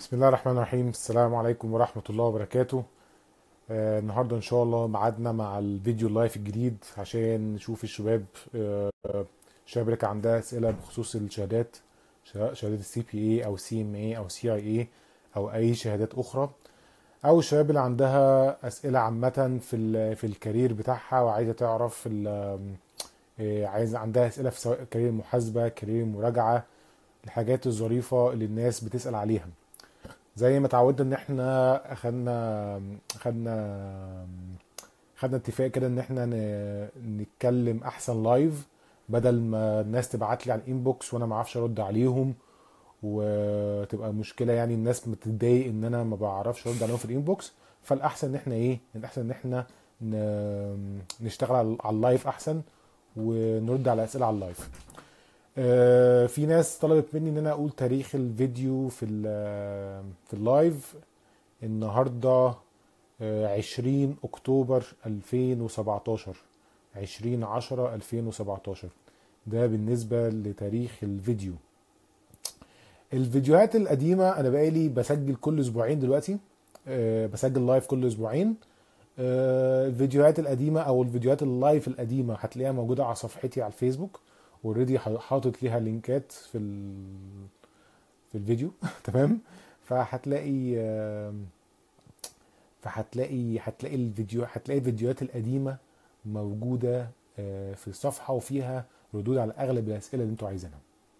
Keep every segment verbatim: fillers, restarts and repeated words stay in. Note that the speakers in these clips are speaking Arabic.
بسم الله الرحمن الرحيم. السلام عليكم ورحمة الله وبركاته. آه النهاردة إن شاء الله ميعادنا مع الفيديو اللايف الجديد عشان نشوف الشباب. آه الشباب اللي كان عندها أسئلة بخصوص الشهادات، شهادات السي بي اي أو سي ام اي أو سي اي اي أو أي شهادات أخرى، أو الشباب اللي عندها أسئلة عامة في ال في الكارير بتاعها وعايزة تعرف ال- آه، عايزة عندها أسئلة في سواء كارير محاسبة، كارير مراجعة، الحاجات الظريفة اللي الناس بتسأل عليها. زي ما اتعودنا ان احنا اخدنا خدنا خدنا اتفاق كده ان احنا ن- نتكلم احسن لايف، بدل ما الناس تبعت لي على الانبوكس وانا ما اعرفش ارد عليهم، وتبقى مشكله يعني الناس بتتضايق ان انا ما بعرفش ارد عليهم في الانبوكس. فالاحسن ان احنا ايه الاحسن ان احنا ن- نشتغل على على اللايف احسن، ونرد على اسئله على اللايف. آه، في ناس طلبت مني ان انا اقول تاريخ الفيديو في ال- في اللايف. النهارده آه، عشرين اكتوبر الفين وسبعتاشر، عشرين عشرة الفين وسبعتاشر. ده بالنسبة لتاريخ الفيديو. الفيديوهات القديمة انا بقالي بسجل كل اسبوعين دلوقتي. آه، بسجل لايف كل اسبوعين. آه، الفيديوهات القديمة او الفيديوهات اللايف القديمة هتلاقيها موجودة على صفحتي على الفيسبوك. اوريدي حاطط ليها لينكات في ال... في الفيديو تمام. فهتلاقي آه، فهتلاقي هتلاقي الفيديو هتلاقي الفيديوهات القديمة موجودة آه، في الصفحة، وفيها ردود على أغلب الأسئلة اللي انتوا عايزينها.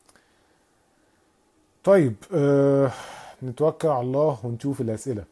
طيب، آه، نتوكل على الله ونشوف الأسئلة.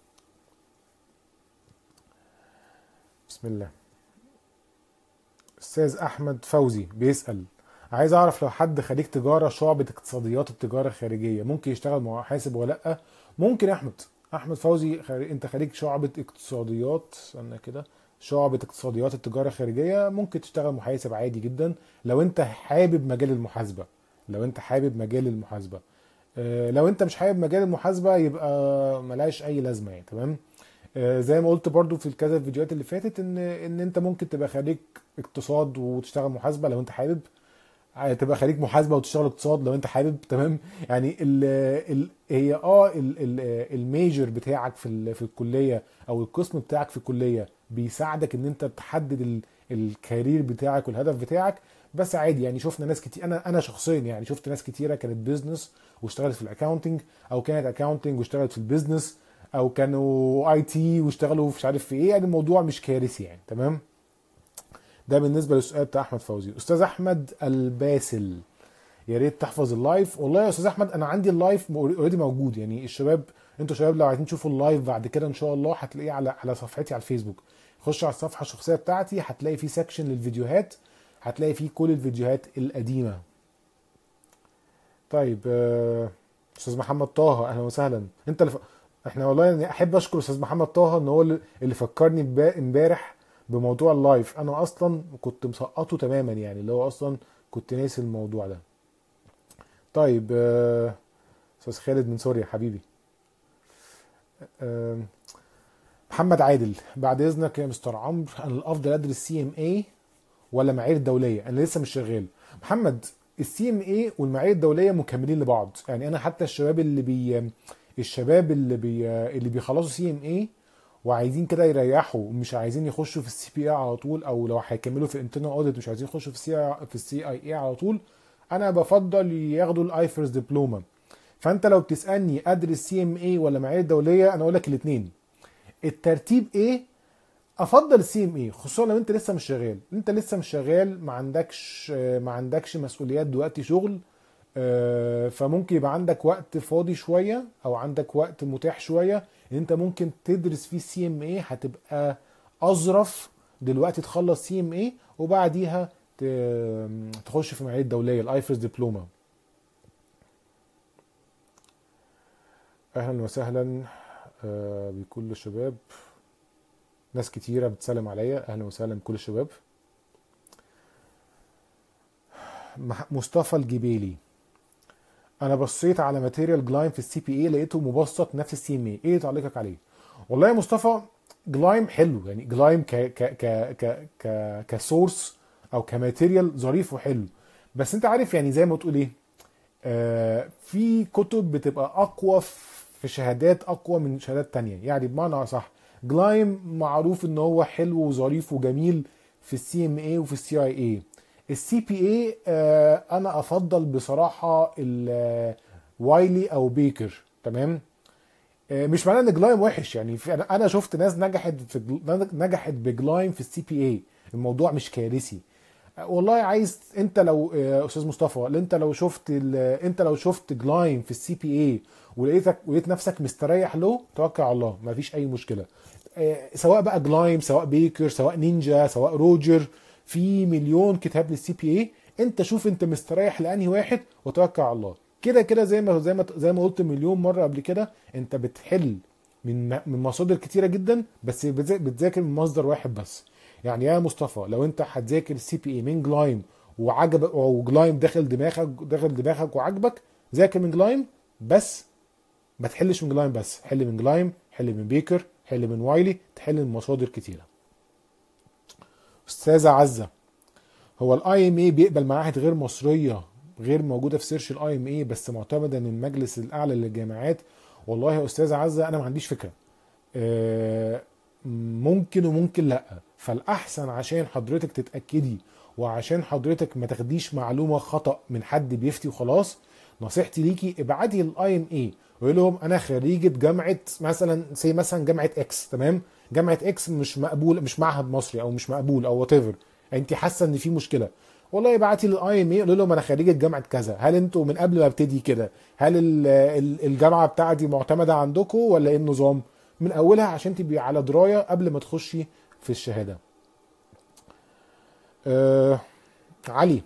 بسم الله. أستاذ أحمد فوزي بيسأل: عايز أعرف لو حد خريج تجارة شعبة اقتصاديات التجارة الخارجية ممكن يشتغل محاسب ولا لأ؟ ممكن يا أحمد. أحمد فوزي، خريج أنت خريج شعبة اقتصاديات، استنى كده، شعبة اقتصاديات التجارة الخارجية، ممكن تشتغل محاسب عادي جدا لو أنت حابب مجال المحاسبة. لو أنت حابب مجال المحاسبة. آه، لو أنت مش حابب مجال المحاسبة يبقى ملهاش أي لازمة يعني. تمام. آه، زي ما قلت برضو في كذا الفيديوهات اللي فاتت ان ان انت ممكن تبقى خريج اقتصاد وتشتغل محاسبه لو انت حابب. آه، تبقى خريج محاسبه وتشتغل اقتصاد لو انت حابب. تمام. يعني ال ال هي اه ال- ال- الميجر بتاعك في ال- في الكليه، او القسم بتاعك في الكليه بيساعدك ان انت تحدد ال- الكارير بتاعك والهدف بتاعك. بس عادي يعني، شفنا ناس كتير، انا انا شخصيا يعني شفت ناس كتيره كانت بيزنس واشتغلت في الاكاونتنج، او كانت اكاونتنج واشتغلت في البيزنس، او كانوا اي تي واشتغلوا في مش عارف في ايه. يعني الموضوع مش كارثي يعني. تمام. ده بالنسبه للسؤال بتاع احمد فوزي. استاذ احمد الباسل: يا ريت تحفظ اللايف. والله يا استاذ احمد انا عندي اللايف اوريدي موجود. يعني الشباب، انتوا شباب لو عايزين تشوفوا اللايف بعد كده ان شاء الله هتلاقيه على على صفحتي على الفيسبوك. خش على الصفحه الشخصيه بتاعتي، هتلاقي فيه سيكشن للفيديوهات، هتلاقي فيه كل الفيديوهات القديمه. طيب، آه، استاذ محمد طه، اهلا وسهلا. انت اللي ف... احنا والله يعني احب اشكر استاذ محمد طه ان هو اللي اللي فكرني ببا- امبارح بموضوع اللايف. انا اصلا كنت مسقطه تماما، يعني اللي هو اصلا كنت ناسي الموضوع ده. طيب، آه، استاذ خالد من سوريا حبيبي. آه، محمد عادل: بعد اذنك يا مستر عمرو، انا الافضل ادرس سي ام اي ولا معايير دوليه؟ انا لسه مش شغال. محمد، السي ام اي والمعايير الدوليه مكملين لبعض. يعني انا حتى الشباب اللي بي الشباب اللي بي اللي بيخلصوا سي ام اي وعايزين كده يريحوا ومش عايزين يخشوا في السي بي اي على طول، او لو هيكملوا في انترنال اوديت مش عايزين يخشوا في السي في السي اي اي على طول، انا بفضل ياخدوا الايفرز دبلومه. فانت لو بتسالني ادرس سي ام اي ولا معايير دوليه، انا اقول لك الاثنين. الترتيب ايه؟ افضل السي ام اي، خصوصا لو انت لسه مش شغال. انت لسه مش شغال، ما عندكش ما عندكش مسؤوليات دلوقتي شغل. آه، فممكن يبقى عندك وقت فاضي شويه، او عندك وقت متاح شويه ان انت ممكن تدرس فيه سي ام اي. هتبقى اظرف دلوقتي تخلص سي ام اي وبعديها ت- تخش في معايير دوليه الايفرز دبلومه. اهلا وسهلا آه، بكل الشباب. ناس كتيره بتسلم عليا. اهلا وسهلا بكل الشباب. مح- مصطفى الجبيلي: انا بصيت على ماتيريال جلايم في السي بي اي لقيته مبسط نفس السي ام اي. ايه تعليقك عليه؟ والله يا مصطفى، جلايم حلو. يعني جلايم ك ك ك ك ك كسورس او كماتيريال ظريف وحلو. بس انت عارف يعني زي ما تقول ايه، آه في كتب بتبقى اقوى في شهادات اقوى من شهادات تانية. يعني بمعنى صح، جلايم معروف ان هو حلو وظريف وجميل في السي ام اي وفي السي اي اي. السي بي اي انا افضل بصراحه وايلي او بيكر. تمام. آه، مش معناه ان جلايم وحش، يعني في انا أنا شفت ناس نجحت في جل- نجحت بجلايم في السي بي اي. الموضوع مش كارثي. آه، والله عايز انت لو آه، استاذ مصطفى، انت لو شفت ال- انت لو شفت جلايم في السي بي اي ولقيتك ولقيت نفسك مستريح له، توكل على الله، مفيش اي مشكله. آه، سواء بقى جلايم، سواء بيكر، سواء نينجا، سواء روجر، في مليون كتاب للسي بي اي. انت شوف انت مستريح لانهي واحد وتوكل على الله. كده كده زي ما زي ما زي ما قلت مليون مره قبل كده، انت بتحل من من مصادر كتيره جدا، بس بتذا- بتذاكر من مصدر واحد بس. يعني يا مصطفى، لو انت هتذاكر السي بي اي من جلايم وعجبك، او جلايم داخل دماغك داخل دماغك وعجبك، ذاكر من جلايم بس. ما تحلش من جلايم بس، حل من جلايم، حل من بيكر، حل من وايلي، تحل من مصادر كتيره. استاذه عزه، هو الاي ام اي بيقبل معاهد غير مصريه غير موجوده في سيرش الاي ام اي بس معتمده من المجلس الاعلى للجامعات؟ والله يا استاذه عزه انا ما عنديش فكره. آه، ممكن وممكن لا. فالاحسن عشان حضرتك تتاكدي وعشان حضرتك ما تاخديش معلومه خطا من حد بيفتي وخلاص، نصيحتي ليكي ابعتي للاي ام اي وقول لهم انا خريجه جامعه مثلا، سي مثلا جامعه اكس. تمام. جامعه اكس مش مقبول، مش معهد مصري او مش مقبول او وات ايفر، انت حاسه ان في مشكله. والله ابعتي للاي ام اي قول لهم انا خريجه جامعه كذا، هل انتوا من قبل ما ابتدي كده، هل ال- ال- الجامعه بتاعتي معتمده عندكم ولا ايه النظام؟ من اولها عشان تبقي على درايه قبل ما تخشي في الشهاده. أه علي،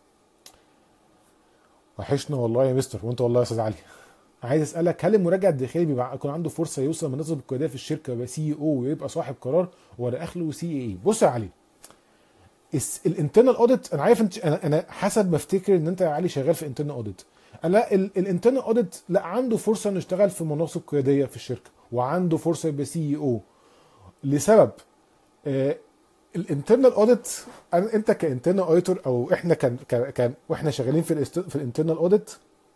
وحشنا والله يا مستر، وانت والله يا استاذ علي. عايز اسالك، هل المراجع الداخلي بيبقى يكون عنده فرصه يوصل مناصب القياديه في الشركه ويبقى سي او ويبقى صاحب قرار، ولا اخله سي اي؟ بص يا علي، الانترنال اوديت، انا عارف انت، انا انا حسب ما افتكر ان انت يا علي شغال في انترنال اوديت. انا الانترنال اوديت لا، عنده فرصه انه يشتغل في مناصب قياديه في الشركه، وعنده فرصه يبقى سي او لسبب. الانترنال اوديت، انت كانترنال اوديتور او احنا كان كان كان- واحنا شغالين في ال في الانترنال اوديت،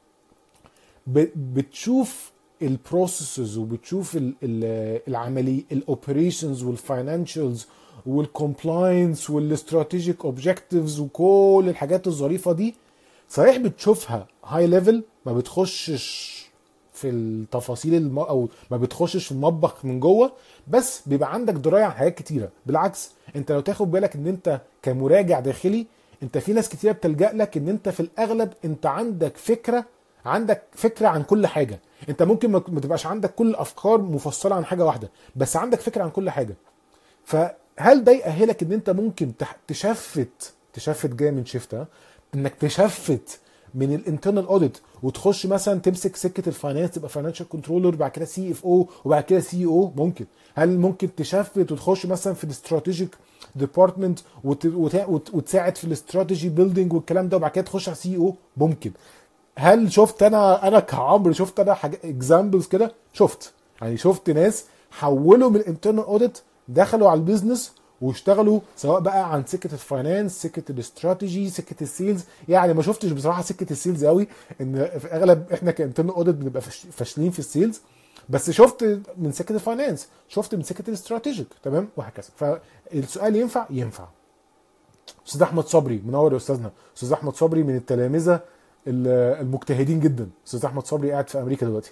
بتشوف البروسيسز وبتشوف ال- ال- العملي الاوبريشنز والفاينانشالز والكومبلاينس والاستراتيجيك اوبجكتيفز وكل الحاجات الظريفه دي. صحيح بتشوفها هاي ليفل، ما بتخشش في التفاصيل الم... او ما بتخشش في المطبخ من جوه، بس بيبقى عندك درايه عن حاجات كتيره. بالعكس، انت لو تاخد بالك ان انت كمراجع داخلي، انت في ناس كتيره بتلجأ لك ان انت في الاغلب انت عندك فكره عندك فكره عن كل حاجه. انت ممكن ما ما تبقاش عندك كل الافكار مفصله عن حاجه واحده، بس عندك فكره عن كل حاجه. فهل ده يأهلك ان انت ممكن تح- تشفت تشفت جاي من شفت، ها؟ انك تشفت من الانترنال اوديت وتخش مثلا تمسك سكه الفاينانس، تبقى فاينانشال كنترولر، بعد كده سي اف او، وبعد كده سي او؟ ممكن. هل ممكن تشفت وتخش مثلا في الاستراتيجيك ديبارتمنت وتساعد في الاستراتيجي بيلدينج والكلام ده، وبعد كده تخش على سي او؟ ممكن. هل شفت انا انا كعمرو، شفت انا حاجه اكزامبلز كده؟ شفت، يعني شفت ناس حولوا من الانترنال اوديت دخلوا على البيزنس واشتغلوا، سواء بقى عن سكه الفاينانس، سكه الاستراتيجي، سكه السيلز. يعني ما شفتش بصراحه سكه السيلز قوي، ان في اغلب احنا كانترنال اوديت بنبقى فش- فاشلين في السيلز. بس شفت من سكه الفاينانس، شفت من سكه الاستراتيجيك، تمام، وهكذا. فالسؤال ينفع ينفع. استاذ احمد صبري، منور يا استاذنا. استاذ احمد صبري من التلامذه المجتهدين جدا. استاذ احمد صبري قاعد في امريكا دلوقتي.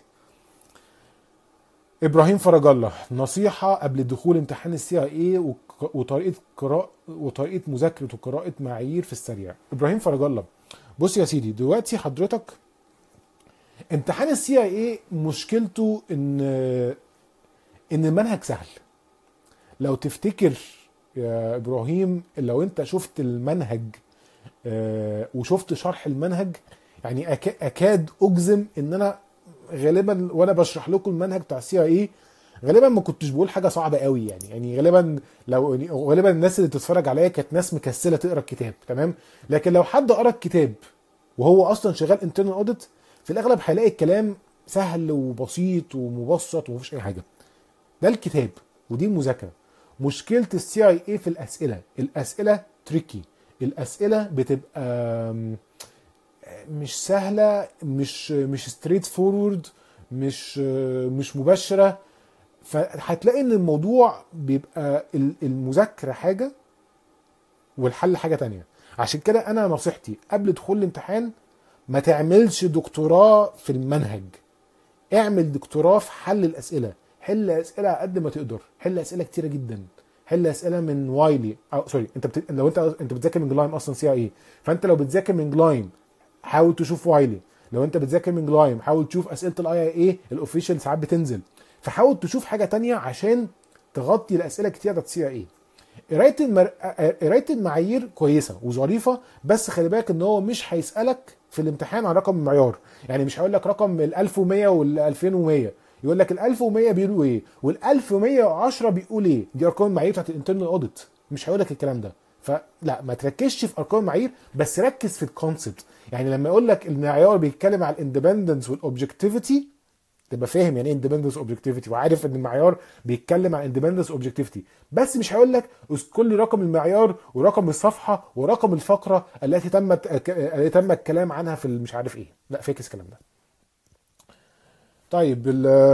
ابراهيم فرج الله، نصيحه قبل دخول امتحان السي اي اي وطريقه قراءه وطريقه مذاكره وقراءه معايير في السريع. ابراهيم فرج الله، بص يا سيدي، دلوقتي حضرتك امتحان السي اي اي مشكلته ان ان المنهج سهل. لو تفتكر يا ابراهيم، لو انت شفت المنهج آه، وشفت شرح المنهج، يعني أكا- اكاد اجزم ان انا غالبا وانا بشرح لكم المنهج بتاع السي اي اي غالبا ما كنتش بقول حاجه صعبه قوي. يعني يعني غالبا لو يعني غالبا الناس اللي بتتفرج عليا كانت ناس مكسله تقرا الكتاب، تمام. لكن لو حد قرا الكتاب وهو اصلا شغال انترنال اوديت، في الاغلب هيلاقي الكلام سهل وبسيط ومبسط ومفيش اي حاجه. ده الكتاب ودي المذاكره. مشكله السي اي اي في الاسئله، الاسئله تريكي، الاسئله بتبقى مش سهله، مش مش ستريت فورورد، مش مش مباشره. فهتلاقي ان الموضوع بيبقى المذاكره حاجه والحل حاجه تانية. عشان كده انا نصيحتي قبل دخول الامتحان ما تعملش دكتوراه في المنهج، اعمل دكتوراه في حل الاسئله. حل اسئله قد ما تقدر، حل اسئله كتيره جدا، حل اسئله من وايلي او سوري انت بت... لو انت انت بتذاكر من جلايم اصلا سي اي، فانت لو بتذاكر من جلايم حاول تشوف وايلي. لو انت بتذاكر من جلايم حاول تشوف اسئله الاي اي اي الاوفيشال ساعات بتنزل. فحاول تشوف حاجه تانية عشان تغطي الاسئله كتير بتاعت سي اي. قرايه المر... قرايه المعايير كويسه وظريفه، بس خلي بالك ان هو مش هيسالك في الامتحان عن رقم المعيار. يعني مش هيقول لك رقم ال ألف ومية وال ألفين ومية، يقول لك ال ألف ومية بيقولوا ايه وال ألف ومية وعشرة بيقول ايه. دي ارقام المعايير بتاعت الانترنال اوديت، مش هيقول لك الكلام ده. فلا ما تركزش في ارقام المعايير، بس ركز في الكونسبت. يعني لما يقول لك المعيار بيتكلم على الاندبندنس والاوبجكتيفيتي، تبقى فاهم يعني ايه اندبندنس اوبجكتيفيتي، وعارف ان المعيار بيتكلم عن اندبندنس اوبجكتيفيتي. بس مش هيقول لك اذكر لي رقم المعيار ورقم الصفحه ورقم الفقره التي تم التي تم الكلام عنها في مش عارف ايه. لا فاكس الكلام ده. طيب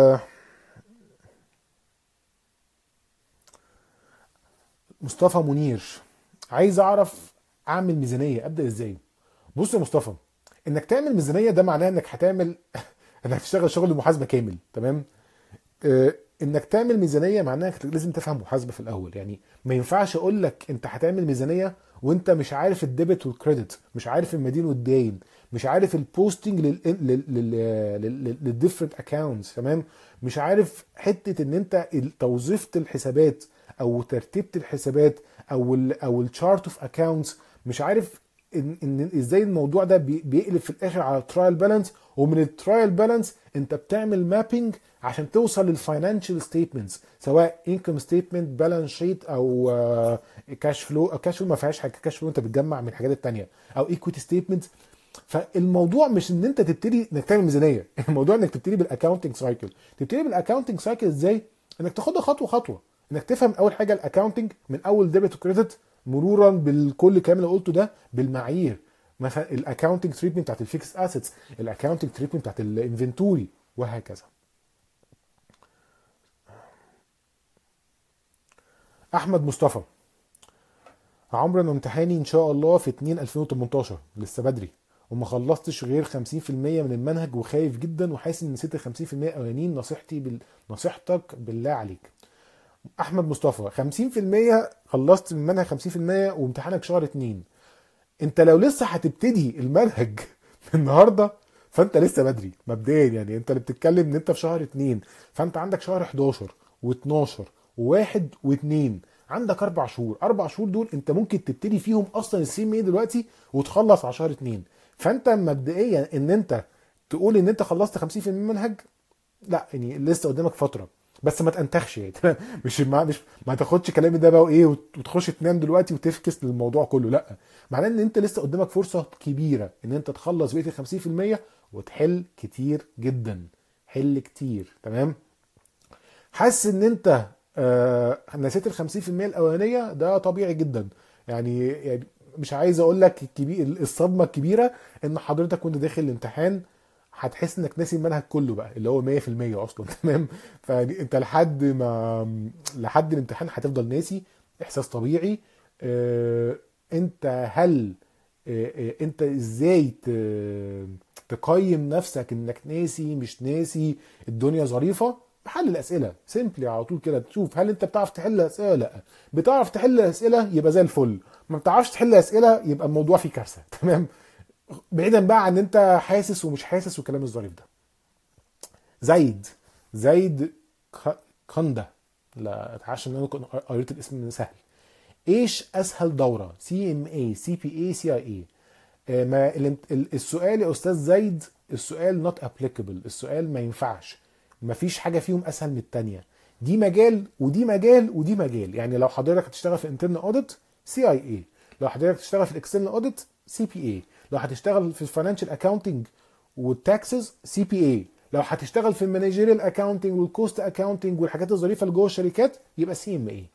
مصطفى منير عايز اعرف اعمل ميزانيه ابدا ازاي. بص يا مصطفى، انك تعمل ميزانيه ده معناه انك هتعمل انك هتشتغل شغل محاسبه كامل. تمام. آه، انك تعمل ميزانيه معناها انك لازم تفهم محاسبه في الاول. يعني ما ينفعش اقول لك انت هتعمل ميزانيه وانت مش عارف الديبت والكريدت، مش عارف المدين والدين، مش عارف البوستنج للديفرنت اكاونتس. تمام. مش عارف حته ان انت توظيفه الحسابات او ترتيبه الحسابات او ال او الشارت اوف اكاونتس. مش عارف ان, إن ازاي الموضوع ده بي- بيقلب في الاخر على ترايل بالانس، ومن الترايل بالانس انت بتعمل مابينج عشان توصل للفاينانشال ستيتمنتس، سواء انكم ستيتمنت، بالانس شيت، او كاش فلو. كاش فلو ما فيهاش حاجه، كاش فلو انت بتجمع من الحاجات التانية، او ايكويتي ستيتمنت. فالموضوع مش ان انت تبتدي انك تعمل ميزانيه الموضوع انك تبتدي بالاكاونتنج سايكل. تبتدي بالاكاونتنج سايكل ازاي؟ انك تاخدها خطوه خطوه. انك تفهم اول حاجه الاكاونتنج من اول ديبت وكريدت، مرورا بالكل الكلام اللي قلته ده بالمعايير. مثلا الاكاونتنج تريتمنت بتاعت الفيكس اسيتس، الاكاونتنج تريتمنت بتاعت الانفنتوري، وهكذا. احمد مصطفى، عمرو انا امتحاني ان شاء الله في اتنين ألفين وتمنتاشر، لسه بدري وما خلصتش غير خمسين في المية من المنهج، وخايف جدا وحاسس ان نسيت ال خمسين في المية الاولانيين. نصيحتي بال... نصيحتك بالله عليك. احمد مصطفى، خمسين في المية خلصت من المنهج، خمسين في المية وامتحانك شهر اتنين. انت لو لسه هتبتدي المنهج من النهارده فانت لسه بدري مبدئيا. يعني انت اللي بتتكلم ان انت في شهر اتنين، فانت عندك شهر حداشر و12 وواحد واتنين، عندك اربع شهور. اربع شهور دول انت ممكن تبتدي فيهم اصلا السي ام اي دلوقتي وتخلص على شهر اتنين. فانت مبدئيا ان انت تقول ان انت خلصت خمسين في المية منهج، لا يعني لسه قدامك فتره. بس ما تنتخش يعني مش ما مش ما تاخدش كلامي ده بقى وايه وتخش تنام دلوقتي وتفكس للموضوع كله. لا، معناه ان انت لسه قدامك فرصه كبيره ان انت تخلص بقيه ال خمسين في المية وتحل كتير جدا. حل كتير. تمام. حاسس ان انت آه نسيت ال خمسين في المية الاولانيه، ده طبيعي جدا. يعني يعني مش عايز اقول لك الكبير الصدمه الكبيره ان حضرتك وانت داخل الامتحان هتحس انك ناسي المنهج كله بقى اللي هو مية في المية اصلا. تمام. فانت لحد ما لحد الامتحان هتفضل ناسي. احساس طبيعي. اه انت هل اه اه انت ازاي ت- تقيم نفسك انك ناسي مش ناسي؟ الدنيا ظريفه بحل الاسئله سيمبلي على طول كده، تشوف هل انت بتعرف تحل اسئله ولا لا. بتعرف تحل اسئله يبقى زي الفل، ما بتعرفش تحل اسئله يبقى الموضوع فيه كارثه. تمام. بعيدا بقى عن انت حاسس ومش حاسس والكلام الظريف ده. زيد زيد ك- كندا، لا عشان انا كنت قريت الاسم سهل. ايش اسهل دوره؟ سي ام اي، سي بي اي، سي اي اي؟ ما ال- ال- السؤال يا استاذ زيد، السؤال not applicable. السؤال ما ينفعش. ما فيش حاجه فيهم اسهل من التانية. دي مجال ودي مجال ودي مجال. يعني لو حضرتك هتشتغل في internal audit سي اي اي، لو حضرتك هتشتغل في الاكسترنال اوديت سي بي اي، لو هتشتغل في الفاينانشال اكاونتنج والتاكسز سي بي اي، لو هتشتغل في المانجيريال اكاونتنج والكوست اكاونتنج والحاجات الظريفه اللي جوه الشركات يبقى سي ام اي.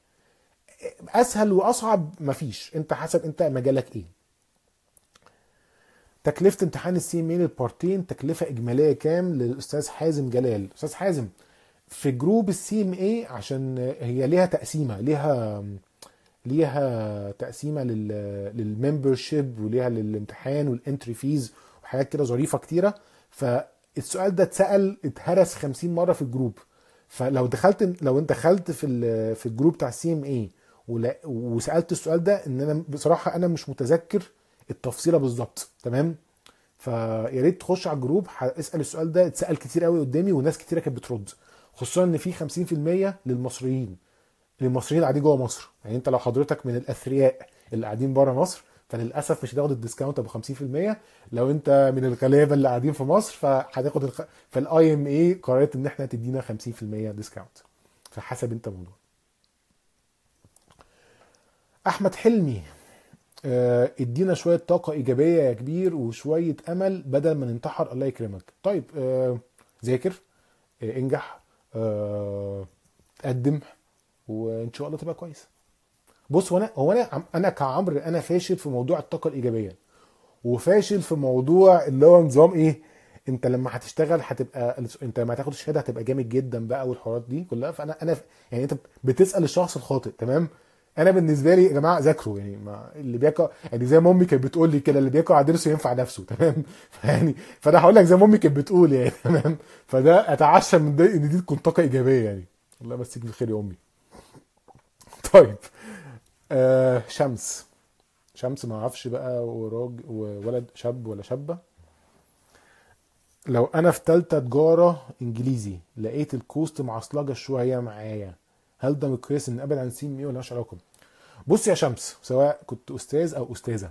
اسهل واصعب مفيش، انت حسب انت مجالك ايه. تكلفه امتحان السي ام اي للبارتين تكلفه اجماليه كام للاستاذ حازم جلال؟ استاذ حازم، في جروب السي ام اي عشان هي ليها تقسيمه، ليها ليها تقسيمه لل للممبرشيب وليها للامتحان والانتري فيز وحاجات كده ظريفه كتيره. فالسؤال ده اتسال اتهرس خمسين مره في الجروب. فلو دخلت لو انت دخلت في ال- في الجروب بتاع السي ام اي وسالت السؤال ده، ان انا بصراحه انا مش متذكر التفصيله بالظبط، تمام؟ فيا ريت تخش على الجروب، ح- اسال السؤال ده، اتسال كتير قوي قدامي وناس كتيره كانت بترد، خصوصا ان في خمسين في المية للمصريين، للمصريين اللي قاعدين جوه مصر. يعني انت لو حضرتك من الاثرياء اللي قاعدين بره مصر فللاسف مش هتاخد الديسكاونت ابو خمسين في المية. لو انت من الغلابه اللي قاعدين في مصر فهتاخد الخ... فالاي ام اي قررت ان احنا تدينا خمسين في المية ديسكاونت، فحسب انت موضوع. احمد حلمي، آه، ادينا شويه طاقه ايجابيه يا كبير وشويه امل بدل ما ننتحر، الله يكرمك. طيب، آه، ذاكر، آه، انجح، آه، قدم، وان شاء الله تبقى كويس. بص، هو انا هو انا عم- انا كعمرو انا فاشل في موضوع الطاقه الايجابيه، وفاشل في موضوع اللي هو نظام ايه، انت لما هتشتغل هتبقى، انت لما هتاخد الشهاده هتبقى جامد جدا بقى والحوارات دي كلها. فانا انا يعني انت بتسال الشخص الخاطئ، تمام؟ انا بالنسبه لي يا جماعه ذاكروا، يعني ما اللي بيقع، يعني زي ما امي كانت بتقول لي كده، اللي بيقع على درسه ينفع نفسه، تمام؟ فيعني فانا هقول لك زي ما امي كانت بتقول يعني تمام. فده اتعشى من ده ان دي تكون طاقه ايجابيه يعني. الله يمسيك بالخير يا امي. طيب، آه شمس. شمس ما اعرفش بقى، وراج وولد شاب ولا شابه. لو انا في تالتة تجارة انجليزي لقيت الكوست معصلجة شوية معايا، هل ده مقياس ان ابعد عن سي ام اي ولا ملهاش علاقة؟ بص يا شمس، سواء كنت استاذ او استاذة،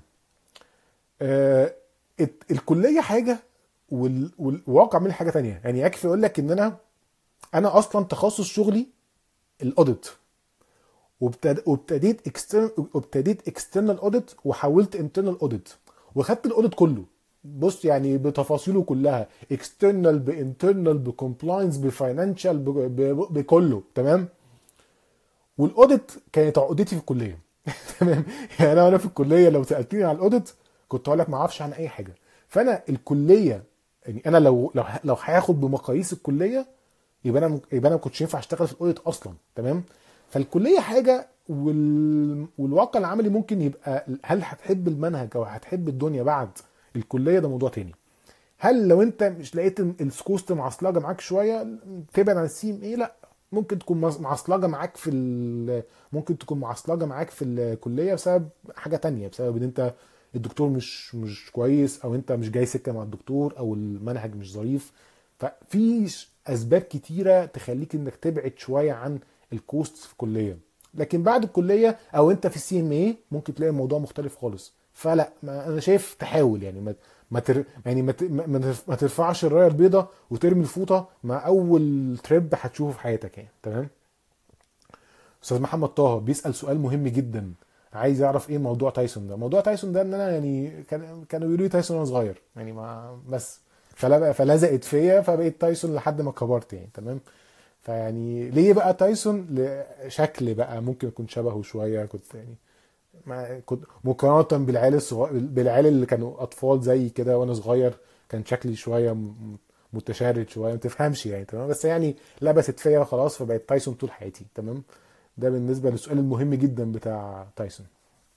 آه الت- الكلية حاجة وال- والواقع من حاجة تانية. يعني يكفي اقول لك ان انا انا اصلا تخصص شغلي الاوديت، وابتد- وابتديت اكسترنال وابتديت اكسترنال اوديت وحولت انترنال اوديت وخدت الاوديت كله. بص يعني بتفاصيله كلها، اكسترنال بانترنال بكومبلاينس بفاينانشال بكله، تمام؟ والاوديت كانت عقدتي في الكليه تمام. يعني انا وانا في الكليه لو سالتني على الاوديت كنت هقول لك ما اعرفش عن اي حاجه. فانا الكليه، يعني انا لو لو لو هاخد بمقاييس الكليه، يبقى انا يبقى انا ما كنتش ينفع اشتغل في الاوديت اصلا، تمام؟ فالكليه حاجه وال... والواقع العملي ممكن يبقى، هل هتحب المنهج او هتحب الدنيا بعد الكليه، ده موضوع تاني. هل لو انت مش لقيت السكوست معصلجه معاك شويه تبعد عن السي ام اي؟ لا، ممكن تكون مص- معصلجه معاك في ال... ممكن تكون معصلجه معاك في الكليه بسبب حاجه تانية، بسبب ان انت الدكتور مش مش كويس، او انت مش جاي سكه مع الدكتور، او المنهج مش ظريف. ففي ش- اسباب كتيره تخليك انك تبعد شويه عن الكوست في الكليه. لكن بعد الكليه او انت في السي ام اي ممكن تلاقي الموضوع مختلف خالص. فلا، ما انا شايف تحاول يعني ما ما تر... يعني ما, ت... ما ما ترف- ما ترفعش الرايه البيضاء وترمي الفوطه مع اول تريب هتشوفه في حياتك يعني، تمام؟ استاذ محمد طه بيسال سؤال مهم جدا، عايز يعرف ايه موضوع تايسون ده. موضوع تايسون ده ان انا يعني كان كانوا بيقولوا لي تايسون وانا صغير يعني، ما بس فلا فلزقت فيا فبقيت تايسون لحد ما كبرت يعني، تمام؟ فيعني ليه بقى تايسون؟ لشكل بقى ممكن يكون شبهه شويه، كنت يعني ما كنت مقارنة بالعيال الصغير، بالعيال اللي كانوا أطفال زي كده وأنا صغير، كان شكلي شوية م- متشرد شوية، ما تفهمش يعني، تمام؟ بس يعني لبست فيا خلاص فبقيت تايسون طول حياتي، تمام؟ ده بالنسبة للسؤال المهم جدا بتاع تايسون.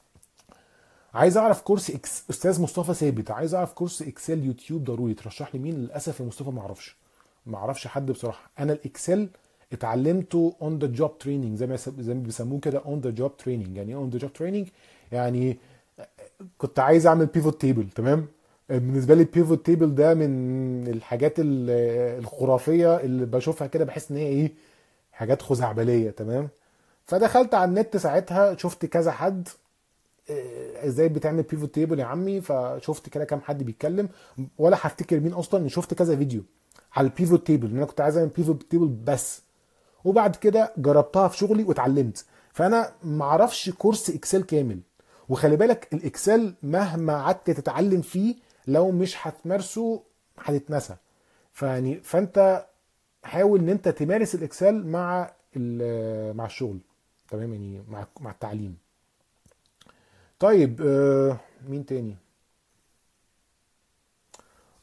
عايز اعرف كورس اكس، استاذ مصطفى ثابت، عايز اعرف كورس اكسل يوتيوب ضروري ترشح لي مين؟ للاسف يا مصطفى ما اعرفش، ما اعرفش حد بصراحه. انا الاكسل اتعلمته اون ذا جوب تريننج، زي ما زي ما بيسموه كده اون ذا جوب تريننج. يعني ايه اون ذا جوب تريننج؟ يعني كنت عايز اعمل بيفوت تيبل، تمام؟ بالنسبه لي البيفوت تيبل ده من الحاجات ال- الخرافيه اللي بشوفها كده، بحس ان هي ايه، حاجات خزعبليه، تمام؟ فدخلت على النت ساعتها، شفت كذا حد آه، ازاي بتعمل بيفوت تيبل يا عمي، فشفت كده كام حد بيتكلم، ولا هفتكر مين اصلا، شفت كذا فيديو على البيفوت تيبل، انا كنت عايز اعمل بيفوت تيبل بس. وبعد كده جربتها في شغلي واتعلمت. فانا ما اعرفش كورس اكسل كامل. وخلي بالك الاكسل مهما قعدت تتعلم فيه لو مش هتمارسه هتتنسى. فيعني فانت حاول ان انت تمارس الاكسل مع ال- مع الشغل، تمام؟ يعني مع مع التعليم. طيب، آه، مين تاني؟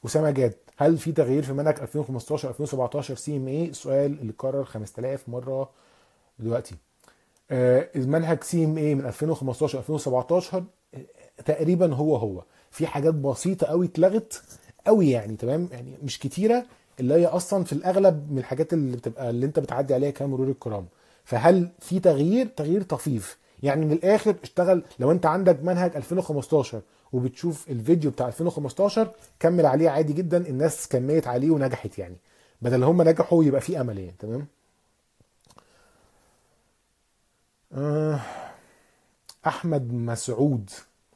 اسامه جاد، هل في تغيير في منهج ألفين وخمستاشر ألفين وسبعتاشر سي ام اي؟ السؤال اللي اتكرر خمسة آلاف مره دلوقتي. آه، المنهج سي ام اي من ألفين وخمستاشر ألفين وسبعتاشر تقريبا هو هو، في حاجات بسيطه قوي اتلغت قوي يعني، تمام، يعني مش كتيره، اللي هي اصلا في الاغلب من الحاجات اللي بتبقى اللي انت بتعدي عليها كمرور الكرام. فهل في تغيير؟ تغيير طفيف يعني. من الاخر اشتغل، لو انت عندك منهج ألفين وخمستاشر وبتشوف الفيديو بتاع ألفين وخمستاشر كمل عليه عادي جدا، الناس كملت عليه ونجحت يعني، بدل هم نجحوا يبقى في امل يعني، تمام. آه، احمد مسعود،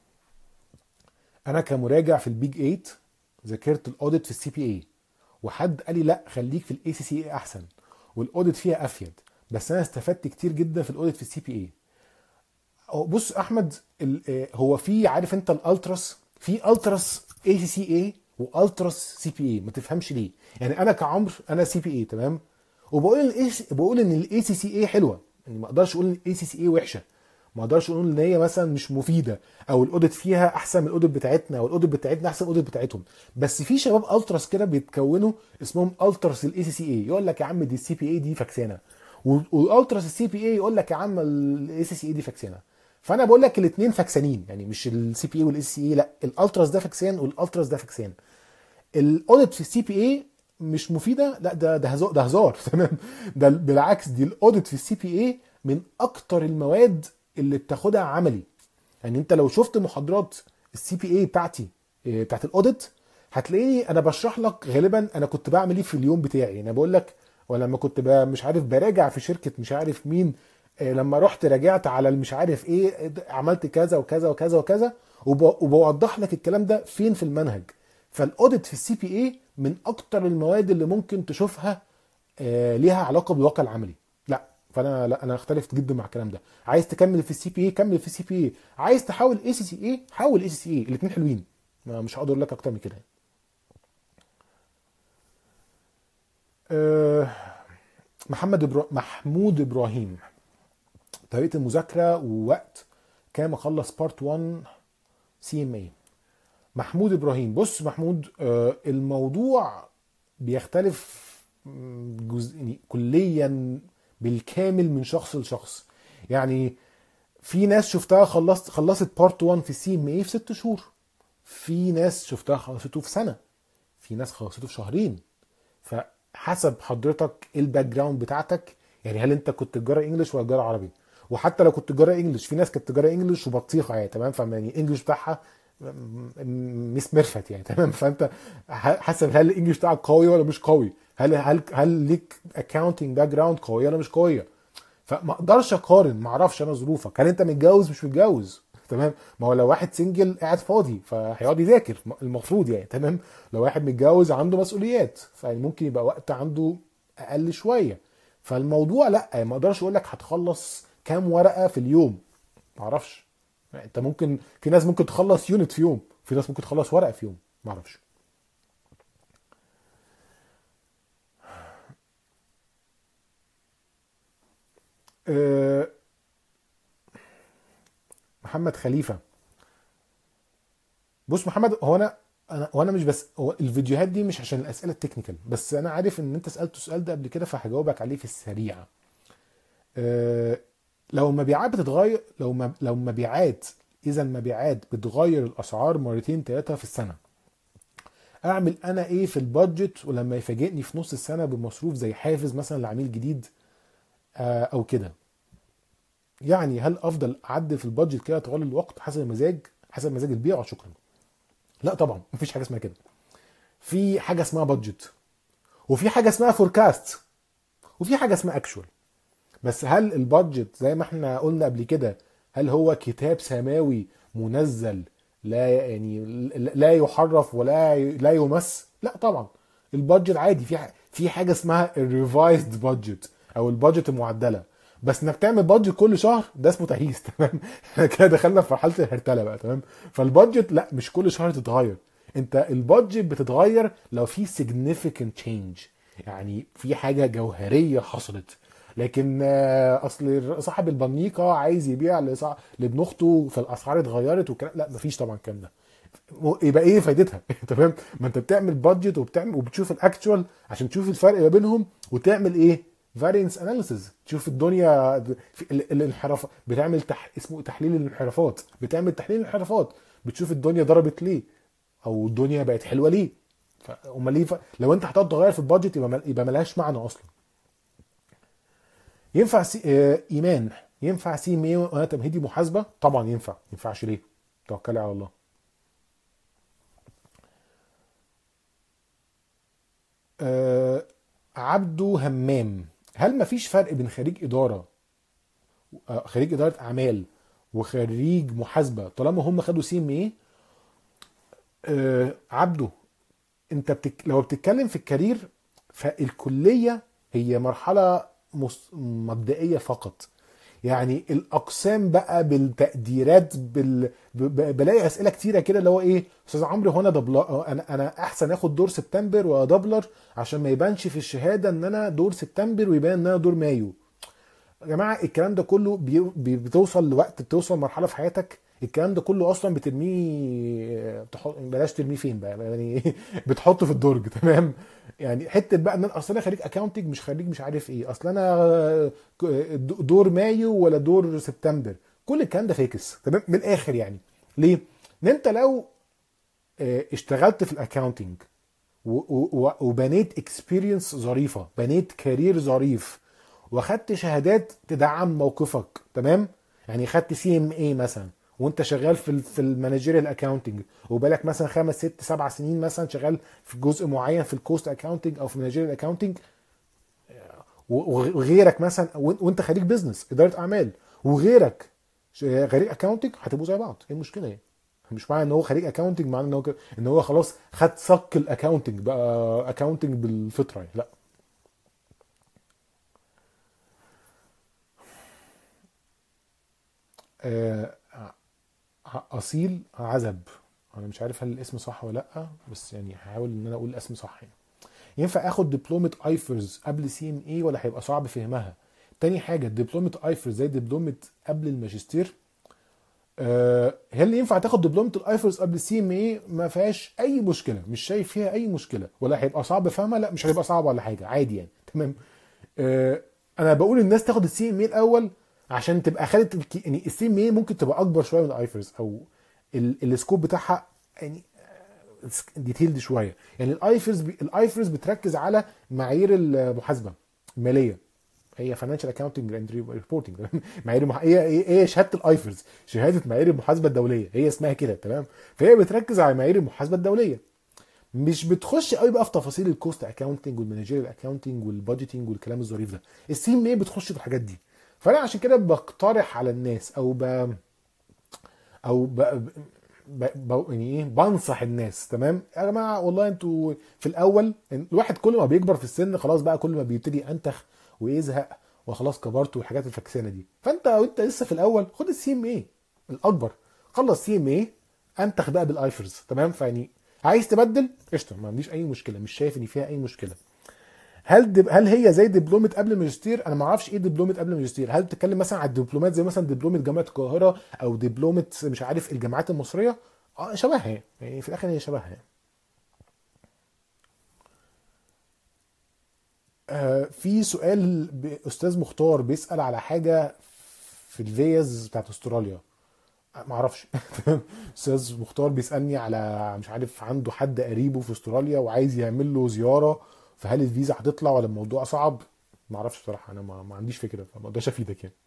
انا كمراجع في البيج تمانية ذاكرت الاوديت في السي بي اي، وحد قال لي لا خليك في الاي سي سي اي احسن والاوديت فيها افيد، بس انا استفدت كتير جدا في الاوديت في السي بي اي. بص احمد، ال- آه، هو في، عارف انت الالتراس، في التراس اي سي سي اي والتراس سي بي اي، ما تفهمش ليه يعني. انا كعمر انا سي بي اي تمام، وبقول الاي بقول ان الاي سي سي اي حلوه يعني، ما اقدرش اقول ان الاي سي سي اي وحشه، ما اقدرش اقول ان هي مثلا مش مفيده، او الاوديت فيها احسن من الاوديت بتاعتنا، او الاوديت بتاعتنا احسن من الاوديت بتاعتهم. بس في شباب التراس كده بيتكونوا اسمهم التراس الاي سي سي اي، يقول لك يا عم دي السي بي اي دي فكسانه، والالتراس السي بي اي يقول لك يا عم الاي سي سي اي دي فكسانه. فانا بقول لك الاثنين فكسانين يعني، مش السي بي اي والاي سي اي، لا، الالتراس ده فكسان والالتراس ده فكسان. الاوديت في السي بي اي مش مفيده، لا، ده ده هزار، ده هزار تمام. ده بالعكس، دي الاوديت في السي بي اي من اكتر المواد اللي بتاخدها عملي يعني. انت لو شفت محاضرات السي بي اي بتاعتي، إيه، بتاعت الاوديت، هتلاقيني انا بشرح لك غالبا انا كنت بعمل ايه في اليوم بتاعي. انا بقول لك، ولما كنت ب- مش عارف براجع في شركه مش عارف مين، إيه، لما رحت راجعت على مش عارف ايه، عملت كذا وكذا وكذا وكذا، وب- وبوضح لك الكلام ده فين في المنهج. فالاوديت في السي بي اي من اكتر المواد اللي ممكن تشوفها آه، ليها علاقه بالواقع العملي. لا، فانا لا، انا اختلف جدا مع الكلام ده. عايز تكمل في السي بي اي كمل في السي بي اي، عايز تحاول اي سي سي اي حاول اي سي سي اي، الاثنين حلوين، ما- مش هقدر اقول لك اكتر من كده. أه، محمد إبرا... محمود ابراهيم، طريقه المذاكره ووقت كام اخلص بارت واحد سي ام اي؟ محمود ابراهيم، بص محمود، أه الموضوع بيختلف جزء يعني كليا بالكامل من شخص لشخص يعني. في ناس شفتها خلصت خلصت بارت واحد في السي ام اي في ست شهور، في ناس شفتها خلصته في سنه، في ناس خلصته في شهرين. فحسب حضرتك ايه الباك جراوند بتاعتك يعني، هل انت كنت تجاره انجلش ولا تجاره عربي؟ وحتى لو كنت تجاره انجلش، في ناس كانت تجاره انجلش وبطيخه يعني، تمام، فاهم يعني الانجلش بتاعها مش ميرفت يعني تمام. فانت حسب هل الانجلش بتاعك قوي ولا مش قوي، هل هل هل ليك اكاونتنج باك جراوند قويه ولا مش قويه. فما اقدرش اقارن، ما اعرفش انا ظروفك، هل انت متجوز مش متجوز، تمام. ما هو لو واحد سنجل قاعد فاضي فهيقعد يذاكر المفروض يعني، تمام. لو واحد متجوز عنده مسؤوليات فممكن يبقى وقت عنده اقل شويه. فالموضوع لا، ما اقدرش اقول لك هتخلص كام ورقه في اليوم، ما اعرفش. انت ممكن، في ناس ممكن تخلص يونت في يوم، في ناس ممكن تخلص ورقه في يوم، ما اعرفش. أه، محمد خليفه، بص محمد، هو انا انا وانا مش بس، هو الفيديوهات دي مش عشان الاسئله التكنيكال بس، انا عارف ان انت سالته السؤال ده قبل كده فهجاوبك عليه في السريع. أه، لو المبيعات بتتغير، لو ما لو مبيعات، اذا المبيعات بتغير الاسعار مرتين ثلاثه في السنه، اعمل انا ايه في البادجت ولما يفاجئني في نص السنه بمصروف زي حافز مثلا لعميل جديد آه، او كده يعني؟ هل افضل اعدل في البادجت كده طوال الوقت حسب المزاج، حسب مزاج البيع؟ شكرا. لا طبعا، مفيش حاجه اسمها كده. في حاجه اسمها بادجت، وفي حاجه اسمها فوركاست، وفي حاجه اسمها اكشوال. بس هل البادجت زي ما احنا قلنا قبل كده، هل هو كتاب سماوي منزل لا يعني لا يحرف ولا لا يمس؟ لا طبعا. البادجت عادي، في ح- في حاجه اسمها الريفايزد بادجت او البادجت المعدله. بس انك تعمل بادجت كل شهر ده اسمه تهييس تمام. احنا كده دخلنا في مرحله الهرتله بقى، تمام. فالبادجت لا، مش كل شهر تتغير. انت البادجت بتتغير لو في significant change، يعني في حاجه جوهريه حصلت. لكن آه، اصل صاحب البنيقه عايز يبيع لصاح- لابن اخته فالاسعار اتغيرت والكلام، لا مفيش طبعا الكلام ده. يبقى ايه فايدتها؟ تمام. ما انت بتعمل بادجت وبتعمل وبتشوف الاكتوال عشان تشوف الفرق ما بينهم، وتعمل ايه فارينس اناليسيز، تشوف الدنيا في ال- الانحراف، بتعمل تح... اسمه تحليل الانحرافات، بتعمل تحليل الانحرافات، بتشوف الدنيا ضربت ليه او الدنيا بقت حلوه ليه. فامال ليه ف... لو انت هتقعد تغير في البادجت يبقى مل... يبقى ملهاش معنى اصلا. ينفع سي... آه... ايمان، ينفع سي ام اي وانا تمهيدي محاسبه؟ طبعا ينفع، ما ينفعش ليه؟ توكلي على الله. آه... عبده همام، هل مفيش فرق بين خريج اداره آه، خريج اداره اعمال وخريج محاسبه طالما هم خدوا سي ام اي؟ عبده، انت بتك... لو بتتكلم في الكارير، فالكليه هي مرحله مس... مبدئيه فقط. يعني الاقسام بقى بالتقديرات بال... ب... ب- بلاقي اسئله كتيره كده اللي هو ايه، استاذ عمرو هو انا دبل انا انا احسن اخد دور سبتمبر ودبلر عشان ما يبانش في الشهاده ان انا دور سبتمبر ويبان ان انا دور مايو. يا جماعه الكلام ده كله بي... بي... بتوصل لوقت، بتوصل مرحله في حياتك الكلام ده كله اصلا بترميه تح... بلاش ترميه فين بقى يعني بتحطه في الدرج. تمام. يعني حته بقى ان انا اصل انا خريج اكاونتنج مش خريج مش عارف ايه، اصل انا دور مايو ولا دور سبتمبر، كل الكلام ده فاكس. تمام من الاخر يعني. ليه؟ ان انت لو آه، اشتغلت في الاكاونتنج و- و- وبنيت اكسبيرينس ظريفه، بنيت كارير ظريف، واخدت شهادات تدعم موقفك، تمام. يعني خدت سي ام اي مثلا وانت شغال في ال- في المانجيريال اكاونتنج، وبالك مثلا خمس ست سبع سنين مثلا شغال في جزء معين في الكوست اكاونتنج او في المانجيريال اكاونتنج، وغيرك مثلا وإن- وانت خريج بزنس اداره اعمال وغيرك ش- خريج اكاونتنج، هتبقوا زي بعض. ايه المشكله يعني؟ مش معنى ان هو خريج اكاونتنج معنى ان هو ك- ان هو خلاص خد صك الاكاونتنج بقى اكاونتنج بالفطره يعني. لا. آه، ع- اصيل عزب، انا مش عارف هل الاسم صح ولا لا، بس يعني هحاول ان انا اقول الاسم صح يعني. ينفع اخد دبلومه ايفرز قبل سي ام اي ولا هيبقى صعب فهمها؟ تاني حاجه، دبلومه ايفرز زي دبلومه قبل الماجستير؟ آه، هل ينفع تاخد دبلومه الايفرز قبل السي ام اي؟ ما فيهاش اي مشكله، مش شايف فيها اي مشكله، ولا هيبقى صعب فهمها؟ لا مش هيبقى صعب ولا حاجه، عادي يعني. تمام. آه، انا بقول الناس تاخد السي ام اي الاول عشان تبقى خدت الكي... يعني السي ام اي ممكن تبقى اكبر شويه من الايفرز، او ال- السكوب بتاعها يعني ديتيلد شويه. يعني الايفرز بي... الايفرز بتركز على معايير المحاسبه الماليه، هي فاينانشال اكاونتنج اند ريبورتنج. معايير المح... هي هي هي شهاده الايفرز، شهاده معايير المحاسبه الدوليه، هي اسمها كده. تمام. فهي بتركز على معايير المحاسبه الدوليه، مش بتخش قوي بقى في تفاصيل الكوست اكاونتنج والمانجيريال اكاونتنج والبادجيتنج والكلام الظريف ده. السي ام اي بتخش في الحاجات دي. فانا عشان كده بقترح على الناس او ب... او ب... ب... ب... يعني ايه بنصح الناس، تمام يا جماعه والله انتوا في الاول، الواحد كل ما بيكبر في السن خلاص بقى كل ما بيبتدي انتخ ويزهق وخلاص كبرت والحاجات الفكسانه دي. فانت وانت لسه في الاول خد السي ام اي الاكبر، خلص سي ام اي، انتخ بقى بالايفرز. تمام. فيعني عايز تبدل قشطه، ما عنديش اي مشكله، مش شايف ان فيها اي مشكله. هل دب... هل هي زي دبلومه قبل الماجستير؟ انا ما اعرفش ايه دبلومه قبل الماجستير. هل بتتكلم مثلا على الدبلومات زي مثلا دبلومه جامعه القاهره او دبلومه مش عارف الجامعات المصريه؟ اه شبهها يعني، يعني في الاخر هي شبهها يعني. آه في سؤال ب... استاذ مختار بيسال على حاجه في الفيز بتاعت استراليا، ما اعرفش. استاذ مختار بيسالني على مش عارف عنده حد قريبه في استراليا وعايز يعمل له زياره، فهل الفيزا هتطلع ولا الموضوع صعب؟ ما اعرفش بصراحه، انا ما, ما عنديش فكره، فما اقدرش افيدك يعني.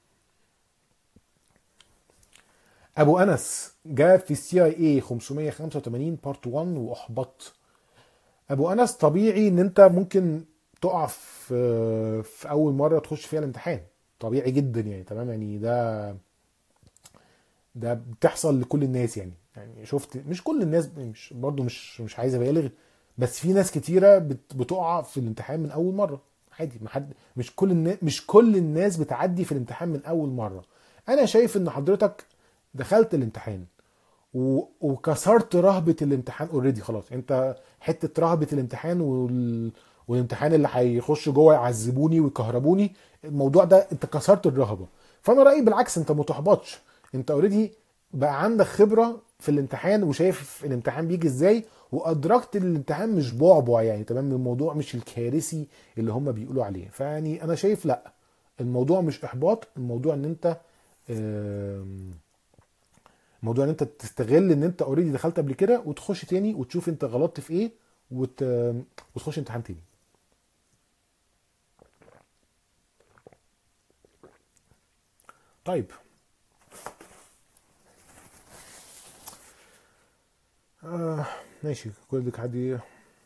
ابو انس جاب في السي اي اي خمسمية وخمسة وتمانين بارت واحد واحبط. ابو انس طبيعي ان انت ممكن تقع في في اول مره تخش فيها الامتحان، طبيعي جدا يعني. تمام. يعني ده ده بتحصل لكل الناس يعني. يعني شفت مش كل الناس، مش برضو مش مش عايز ابالغ، بس في ناس كتيره بت- بتقع في الامتحان من اول مره عادي. ما حد مش كل الناس مش كل الناس بتعدي في الامتحان من اول مره. انا شايف ان حضرتك دخلت الامتحان و- وكسرت رهبه الامتحان اوريدي، خلاص انت حته رهبه الامتحان وال... والامتحان اللي هيخش جوه يعذبوني ويكهربوني، الموضوع ده انت كسرت الرهبه. فانا رايي بالعكس، انت ما تحبطش، انت اوريدي بقى عندك خبره في الامتحان وشايف الامتحان بيجي ازاي، وادركت ان الامتحان مش بعبع يعني، تمام، الموضوع مش الكارثي اللي هم بيقولوا عليه. فيعني انا شايف لا، الموضوع مش احباط، الموضوع ان انت آم، موضوع ان انت تستغل ان انت اوريدي دخلت قبل كده، وتخش تاني وتشوف انت غلطت في ايه، وت... وتخش امتحان تاني. طيب آه ماشي، كل دي حد.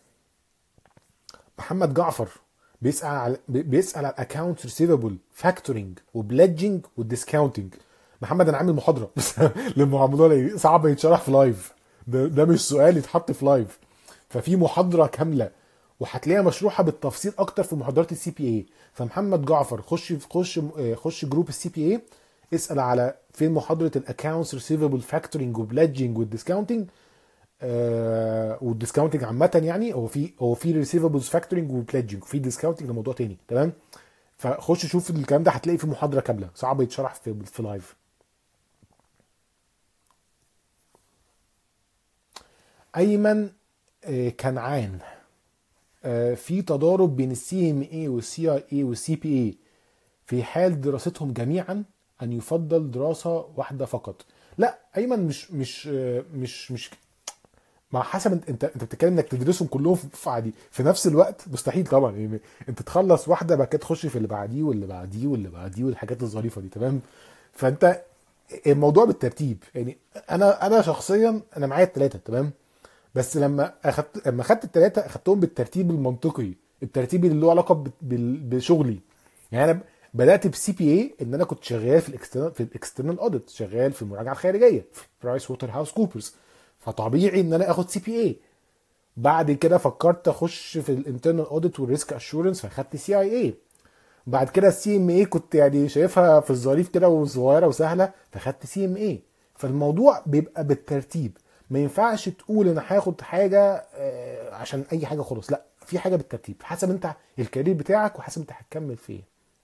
محمد جعفر بيسأل على بيسأل على الاكونت ريسيفبل فاكتورنج وبليدجنج والديسكاونتنج. محمد انا عامل محاضره بس للموضوع ده صعب يتشرح في لايف، ده, ده مش سؤال يتحط في لايف. ففي محاضره كامله وهتلاقيها مشروحه بالتفصيل اكتر في محاضرات السي بي اي. فمحمد جعفر خش خش خش جروب السي بي اي، اسال على فين محاضره الاكونتس ريسيفبل فاكتورنج وبليدجنج والديسكاونتنج. آه والديسكاونتنج عامه يعني، هو في هو في ريسيفبلز فاكتورنج وبليدجنج، وفي ديسكاونتنج ده موضوع تاني، تمام. فخش شوف الكلام ده، هتلاقي في محاضره كامله، صعب يتشرح في في لايف. ايمن آه كنعان، آه في تضارب بين السي ام اي والسي اي اي والسي بي اي في حال دراستهم جميعا، ان يفضل دراسه واحده فقط. لا ايمن، مش مش آه مش مش مع حسب انت انت انت بتتكلم انك تدرسهم كلهم في عادي في نفس الوقت، مستحيل طبعا يعني. انت تخلص واحده بعد كده تخش في اللي بعديه واللي بعديه واللي بعديه والحاجات الظريفه دي، تمام. فانت الموضوع بالترتيب يعني. انا انا شخصيا انا معايا الثلاثه، تمام. بس لما اخدت لما اخدت الثلاثه اخدتهم بالترتيب المنطقي، الترتيب اللي له علاقه ب- بال- بشغلي. يعني انا بدات بسي بي اي، ان انا كنت شغال في الاكسترنال في الاكسترنال اوديت، شغال في المراجعه الخارجيه في برايس ووتر هاوس كوبرز، فطبيعي ان انا اخد سي بي اي. بعد كده فكرت اخش في الانترنال اوديت والريسك اشورنس، فاخدت سي اي اي. بعد كده السي ام اي كنت يعني شايفها في الظريف كده وصغيره وسهله، فاخدت سي ام اي. فالموضوع بيبقى بالترتيب، ما ينفعش تقول انا هاخد حاجه آه، عشان اي حاجه خلاص، لا، في حاجه بالترتيب حسب انت الكارير بتاعك وحسب انت هتكمل فيه.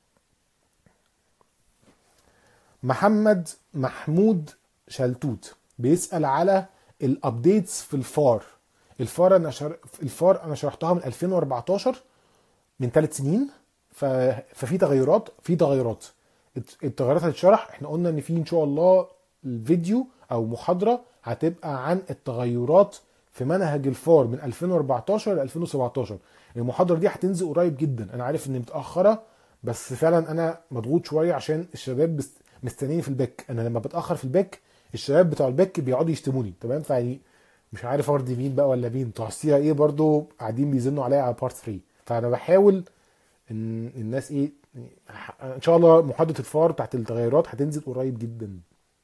محمد محمود شلتوت بيسأل على الابديتس في الفار. الفار انا شر... الفار انا شرحتها من ألفين وأربعتاشر، من ثلاث سنين. ف... ففي تغيرات في تغيرات الت- التغيرات هتتشرح. احنا قلنا ان في ان شاء الله الفيديو او محاضرة هتبقى عن التغيرات في منهج الفار من ألفين وأربعتاشر ل ألفين وسبعتاشر. المحاضرة دي هتنزل قريب جدا، انا عارف ان متأخرة، بس فعلا انا مضغوط شوية عشان الشباب بس- مستنيني في الباك. انا لما بتأخر في الباك الشباب بتوع الباك بيقعدوا يشتموني، تمام. فيعني مش عارف ارضي مين بقى، ولا مين بتوع السي ايه برضو قاعدين بيزنوا عليا على بارت ثلاثة. فانا بحاول ان الناس ايه، ان شاء الله محاضره الفار بتاعت التغيرات هتنزل قريب جدا.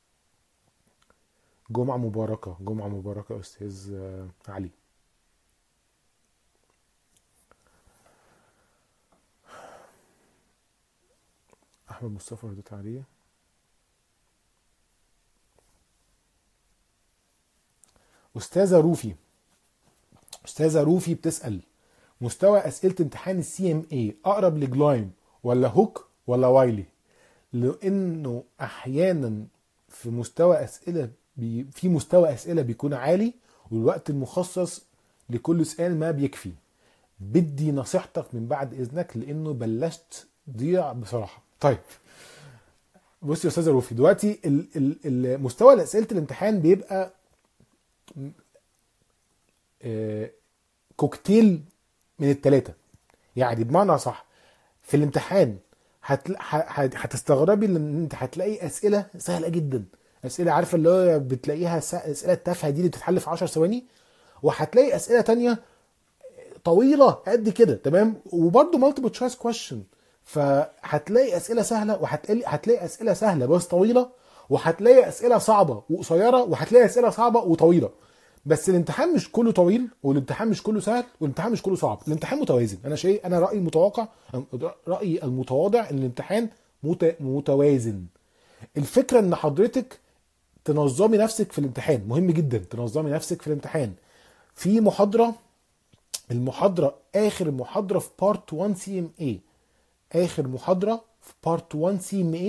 جمعه مباركه، جمعه مباركه يا استاذ آه، علي. احمد مصطفى رديت عليه. استاذه روفي استاذه روفي بتسال مستوى اسئله امتحان السي ام اي اقرب لجلايم ولا هوك ولا وايلي؟ لانه احيانا في مستوى اسئله بي في مستوى اسئله بيكون عالي، والوقت المخصص لكل سؤال ما بيكفي. بدي نصيحتك من بعد اذنك لانه بلشت ضيع بصراحه. طيب بص يا استاذ روفي، دلوقتي ال- ال- ال- مستوى اسئله الامتحان بيبقى آه، كوكتيل من الثلاثه. يعني بمعنى صح، في الامتحان هتل... ه- ه- هتستغربي ان انت هتلاقي اسئله سهله جدا، اسئله عارفه اللي هو بتلاقيها س- اسئله التافهه دي اللي بتتحل في عشر ثواني. وهتلاقي اسئله تانية طويله قد كده، تمام، وبرده مالتيبل تشويس كويشن. فهتلاقي اسئله سهله، وهتلاقي هتلاقي اسئله سهله بس طويله، وهتلاقي اسئله صعبه وقصيره، وهتلاقي اسئله صعبه وطويله. بس الامتحان مش كله طويل، والامتحان مش كله سهل، والامتحان مش كله صعب. الامتحان متوازن. انا شيء انا رايي متوقع، رايي المتواضع ان الامتحان مت... متوازن. الفكره ان حضرتك تنظمي نفسك في الامتحان، مهم جدا تنظمي نفسك في الامتحان. في محاضره المحاضرة آخر محاضرة في بارت واحد سي ام اي، آخر محاضرة في بارت واحد سي ام اي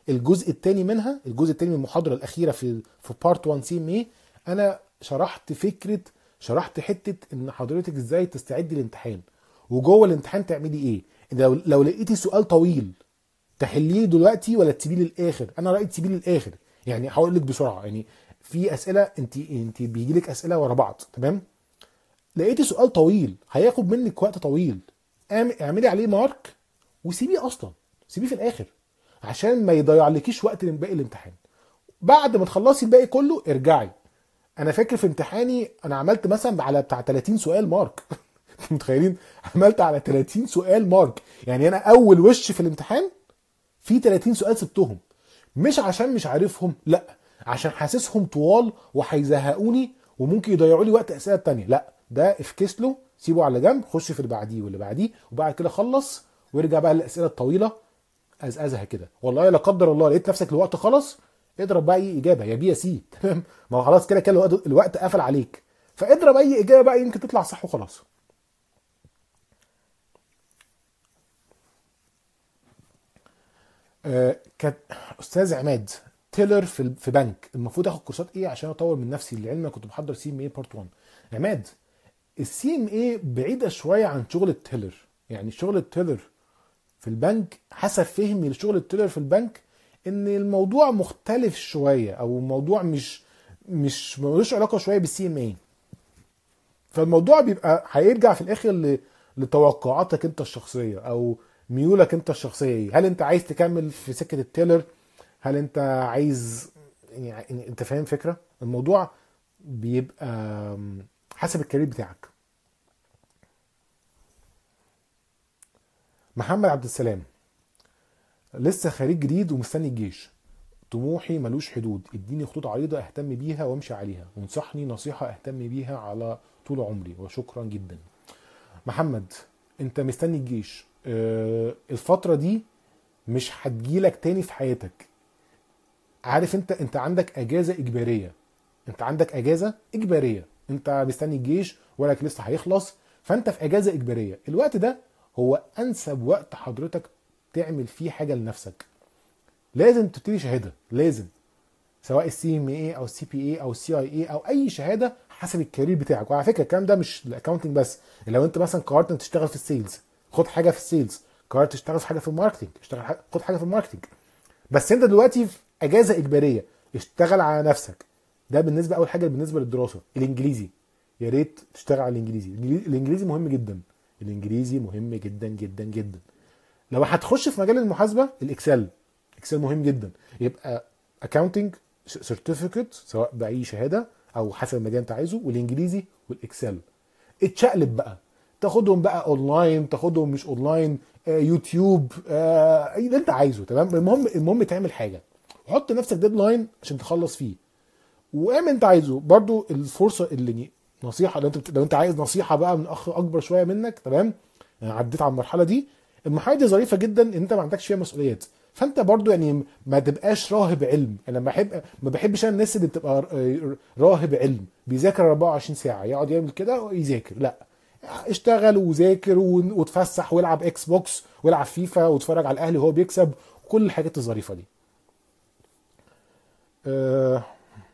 الجزء الثاني منها، الجزء الثاني من المحاضره الاخيره في في بارت واحد سي ام اي، انا شرحت فكره، شرحت حته ان حضرتك ازاي تستعدي للامتحان، وجوه الامتحان تعملي ايه. لو لو لقيتي سؤال طويل تحليه دلوقتي ولا تسيبيه للاخر؟ انا رايي تسيبيه للاخر. يعني هقول لك بسرعه، يعني في اسئله انت انت بيجي لك اسئله ورا بعض، تمام؟ لقيتي سؤال طويل هياخد منك وقت طويل، اعم- اعملي عليه مارك وسيبيه اصلا، سيبيه في الاخر عشان ما يضيعلكيش وقت من باقي الامتحان. بعد ما تخلصي الباقي كله ارجعي. انا فاكر في امتحاني انا عملت مثلا على بتاع تلاتين سؤال مارك. متخيلين؟ عملت على تلاتين سؤال مارك. يعني انا اول وش في الامتحان في تلاتين سؤال سبتهم، مش عشان مش عارفهم، لا، عشان حاسسهم طوال وهيزهقوني وممكن يضيعوا لي وقت اسئله تانية. لا، ده افكس له، سيبه على جنب، خش في اللي بعديه واللي بعديه، وبعد كده خلص وارجع بقى للاسئله الطويله ازازها كده. والله لا قدر الله لقيت نفسك الوقت خلص، اضرب بقى اي اجابه، يا بي يا سي. تمام؟ ما هو خلاص كده كده الوقت الوقت قفل عليك، فاضرب اي اجابه بقى يمكن تطلع صح وخلاص. آه، كانت استاذ عماد تيلر في في بنك، المفروض اخد كورسات ايه عشان اطور من نفسي؟ للعلم انا كنت بحضر سي ام اي بارت واحد. عماد، السي ام اي بعيده شويه عن شغل التيلر. يعني شغل التيلر في البنك، حسب فهمي لشغل التيلر في البنك، ان الموضوع مختلف شويه، او الموضوع مش مش ملوش علاقه شويه بالسي ام اي. فالموضوع بيبقى هيرجع في الاخر ل... لتوقعاتك انت الشخصيه، او ميولك انت الشخصيه. هل انت عايز تكمل في سكه التيلر؟ هل انت عايز، يعني انت فاهم فكره الموضوع؟ بيبقى حسب الكارير بتاعك. محمد عبد السلام، لسه خريج جديد ومستني الجيش، طموحي ملوش حدود، اديني خطوط عريضة اهتم بيها وامشي عليها، وانصحني نصيحة اهتم بيها على طول عمري، وشكرا جدا. محمد، انت مستني الجيش، اه الفترة دي مش هتجيلك تاني في حياتك. عارف انت انت عندك اجازة اجبارية، انت عندك اجازة اجبارية، انت مستني الجيش ولك لسه هيخلص، فانت في اجازة اجبارية. الوقت ده هو انسب وقت حضرتك تعمل فيه حاجة لنفسك. لازم تبتدي شهادة، لازم، سواء السي ام اي او السي بي اي او السي اي اي او اي شهاده حسب الكارير بتاعك. وعلى فكره الكلام ده مش الاكونتنج بس، لو انت مثلا قررت انك تشتغل في السيلز خد حاجه في السيلز، قررت تشتغل في حاجه في الماركتنج اشتغل حاجة، خد حاجه في الماركتنج. بس انت دلوقتي في اجازه اجباريه، اشتغل على نفسك. ده بالنسبه، اول حاجه بالنسبه للدراسه. الانجليزي، يا ريت تشتغل على الانجليزي. الانجليزي مهم جدا، الانجليزي مهم جدا جدا جدا. لو هتخش في مجال المحاسبه، الاكسل، اكسل مهم جدا. يبقى اكاونتنج سيرتيفيكت سواء باي شهاده او حسب المجال انت عايزه، والانجليزي والاكسل. اتشقلب بقى، تاخدهم بقى اونلاين، تاخدهم مش اونلاين، آه يوتيوب، آه اي اللي انت عايزه. تمام؟ المهم المهم تعمل حاجه، وحط لنفسك ديدلاين عشان تخلص فيه، واعمل انت عايزه. برضو الفرصه اللي نصيحه، لو انت لو انت عايز نصيحه بقى من اخ اكبر شويه منك، تمام؟ يعني عديت على المرحله دي، المرحله دي ظريفه جدا ان انت ما عندكش فيها مسؤوليات. فانت برضو يعني ما تبقاش راهب علم. انا بحب ما بحبش انا الناس اللي بتبقى راهب علم بيذاكر اربعة وعشرين ساعه، يقعد يعمل كده ويذاكر. لا، اشتغل وذاكر وتفسح والعب اكس بوكس والعب فيفا واتفرج على الاهلي وهو بيكسب، كل الحاجات الظريفه دي. أه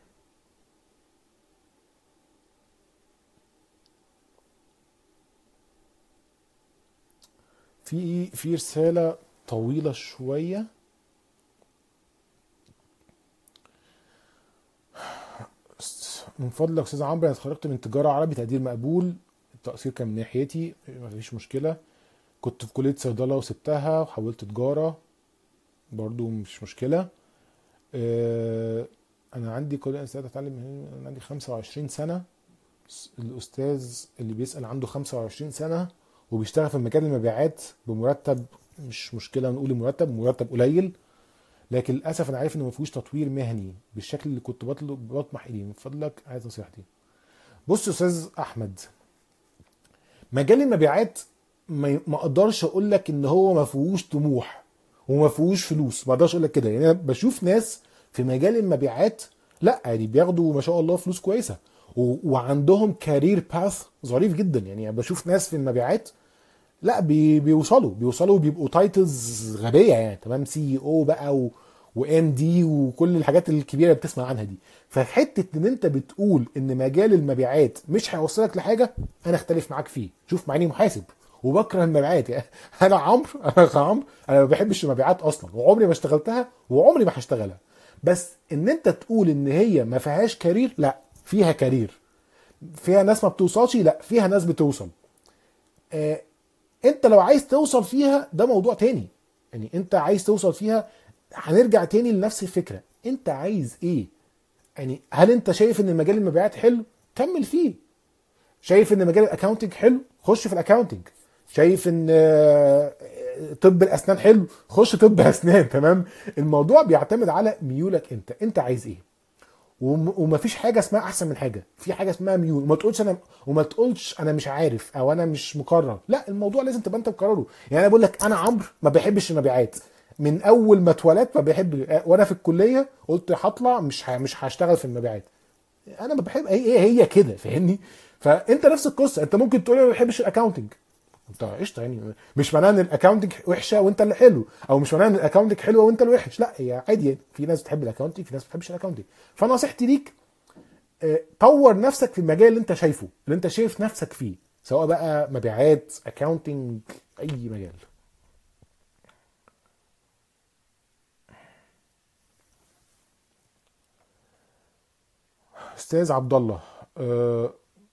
في في رساله طويله شويه. من فضلك استاذ عمرو، انا اتخرجت من تجاره عربي تقدير مقبول، التقصير كان من ناحيتي، مفيش مشكله. كنت في كليه صيدله وسبتها وحولت تجاره، برضو مش مشكله. اه انا عندي كل انسان اتعلم، انا عندي خمسة وعشرين سنه. الاستاذ اللي بيسال عنده خمسة وعشرين سنه وبيشتغل في مجال المبيعات بمرتب، مش مشكله نقول مرتب مرتب قليل، لكن للاسف انا عارف انه ما فيهوش تطوير مهني بالشكل اللي كنت بطلب بطمح اليه. من فضلك عايز نصيحتي. بص يا استاذ احمد، مجال المبيعات ما ما اقدرش اقول لك ان هو ما فيهوش طموح وما فيهوش فلوس، ما اقدرش اقول لك كده. يعني انا بشوف ناس في مجال المبيعات لا يعني بياخدوا ما شاء الله فلوس كويسه و... وعندهم كارير باث ظريف جدا. يعني بشوف ناس في المبيعات لا بي... بيوصلوا بيوصلوا بيبقوا تايتلز غبيه، يعني تمام، سي او بقى و... وام دي وكل الحاجات الكبيره اللي بتسمع عنها دي. فحته ان انت بتقول ان مجال المبيعات مش هيوصلك لحاجه، انا اختلف معاك فيه. شوف، مع اني محاسب وبكره المبيعات يعني انا عمرو انا كعمرو انا ما بحبش المبيعات اصلا، وعمري ما اشتغلتها وعمري ما هشتغلها. بس ان انت تقول ان هي ما فيهاش كارير، لا فيها كارير. فيها ناس ما بتوصلش، لا فيها ناس بتوصل. آه انت لو عايز توصل فيها ده موضوع تاني. يعني انت عايز توصل فيها، هنرجع تاني لنفس الفكره، انت عايز ايه؟ يعني هل انت شايف ان مجال المبيعات حلو؟ كمل فيه. شايف ان مجال الاكاونتنج حلو؟ خش في الاكاونتنج. شايف ان آه، طب الاسنان حلو؟ خش طب اسنان. تمام. الموضوع بيعتمد على ميولك انت، انت عايز ايه. وم- ومفيش حاجه اسمها احسن من حاجه، في حاجه اسمها ميول. وما تقولش انا وما تقولش انا مش عارف او انا مش مقرر، لا الموضوع لازم تبقى انت مقرره. يعني انا بقول لك انا عمرو ما بحبش المبيعات من اول ما اتولدت، ما بحب. وانا في الكليه قلت هطلع مش ه- مش هشتغل في المبيعات. انا ما بحب، هي هي كده، فاهمني. فانت نفس القصه، انت ممكن تقول انا ما بحبش الاكاونتنج، انت قشطه يعني. مش معناه ان الاكاونتنج وحشه وانت اللي حلو، او مش معناه ان الاكاونتنج حلوه وانت اللي وحش. لا هي عادي يعني. في ناس بتحب الاكاونتنج، في ناس ما بتحبش الاكاونتنج. فنصيحتي ليك، آه، طور نفسك في المجال اللي انت شايفه، اللي انت شايف نفسك فيه، سواء بقى مبيعات، اكاونتنج، اي مجال. استاذ عبد الله، آه،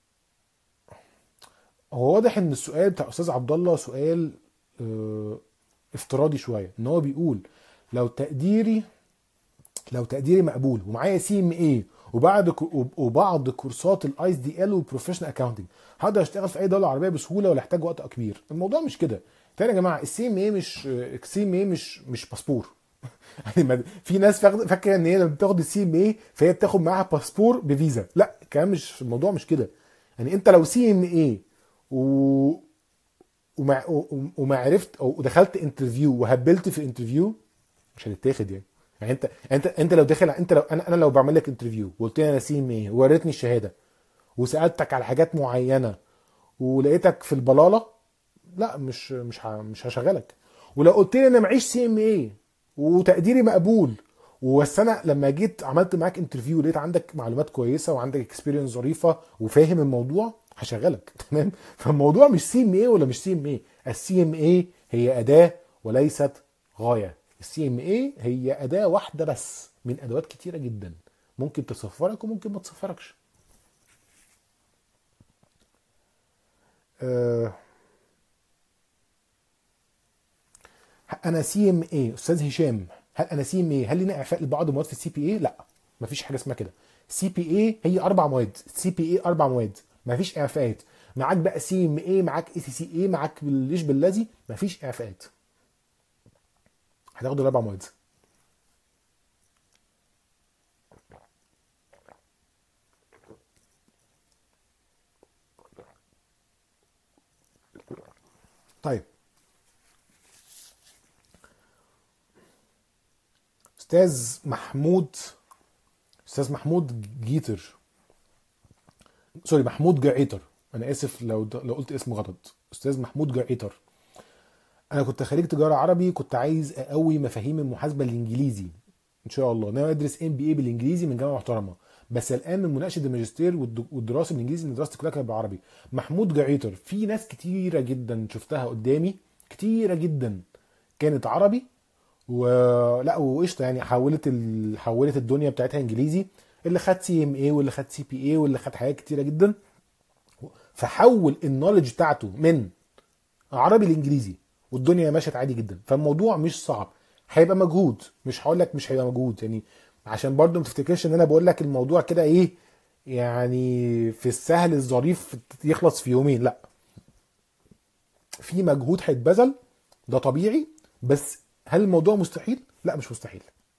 هو واضح ان السؤال بتاع استاذ عبد الله سؤال آه، افتراضي شويه. ان هو بيقول لو تقديري لو تقديري مقبول ومعايا سي ام اي وبعد ك- وبعض كورسات الاي اس دي ال والبروفيشنال اكاونتنج، هقدر اشتغل في اي دوله عربيه بسهوله ولا احتاج وقت كبير؟ الموضوع مش كده. تاني يا جماعه، السي ام اي مش السي ام اي مش مش باسبور. يعني ما- في ناس فاخد- فاكره ان هي لما بتاخد السي ام اي فهي بتاخد معاها باسبور بفيزا. لا الكلام مش، الموضوع مش كده. يعني انت لو سي ام اي و وما و- وما عرفت او دخلت انترفيو وهبلت في الانترفيو، مش هتتاخد يعني. يعني انت انت انت لو داخل، انت لو انا انا لو بعمل لك انترفيو وقلت لي انا سيم ايه ووريتني الشهاده وسالتك على حاجات معينه ولقيتك في البلاله، لا مش مش ه- مش هشغلك. ولو قلت لي انا معيش سي ام ايه وتقديري مقبول، بس انا لما جيت عملت معاك انترفيو لقيت عندك معلومات كويسه وعندك اكسبيرينس ظريفه وفاهم الموضوع، هشغلك. تمام. فالموضوع مش سي ام ايه ولا مش سي ام ايه. السي ام ايه هي اداه وليست غايه. السي ام ايه هي اداه واحده بس من ادوات كتيره جدا، ممكن تصفرك وممكن ما تصفركش. أه انا سي ام اي استاذ هشام، هل انا سي ام اي هل لنا اعفاء لبعض المواد في السي بي اي؟ لا، مفيش حاجه اسمها كده. سي بي اي هي اربع مواد، سي بي اي اربع مواد، مفيش اعفاءات. معاك بقى سي ام اي، معاك اي سي سي اي، معاك بالليش بالذي، مفيش اعفاءات، هتاخد الاربع مواد. طيب، استاذ محمود استاذ محمود جيتر، سوري محمود جعيتر، انا اسف لو لو قلت اسم غلط. استاذ محمود جعيتر، انا كنت خريج تجاره عربي، كنت عايز اقوي مفاهيم المحاسبه الانجليزي. ان شاء الله ناوي ادرس ام بي اي بالانجليزي من جامعه محترمه، بس الان من مناقشه الماجستير والد- والدراسه بالانجليزي، ان دراستي كلها كانت بالعربي. محمود جعيتر، في ناس كتيره جدا شفتها قدامي، كتيره جدا كانت عربي ولا وقشطه يعني، حولت ال... حولت الدنيا بتاعتها انجليزي. اللي خد سي ام اي واللي خد سي بي اي واللي خد حاجات كتيره جدا، فحول النولج بتاعته من عربي الانجليزي والدنيا مشت عادي جدا. فالموضوع مش صعب، هيبقى مجهود. مش هقول لك مش هيبقى مجهود يعني، عشان برضو ما تفتكرش ان انا بقول لك الموضوع كده ايه يعني في السهل الظريف يخلص في يومين. لا، في مجهود هيتبذل، ده طبيعي. بس هل الموضوع مستحيل؟ لا مش مستحيل.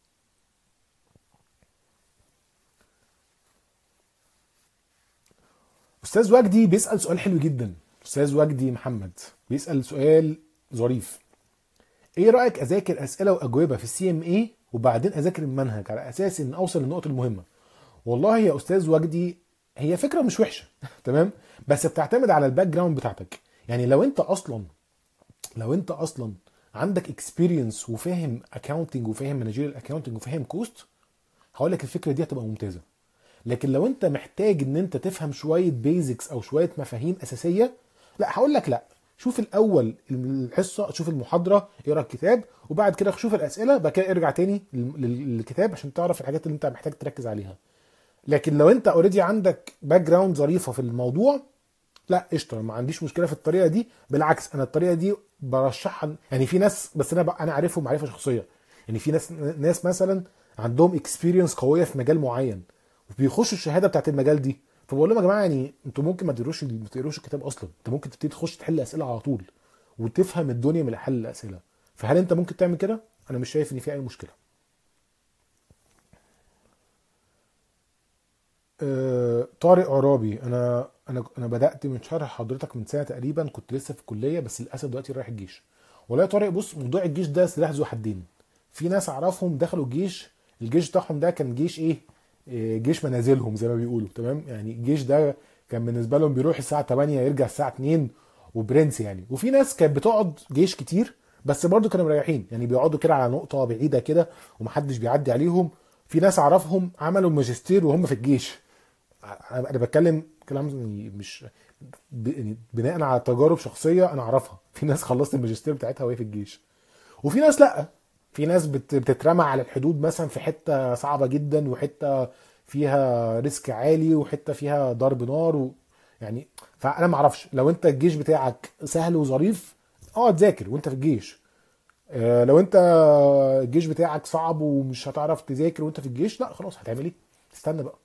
استاذ وجدي بيسأل سؤال حلو جدا. استاذ وجدي محمد بيسأل سؤال ظريف. ايه رايك اذاكر اسئله واجوبه في السي ام اي وبعدين اذاكر المنهج على اساس ان اوصل للنقط المهمه؟ والله يا استاذ وجدي، هي فكره مش وحشه تمام، بس بتعتمد على الباك جراوند بتاعتك. يعني لو انت اصلا لو انت اصلا عندك اكسبيرينس وفاهم اكاونتنج وفاهم مانجيريال اكاونتنج وفاهم كوست، هقول لك الفكره دي هتبقى ممتازه. لكن لو انت محتاج ان انت تفهم شويه بيزكس او شويه مفاهيم اساسيه، لا هقول لك لا، شوف الاول الحصه، شوف المحاضره، اقرا الكتاب، وبعد كده شوف الاسئله، بعد كده ارجع تاني لل- للكتاب عشان تعرف الحاجات اللي انت محتاج تركز عليها. لكن لو انت اوريدي عندك باك جراوند ظريفه في الموضوع، لا قشطه، ما عنديش مشكله في الطريقه دي. بالعكس انا الطريقه دي برشحها، يعني في ناس، بس انا بقى انا عارفهم معرفه شخصيه، يعني في ناس ناس مثلا عندهم اكسبيرينس قويه في مجال معين وبيخشوا الشهاده بتاعت المجال دي، فبقول لهم يا جماعه يعني انتوا ممكن ما تقروش ما تقروش الكتاب اصلا، انت ممكن تبتدي تخش تحل اسئله على طول وتفهم الدنيا من حل الاسئله. فهل انت ممكن تعمل كده؟ انا مش شايف ان في اي مشكله. آه، طارق عرابي، انا انا انا بدات من شرح حضرتك من سنه تقريبا، كنت لسه في الكليه بس للاسف دلوقتي رايح الجيش. والله يا طارق بص، موضوع الجيش ده سلاح ذو حدين. في ناس اعرفهم دخلوا الجيش، الجيش بتاعهم ده كان جيش ايه، آه، جيش منازلهم زي ما بيقولوا، تمام؟ يعني الجيش ده كان بالنسبه لهم بيروح الساعه تمانية يرجع الساعه اتنين وبرنس يعني. وفي ناس كانت بتقعد جيش كتير بس برضو كانوا مريحين، يعني بيقعدوا كده على نقطه بعيده كده ومحدش بيعدي عليهم. في ناس اعرفهم عملوا ماجستير وهم في الجيش. انا أنا بتكلم كلام يعني مش ب- يعني بناء على تجارب شخصيه انا اعرفها. في ناس خلصت الماجستير بتاعتها وهي في الجيش، وفي ناس لا، في ناس بت- بتترمى على الحدود مثلا في حته صعبه جدا وحته فيها ريسك عالي وحته فيها ضرب نار و... يعني فانا ما اعرفش، لو انت الجيش بتاعك سهل وظريف اقعد ذاكر وانت في الجيش. آه، لو انت الجيش بتاعك صعب ومش هتعرف تذاكر وانت في الجيش، لا خلاص هتعمل ايه؟ استنى بقى.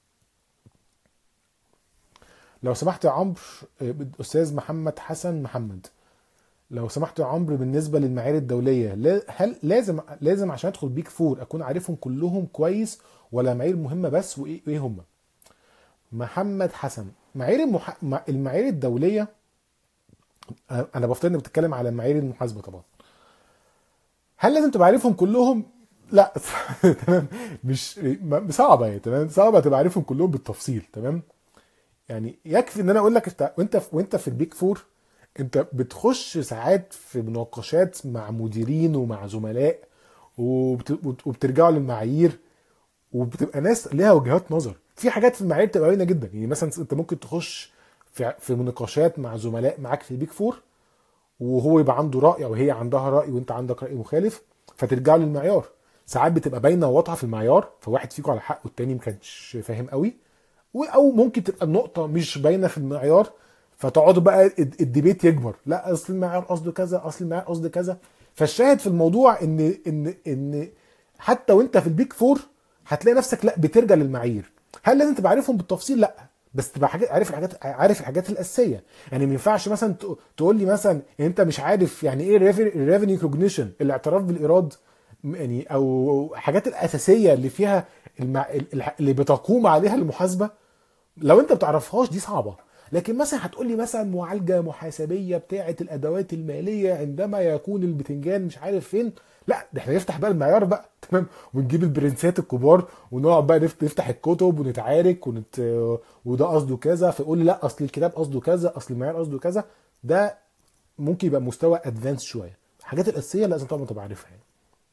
لو سمحت يا عمرو، آه، استاذ محمد حسن محمد، لو سمحت يا عمرو بالنسبه للمعايير الدوليه، لا- هل لازم لازم عشان ادخل بيك فور اكون عارفهم كلهم كويس، ولا معايير مهمه بس، وايه ايه هم؟ محمد حسن، معايير المح... مع- المعايير الدوليه، انا أنا بفترض انك بتتكلم على معايير المحاسبه طبعا. هل لازم تبقى عارفهم كلهم؟ لا تمام، مش م- صعبه يعني، تمام، صعبه تبقى عارفهم كلهم بالتفصيل، تمام. يعني يكفي ان انا اقول لك انت وانت في وانت في البيك فور، انت بتخش ساعات في مناقشات مع مديرين ومع زملاء، وبت... وبت- وبترجعوا للمعايير، وبتبقى ناس ليها وجهات نظر في حاجات في المعايير بتبقى باينه جدا. يعني مثلا انت ممكن تخش في في مناقشات مع زملاء معاك في البيك فور، وهو يبقى عنده راي او هي عندها راي وانت عندك راي مخالف، فترجعوا للمعيار. ساعات بتبقى باينه وواضحه في المعيار، فواحد فيكم على حق والتاني ما كانش فاهم قوي، و- او ممكن تبقى النقطه مش باينه في المعيار، فتقعدوا بقى الد- الديبيت يكبر، لا اصل المعيار قصده كذا، اصل المعيار قصده كذا. فالشاهد في الموضوع ان ان ان حتى وانت في البيك فور هتلاقي نفسك لا بترجع للمعايير. هل لازم تبقى عارفهم بالتفصيل؟ لا، بس تبقى حاجات عارف الحاجات عارف الحاجات الاساسيه. يعني ما ينفعش مثلا تق- تقول لي مثلا انت مش عارف يعني ايه الريفينيو كوجنيشن، الاعتراف بالايراد، يعني او حاجات الاساسيه اللي فيها المع... اللي بتقوم عليها المحاسبه. لو انت بتعرفهاش دي صعبه. لكن مثلا هتقول لي مثلا معالجه محاسبيه بتاعه الادوات الماليه عندما يكون البتنجان مش عارف فين، لا ده احنا نفتح بقى المعيار بقى تمام، ونجيب البرنسات الكبار ونقعد بقى نفت- نفتح الكتب ونتعارك ونت... وده قصده كذا، فيقول لي لا اصل الكتاب قصده كذا، اصل المعيار قصده كذا. ده ممكن يبقى مستوى ادفانس شويه. الحاجات الاساسيه لازم طبعا تبقى عارفها يعني.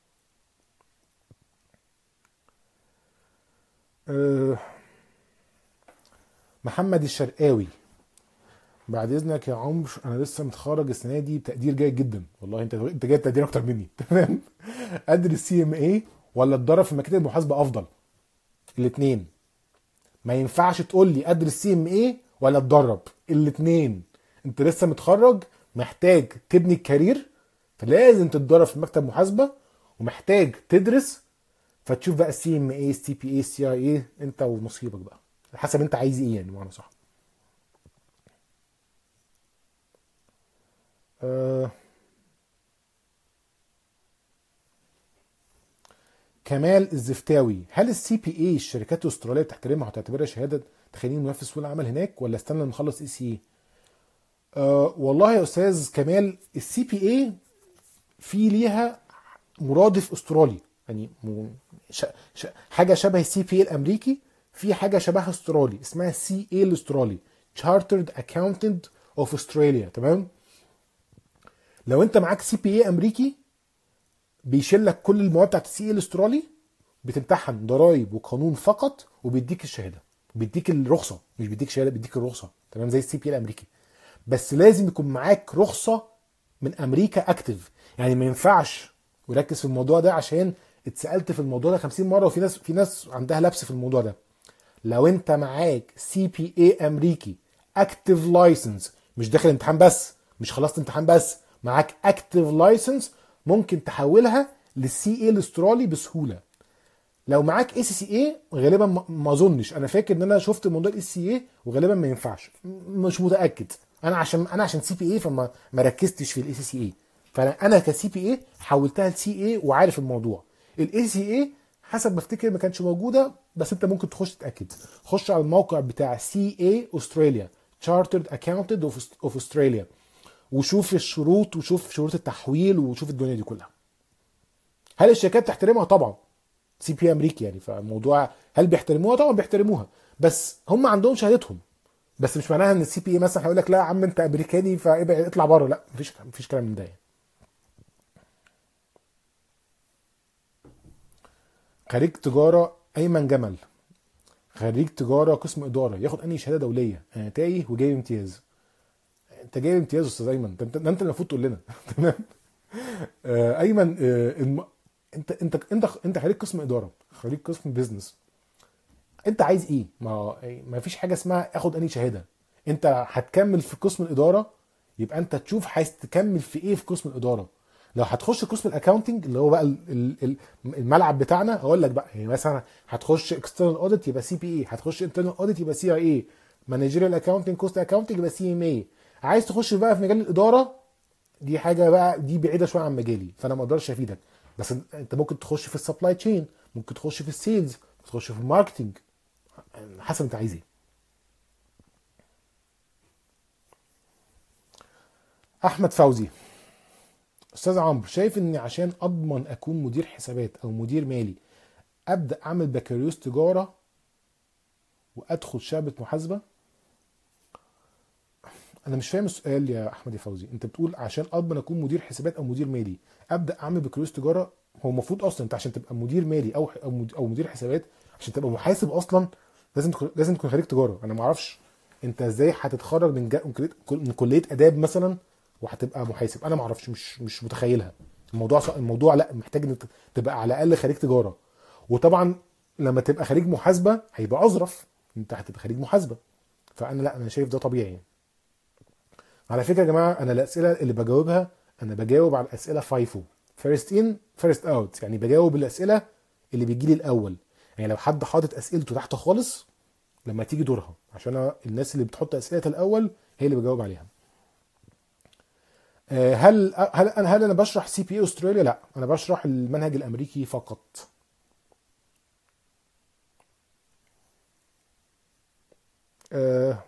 أه، محمد الشرقاوي، بعد اذنك يا عمرو انا لسه متخرج السنه دي بتقدير جيد جدا، والله انت انت جايب تقدير اكتر مني تمام. ادرس سي ام اي ولا اتدرب في مكاتب المحاسبه افضل؟ الاثنين. ما ينفعش تقول لي ادرس سي ام اي ولا اتدرب، الاثنين. انت لسه متخرج محتاج تبني الكارير، فلازم تتدرب في مكتب محاسبه، ومحتاج تدرس، فتشوف بقى السي ام اي، السي بي اي، السي اي اي، انت ونصيبك بقى حسب انت عايز ايه يعني، معنى صح. أه، كمال الزفتاوي، هل السي بي اي الشركات الاستراليه بتحترمها وتعتبرها شهاده تخليني منافس سوق العمل هناك، ولا استنى لما اخلص اي سي اي؟ أه والله يا استاذ كمال، السي بي اي في ليها مرادف استرالي، يعني م- ش... ش... حاجه شبه السي بي اي الامريكي، في حاجه شبهها استرالي اسمها سي اي الاسترالي، Chartered Accountant of Australia، تمام. لو انت معاك سي بي اي امريكي بيشيل لك كل المواد بتاعت السي اي الاسترالي، بتمتحن ضرايب وقانون فقط وبيديك الشهاده، بيديك الرخصه، مش بيديك شهاده، بيديك الرخصه، تمام، زي السي بي اي الامريكي. بس لازم يكون معاك رخصه من امريكا اكتف. يعني ما ينفعش، وركز في الموضوع ده عشان اتسالت في الموضوع ده خمسين مره، وفي ناس في ناس عندها لبس في الموضوع ده. لو انت معاك سي بي اي امريكي اكتف لايسنس، مش داخل امتحان بس، مش خلصت امتحان بس، معاك اكتف لايسنس، ممكن تحولها للسي اي الاسترالي بسهوله. لو معاك اي سي سي اي غالبا ما اظنش، انا فاكر ان انا شفت موضوع الاي سي اي وغالبا ما ينفعش، مش متاكد. انا عشان انا عشان سي بي اي فما ما ركزتش في الاي سي سي اي، فانا كسي بي اي حولتها لسي اي وعارف الموضوع. الاي سي اي حسب ما افتكر ما كانش موجوده، بس انت ممكن تخش تتاكد. خش على الموقع بتاع سي اي استراليا، Chartered Accountant of Australia، وشوف الشروط وشوف شروط التحويل وشوف الدنيا دي كلها. هل الشركات تحترمها؟ طبعا، سي بي امريكي يعني، فالموضوع هل بيحترموها؟ طبعا بيحترموها، بس هم عندهم شهادتهم. بس مش معناها ان السي بي اي مثلا هيقول لك لا يا عم انت امريكاني فابعد اطلع بره، لا، مفيش مفيش كلام من ده يعني. خريج تجاره ايمن جمل، خريج تجاره قسم اداره، ياخد انهي شهاده دوليه؟ انا تايه وجايب امتياز. انت جايب امتياز يا استاذ ايمن، ده انت ده انت اللي المفروض تقول لنا. تمام. آه، ايمن، آه، الم... انت انت انت انت خريج قسم اداره، خريج قسم بيزنس، انت عايز ايه؟ ما ما فيش حاجه اسمها اخد انهي شهاده. انت هتكمل في قسم الاداره، يبقى انت تشوف عايز تكمل في ايه في قسم الاداره. لو هتخش قسم الاكاونتنج اللي هو بقى ال- ال- ال- الملعب بتاعنا، هقول لك بقى يعني مثلا هتخش اكسترنال اوديت يبقى سي بي اي، هتخش انترنال اوديت يبقى سي اي اي، مانجيريال اكاونتنج كوست اكاونتنج يبقى سي ام اي. عايز تخش بقى في مجال الاداره، دي حاجه بقى دي بعيده شويه عن مجالي، فانا ما اقدرش افيدك. بس انت ممكن تخش في السبلاي تشين، ممكن تخش في السيلز، ممكن تخش في الماركتنج، حسب انت عايز ايه. احمد فوزي، استاذ عمرو، شايف اني عشان اضمن اكون مدير حسابات او مدير مالي ابدا اعمل بكالوريوس تجاره وادخل شعبة محاسبه؟ انا مش فاهم السؤال يا احمد يا فوزي. انت بتقول عشان اضمن اكون مدير حسابات او مدير مالي ابدا اعمل بكالوريوس تجاره؟ هو المفروض اصلا انت عشان تبقى مدير مالي او او مد- أو مدير حسابات، عشان تبقى محاسب اصلا لازم تكون لازم تكون خريج تجاره. انا ما اعرفش انت ازاي هتتخرج من جا... من كليه من كلية اداب مثلا وهتبقى محاسب. انا ما اعرفش، مش مش متخيلها. الموضوع ص... الموضوع لا، محتاج ان انت تبقى على الاقل خريج تجاره. وطبعا لما تبقى خريج محاسبه هيبقى اظرف، انت هتبقى خريج محاسبه. فانا لا، انا شايف ده طبيعي. على فكره يا جماعه، انا الاسئله اللي بجاوبها انا بجاوب على الاسئله فايفو، فيرست ان فيرست اوت، يعني بجاوب الاسئله اللي بيجي لي الاول. يعني لو حد حاطط اسئلته تحت خالص لما تيجي دورها، عشان أنا الناس اللي بتحط اسئلتها الاول هي اللي بجاوب عليها. آه، هل هل انا هل انا بشرح سي بي اي استراليا؟ لا، انا بشرح المنهج الامريكي فقط. آه،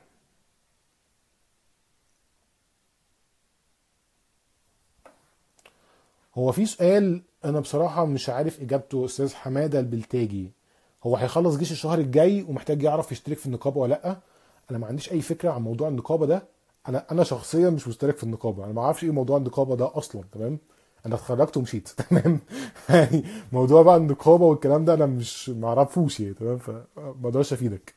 هو في سؤال انا بصراحه مش عارف اجابته، استاذ حماده البلتاجي، هو هيخلص جيش الشهر الجاي ومحتاج يعرف يشترك في النقابه ولا لا. انا ما عنديش اي فكره عن موضوع النقابه ده. انا انا شخصيا مش مشترك في النقابه، انا ما اعرفش ايه موضوع النقابه ده اصلا، تمام. انا اتخرجت ومشيت. تمام. يعني موضوع بقى النقابه والكلام ده انا مش ما اعرفوش يعني، تمام، فما اقدرش افيدك.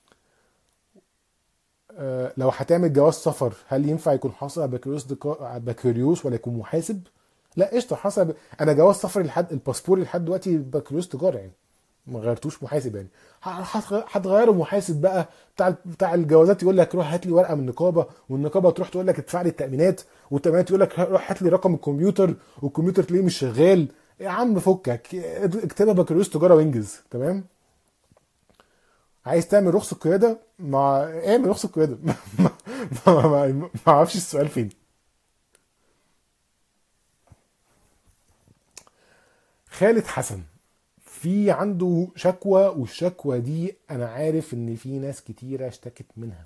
أه، لو هتعمل جواز سفر هل ينفع يكون حاصل على بكالوريوس دكا- بكالوريوس ولا يكون محاسب؟ لا قشطه، حسب. انا جواز سفري لحد الباسبور لحد دلوقتي بكالوريوس تجاره يعني، ما غيرتوش محاسب يعني. ه- هتغ- هتغيره محاسب بقى، بتاع بتاع الجوازات يقول لك روح هات لي ورقه من النقابه، والنقابه تروح تقول لك ادفع لي التامينات، والتامينات يقول لك روح هات لي رقم الكمبيوتر، والكمبيوتر تلاقيه مش شغال. يا عم فكك، اكتبها بكالوريوس تجاره وانجز، تمام. عايز تعمل رخصة قيادة مع اعمل رخصة قيادة. ما ما- ما- ما اعرفش السؤال فين. خالد حسن، في عنده شكوى، والشكوى دي انا عارف ان في ناس كتيرة اشتكت منها.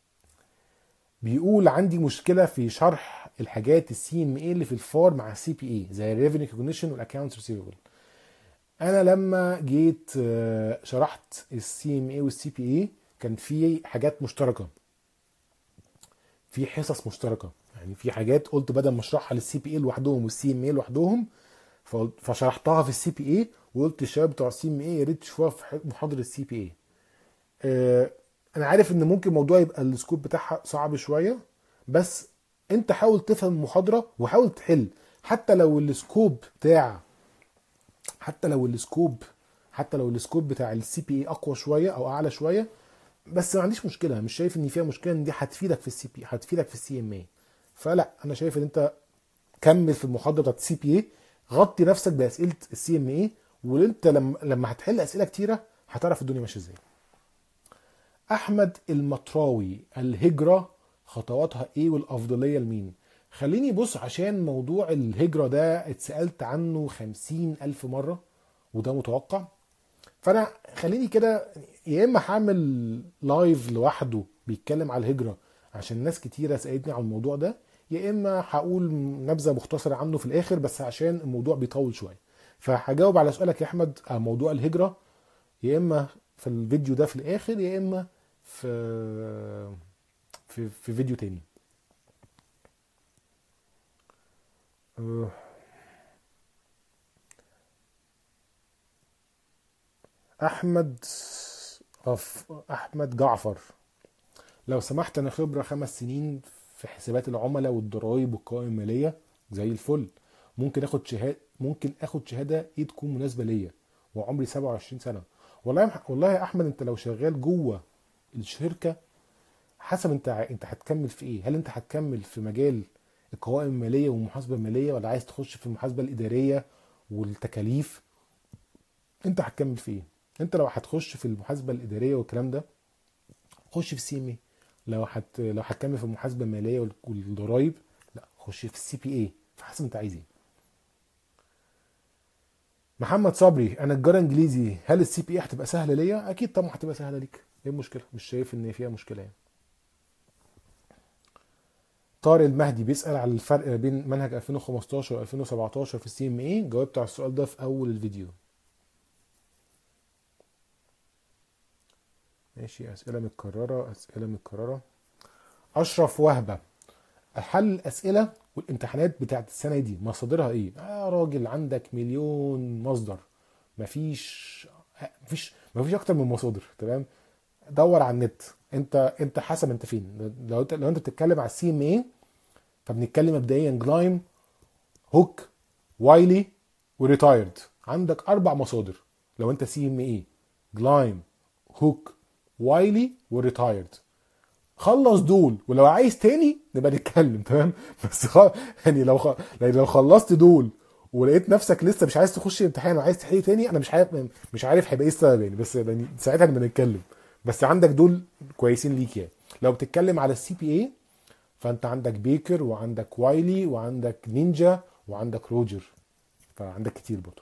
بيقول عندي مشكلة في شرح الحاجات السي ام اي اللي في الفار مع السي بي اي زي الريفينيو ريكوجنيشن والاكونتس ريسيفبل. انا لما جيت آه، شرحت السي ام اي والسي بي اي كان في حاجات مشتركة، في حصص مشتركه. يعني في حاجات قلت بدل ما اشرحها للسي بي اي لوحدهم والسي ام اي لوحدهم، فقلت- فشرحتها في السي بي اي، وقلت للشباب بتوع السي ام اي يا ريت تشوفوها في ح- محاضره السي بي اي. آه، انا عارف ان ممكن الموضوع يبقى السكوب بتاعها صعب شويه، بس انت حاول تفهم المحاضره وحاول تحل. حتى لو السكوب بتاع حتى لو السكوب حتى لو السكوب بتاع السي بي اي اقوى شويه او اعلى شويه، بس ما عنديش مشكله، مش شايف ان فيها مشكله، ان دي هتفيدك في السي بي هتفيدك في السي ام اي. فلا، انا شايف ان انت كمل في المحاضره بتاعت السي بي اي، غطي نفسك باسئله السي ام اي، وانت لما لما هتحل اسئله كتيره هتعرف الدنيا ماشيه ازاي. احمد المطراوي، الهجره خطواتها ايه والافضليه لمين؟ خليني بص، عشان موضوع الهجره ده اتسالت عنه خمسين الف مره وده متوقع، فانا خليني كده، يا اما هعمل لايف لوحده بيتكلم على الهجره عشان ناس كتيره سالتني على الموضوع ده، يا اما هقول نبذه مختصره عنه في الاخر بس عشان الموضوع بيطول شويه. فهجاوب على سؤالك يا احمد عن موضوع الهجره، يا اما في الفيديو ده في الاخر، يا اما في في, في فيديو تاني. أه، احمد أف احمد جعفر، لو سمحت انا خبرة خمس سنين في حسابات العملاء والضرائب والقوائم المالية زي الفل، ممكن اخد شهادة ممكن اخد شهادة ايه تكون مناسبة ليا، وعمري سبعة وعشرين سنة. والله يا مح- والله يا احمد، انت لو شغال جوه الشركة حسب انت ع- انت هتكمل في ايه. هل انت هتكمل في مجال القوائم المالية والمحاسبة المالية، ولا عايز تخش في المحاسبة الإدارية والتكاليف؟ انت هتكمل في ايه؟ انت لو هتخش في المحاسبة الإدارية والكلام ده، خش في السي ام اي. لو هت لو هتكمل في المحاسبه الماليه وال- والضرايب، لا خش في السي بي اي، فحسب انت عايز ايه. محمد صبري، انا تجاره انجليزي، هل السي بي اي هتبقى سهله ليا؟ اكيد طبعا هتبقى سهله ليك، ايه المشكله؟ مش شايف ان فيها مشكله يعني. طارق المهدي بيسال على الفرق بين منهج ألفين وخمستاشر و ألفين وسبعتاشر في السي ام اي، جاوبت على السؤال ده في اول الفيديو. ماشي، اسئله متكرره اسئله متكرره. اشرف وهبه، حل الاسئله والامتحانات بتاعت السنه دي مصادرها ايه؟ آه يا راجل، عندك مليون مصدر، مفيش مفيش مفيش اكتر من مصادر، تمام. دور على النت، انت انت حسب انت فين. لو انت لو انت بتتكلم على السي ام اي، فبنتكلم مبدئيا جلايم، هوك، وايلي، وريتايرد. عندك اربع مصادر لو انت سي ام اي: جلايم، هوك، وايلي، وريتايرد. خلص دول، ولو عايز تاني نبقى نتكلم، تمام. بس خ... يعني لو خ... يعني لو خلصت دول ولقيت نفسك لسه مش عايز تخش امتحان وعايز تحل تاني، انا مش عارف مش عارف هيبقى ايه السبب يعني، بس يعني ساعتها نبقى نتكلم. بس عندك دول كويسين ليك يعني. لو بتتكلم على السي بي اي، فانت عندك بيكر، وعندك وايلي، وعندك نينجا، وعندك روجر، فعندك كتير برضه.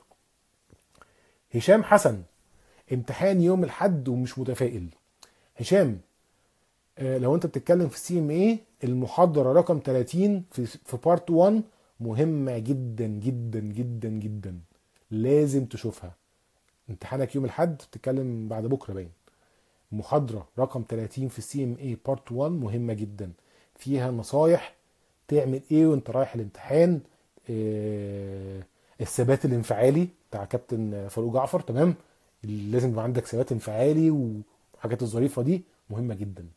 هشام حسن، امتحان يوم الاحد ومش متفائل. هشام، آه، لو انت بتتكلم في سي ام اي، المحاضره رقم ثلاثين في في بارت واحد مهمه جدا جدا جدا جدا، لازم تشوفها. امتحانك يوم الاحد، بتتكلم بعد بكره باين. محاضره رقم ثلاثين في سي ام اي بارت واحد مهمه جدا، فيها نصايح تعمل ايه وانت رايح الامتحان. آه، الثبات الانفعالي بتاع كابتن فاروق جعفر، تمام. لازم يبقى عندك ثبات انفعالي، وحاجات الظريفه دي مهمه جدا.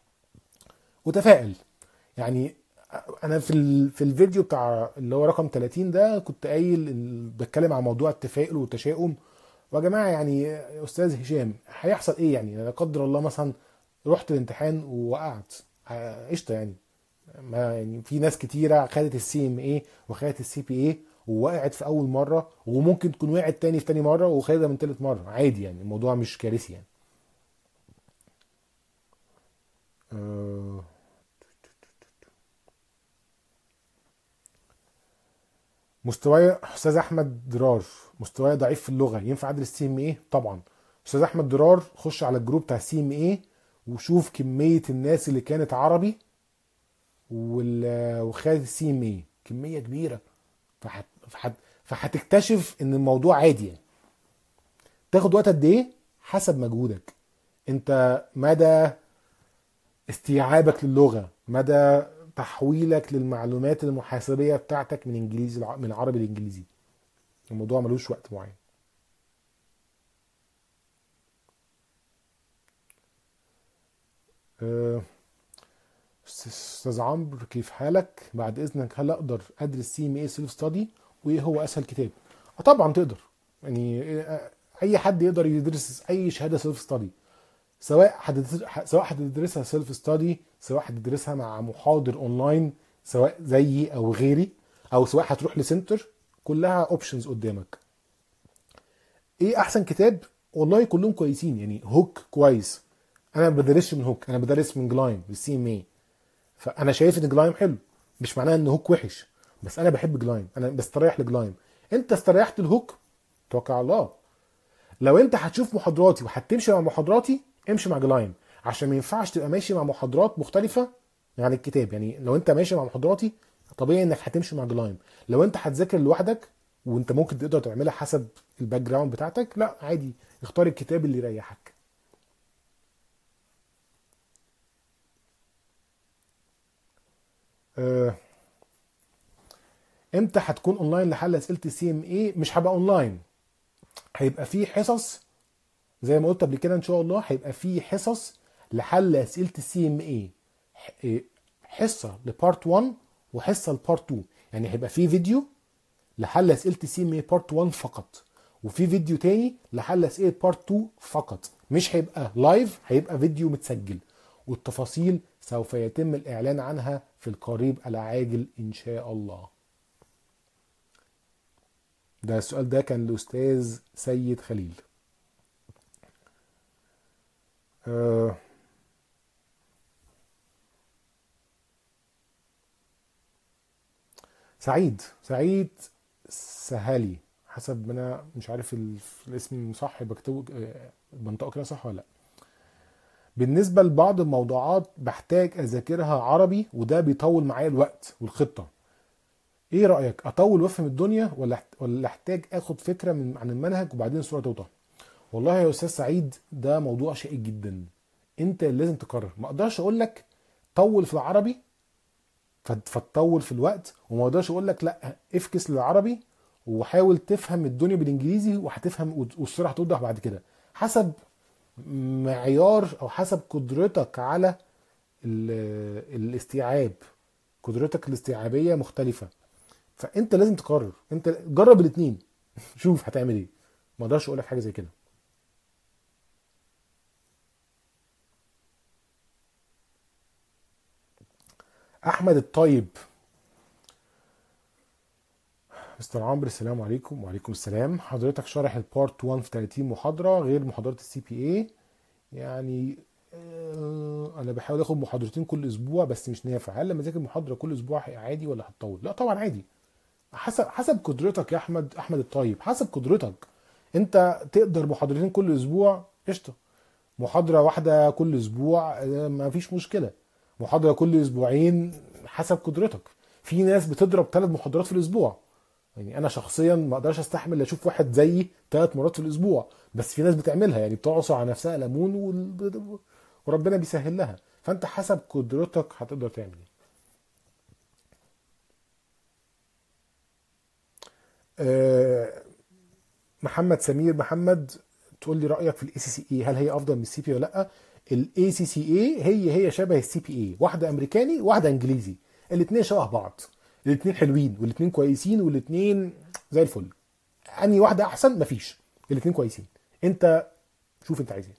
وتفائل يعني. انا في ال- في الفيديو بتاع اللي هو رقم ثلاثين ده كنت قايل ال- بتكلم عن موضوع التفاؤل والتشاؤم. ويا جماعه يعني، يا استاذ هشام، هيحصل ايه يعني لا قدر الله مثلا رحت الامتحان ووقعت؟ ه- قشطه يعني. ما يعني في ناس كتيره خدت السي ام اي وخدت السي بي اي ووقعت في اول مره، وممكن تكون وقعت تاني في تاني مره وخدها من تالت مره عادي يعني، الموضوع مش كارثي يعني. أه مستواي استاذ احمد درار، مستواي ضعيف في اللغه، ينفع ادرس سي ام ايه؟ طبعا. استاذ احمد درار، خش على الجروب بتاع سي ام ايه وشوف كميه الناس اللي كانت عربي وال- وخدت السي ام ايه، كميه كبيره. فحت... فحت... فهتكتشف ان الموضوع عادي يعني. تاخد وقت قد ايه؟ حسب مجهودك انت، مدى استيعابك للغه، مدى تحويلك للمعلومات المحاسبيه بتاعتك من انجليزي لع- من عربي لانجليزي. الموضوع ملوش وقت معين. أه، استاذ عمرو كيف حالك؟ بعد اذنك، هل اقدر ادرس سي ام اي سيلف ستادي؟ وايه هو اسهل كتاب؟ اه طبعا تقدر. يعني آه، اي حد يقدر يدرس اي شهاده سيلف ستادي، سواء هتدرس- سواء هتدرسها سيلف ستادي، سواء هتدرسها مع محاضر اونلاين، سواء زيي او غيري، او سواء هتروح لسنتر. كلها اوبشنز قدامك. ايه احسن كتاب؟ والله كلهم كويسين. يعني هوك كويس، انا ما بدرسش من هوك، انا بدرس من جلايم بالسي ام اي. فانا شايف ان جلايم حلو، مش معناه ان هوك وحش، بس انا بحب جلايم، انا بستريح لجلايم. انت استريحت الهوك، توكل على الله. لو انت هتشوف محاضراتي وهتمشي مع محاضراتي، امشي مع جلايم. عشان ما ينفعش تبقى ماشي مع محاضرات مختلفه عن الكتاب. يعني لو انت ماشي مع محاضراتي، طبيعي انك هتمشي مع جلايم. لو انت هتذاكر لوحدك، وانت ممكن تقدر تعملها حسب الباك جراوند بتاعتك، لا عادي، اختار الكتاب اللي يريحك. أه، امتى هتكون اونلاين لحل اسئله السي ام اي؟ مش هبقى اونلاين، هيبقى في حصص. زي ما قلت قبل كده، ان شاء الله هيبقى في حصص لحل اسئله السي ام اي. حصه لبارت واحد وحصه لبارت اتنين. يعني هيبقى في فيديو لحل اسئله السي ام اي بارت واحد فقط، وفي فيديو تاني لحل اسئله بارت اتنين فقط. مش هيبقى لايف، هيبقى فيديو متسجل. والتفاصيل سوف يتم الاعلان عنها في القريب العاجل ان شاء الله. ده السؤال ده كان الاستاذ سيد خليل. أه، سعيد سعيد سهالي، حسب ما انا مش عارف ال- الاسم صح بكتبه، آه، بنطقه كده صح ولا لا. بالنسبه لبعض الموضوعات بحتاج اذاكرها عربي، وده بيطول معايا الوقت والخطه. ايه رايك؟ اطول وافهم الدنيا، ولا أحت- ولا احتاج اخد فكره من عن المنهج وبعدين الصوره توضح؟ والله يا استاذ سعيد، ده موضوع شائك جدا. انت اللي لازم تقرر. ما اقدرش اقول لك طول في العربي فت- فتطول في الوقت، وما اقدرش اقول لك لا افكس للعربي وحاول تفهم الدنيا بالانجليزي وهتفهم والصوره هتوضح بعد كده. حسب معيار او حسب قدرتك على ال- الاستيعاب. قدرتك الاستيعابيه مختلفه، فانت لازم تقرر. انت جرب الاثنين شوف هتعمل ايه. ما اقدرش اقول لك حاجه زي كده. احمد الطيب، مستر عمرو السلام عليكم. وعليكم السلام. حضرتك شارح البارت واحد في ثلاثين محاضره غير محاضرات السي بي اي. يعني آه، انا بحاول اخد محاضرتين كل اسبوع بس مش نافع. هل لما اذاكر محاضره كل اسبوع عادي ولا هتطول؟ لا طبعا عادي. حسب حسب قدرتك يا احمد احمد الطيب، حسب قدرتك. انت تقدر محاضرتين كل اسبوع، قشطه. محاضره واحده كل اسبوع، آه، ما فيش مشكله. محاضره كل اسبوعين، حسب قدرتك. في ناس بتضرب ثلاث محاضرات في الاسبوع. يعني انا شخصيا ما اقدرش استحمل اشوف واحد زيي ثلاث مرات في الاسبوع، بس في ناس بتعملها، يعني بتعصر على نفسها ليمون وال- وربنا بيسهل لها. فانت حسب قدرتك هتقدر تعمل ايه. آه، محمد سمير محمد، تقول لي رايك في الاي سي سي اي، هل هي افضل من السي بي ولا لا؟ الاي سي سي اي هي هي شبه السي بي اي، واحده امريكاني واحده انجليزي. الاثنين شبه بعض، الاثنين حلوين والاثنين كويسين والاثنين زي الفل. انهي واحده احسن؟ مفيش، الاثنين كويسين. انت شوف انت عايز ايه.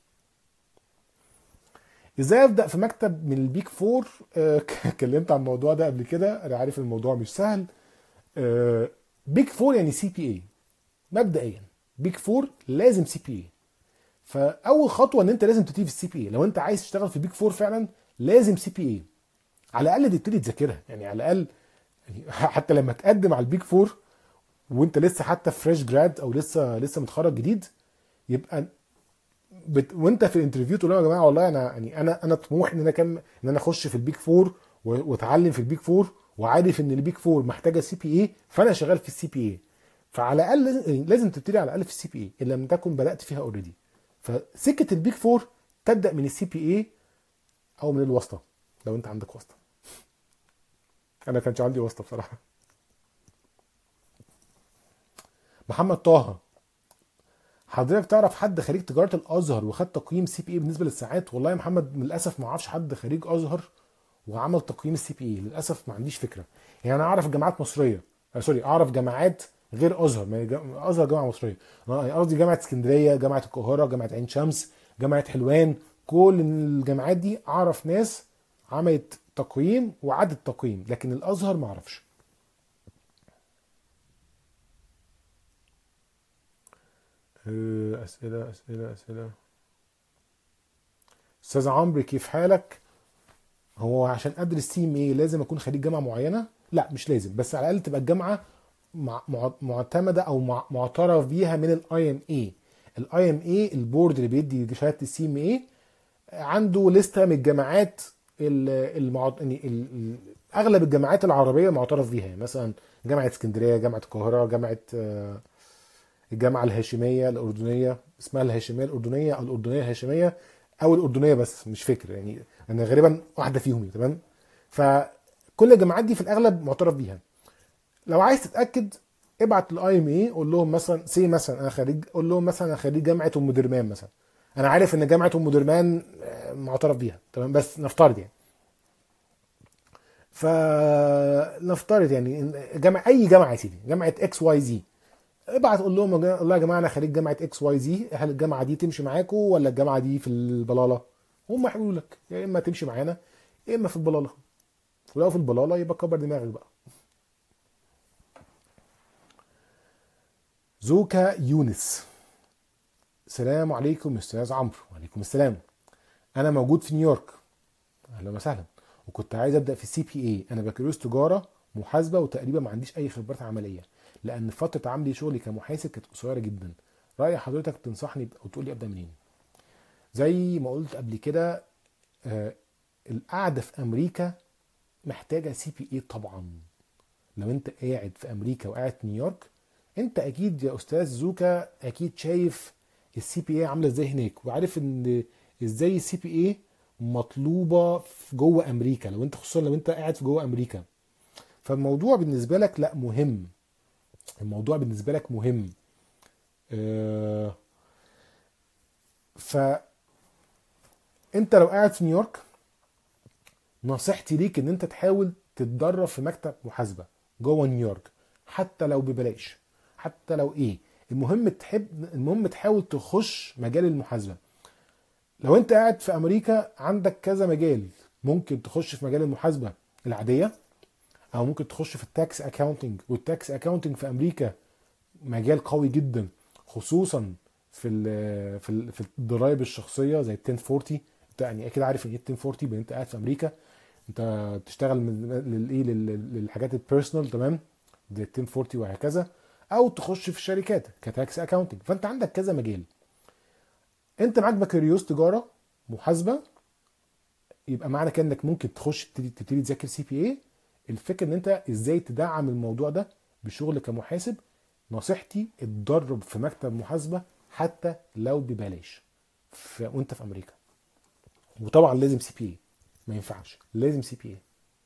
ازاي ابدا في مكتب من البيك فور؟ آه، اتكلمت عن الموضوع ده قبل كده، انا عارف الموضوع مش سهل. آه، بيك فور يعني سي بي اي مبدئيا. بيك فور لازم سي بي اي. فاول خطوه ان انت لازم تبتدي في السي بي اي. لو انت عايز تشتغل في بيك فور فعلا لازم سي بي اي. على الاقل تبتدي تذاكرها، يعني على الاقل. يعني حتى لما تقدم على البيك فور وانت لسه حتى فريش جراد او لسه لسه متخرج جديد، يبقى بت... وانت في الانترفيو تقول لهم يا جماعه والله انا يعني انا انا طموح ان انا كم ان انا اخش في البيك فور و- واتعلم في البيك فور، وعارف ان البيك فور محتاجه سي بي اي، فانا شغال في السي بي اي. فعلى الاقل لازم لازم تبتدي على الاقل في السي بي اي ان لم تكن بدات فيها اوريدي. فسكه البيك فور تبدا من السي بي اي او من الواسطه لو انت عندك واسطه. انا كانش عندي واسطه بصراحه. محمد طه، حضرتك تعرف حد خريج تجاره الازهر وخد تقييم سي بي اي بالنسبه للساعات؟ والله يا محمد للاسف ما اعرفش حد خريج ازهر وعمل تقييم السي بي اي، للاسف ما عنديش فكره. يعني انا اعرف جامعات مصريه، آه سوري، اعرف جامعات غير ازهر، ما هي جا- ازهر جامعه مصريه. انا يعني قصدي جامعه اسكندريه، جامعه القاهره، جامعه عين شمس، جامعه حلوان، كل الجامعات دي اعرف ناس عملت تقييم وعدت تقييم، لكن الازهر ما اعرفش. آه، اسئله اسئله اسئله. استاذ عمرو كيف حالك؟ هو عشان ادرس سي ام اي لازم اكون خريج جامعه معينه؟ لا مش لازم، بس على الاقل تبقى الجامعه مع- مع- معتمده او مع- معترف بيها من الاي ام اي. الاي ام اي البورد اللي بيدي شهاده السي ام اي عنده لسته من الجامعات ال- المع... يعني ال... ال- اغلب الجامعات العربيه معترف بيها، يعني مثلا جامعه اسكندريه، جامعه القاهره، جامعه آه، الجامعه الهاشميه الاردنيه، اسمها الهاشميه الاردنيه او الاردنيه الهاشميه او الاردنيه، بس مش فاكر يعني، انا غالبا واحده فيهم. تمام. فكل الجامعات دي في الاغلب معترف بيها. لو عايز تتاكد ابعت للاي ام اي، قول لهم مثلا سي مثلا انا خريج، قول لهم مثلا انا خريج جامعه ام درمان مثلا. انا عارف ان جامعه ام درمان آه، معترف بيها، تمام، بس نفترض يعني. فنفترض يعني إن جامعه، اي جامعه يا سيدي، جامعه اكس واي زي، ابعت قول لهم والله يا جماعه انا خريج جامعه اكس واي زي، هل الجامعه دي تمشي معاكم ولا الجامعه دي في البلاله؟ هم هيقولوا لك يا اما تمشي معانا يا اما في البلاله. ولو في البلاله يبقى كبر دماغك بقى. زوكا يونس، السلام عليكم استاذ عمرو. وعليكم السلام. انا موجود في نيويورك، اهلا وسهلا، وكنت عايز ابدا في السي بي اي. انا بكالوريوس تجاره محاسبه وتقريبا ما عنديش اي خبرات عمليه، لان فتره عملي شغلي كمحاسب كانت قصيره جدا. راي حضرتك تنصحني او تقول لي ابدا منين؟ زي ما قلت قبل كده، آه، القعده في امريكا محتاجه سي بي اي طبعا. لو انت قاعد في امريكا وقاعد في نيويورك، انت اكيد يا استاذ زوكا اكيد شايف السي بي اي عامله ازاي هناك، وعارف ان ازاي السي بي اي مطلوبه في جوه امريكا، لو انت خصوصا لو انت قاعد في جوه امريكا. فالموضوع بالنسبه لك لا مهم، الموضوع بالنسبه لك مهم. آه، فانت لو قاعد في نيويورك، نصيحتي ليك ان انت تحاول تتدرب في مكتب محاسبه جوه نيويورك، حتى لو ببلاش، حتى لو ايه، المهم تحب، المهم تحاول تخش مجال المحاسبه. لو انت قاعد في امريكا عندك كذا مجال، ممكن تخش في مجال المحاسبه العاديه، او ممكن تخش في التاكس اكاونتنج. والتاكس اكاونتنج في امريكا مجال قوي جدا، خصوصا في ال في ال في الضرائب الشخصيه زي ال عشرة أربعين. انت يعني اكيد عارف ان ايه ال عشرة أربعين، بان انت قاعد في امريكا انت بتشتغل من للايه لل- للحاجات البيرسونال، تمام، زي ال عشرة أربعين وهكذا، او تخش في الشركات كتاكس اكاونتنج. فانت عندك كذا مجال. انت معاك بكالوريوس تجاره محاسبه، يبقى معنى كده انك ممكن تخش تبتدي تبتدي تذاكر سي بي اي. الفكره ان انت ازاي تدعم الموضوع ده بشغل كمحاسب. نصيحتي اتدرب في مكتب محاسبه حتى لو ببلاش في وانت في امريكا. وطبعا لازم سي بي اي، ما ينفعش، لازم سي بي اي.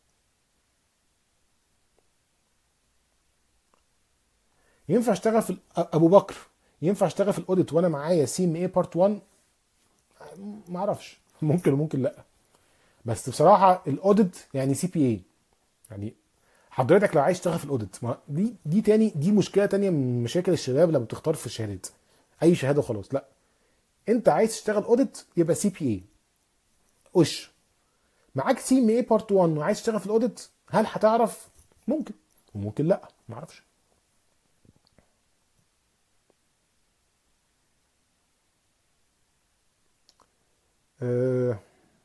ينفع اشتغل في ال- ابو بكر، ينفع اشتغل في الاوديت وانا معايا سي ام اي بارت واحد؟ ما اعرفش، ممكن وممكن لا. بس بصراحه الاوديت يعني سي بي اي. يعني حضرتك لو عايز تشتغل في الاوديت، ما دي دي تاني، دي مشكله تانية من مشاكل الشباب لما بتختار في الشهادات، اي شهاده وخلاص. لا، انت عايز تشتغل اوديت يبقى سي بي اي وش. معاك سي ام اي بارت واحد وعايز تشتغل في الاوديت، هل هتعرف؟ ممكن وممكن لا، ما اعرفش. أه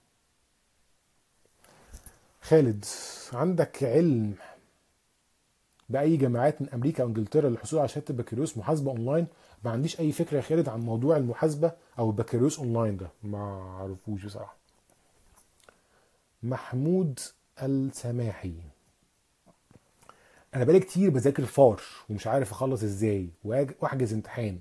خالد، عندك علم باي جامعات من امريكا او انجلترا للحصول على شهاده البكالوريوس محاسبه اونلاين؟ ما عنديش اي فكره يا خالد عن موضوع المحاسبه او البكالوريوس اونلاين ده، ما اعرفوش بصراحه. محمود السماحي، انا بقالي كتير بذاكر فار ومش عارف اخلص ازاي، وأج- واحجز امتحان،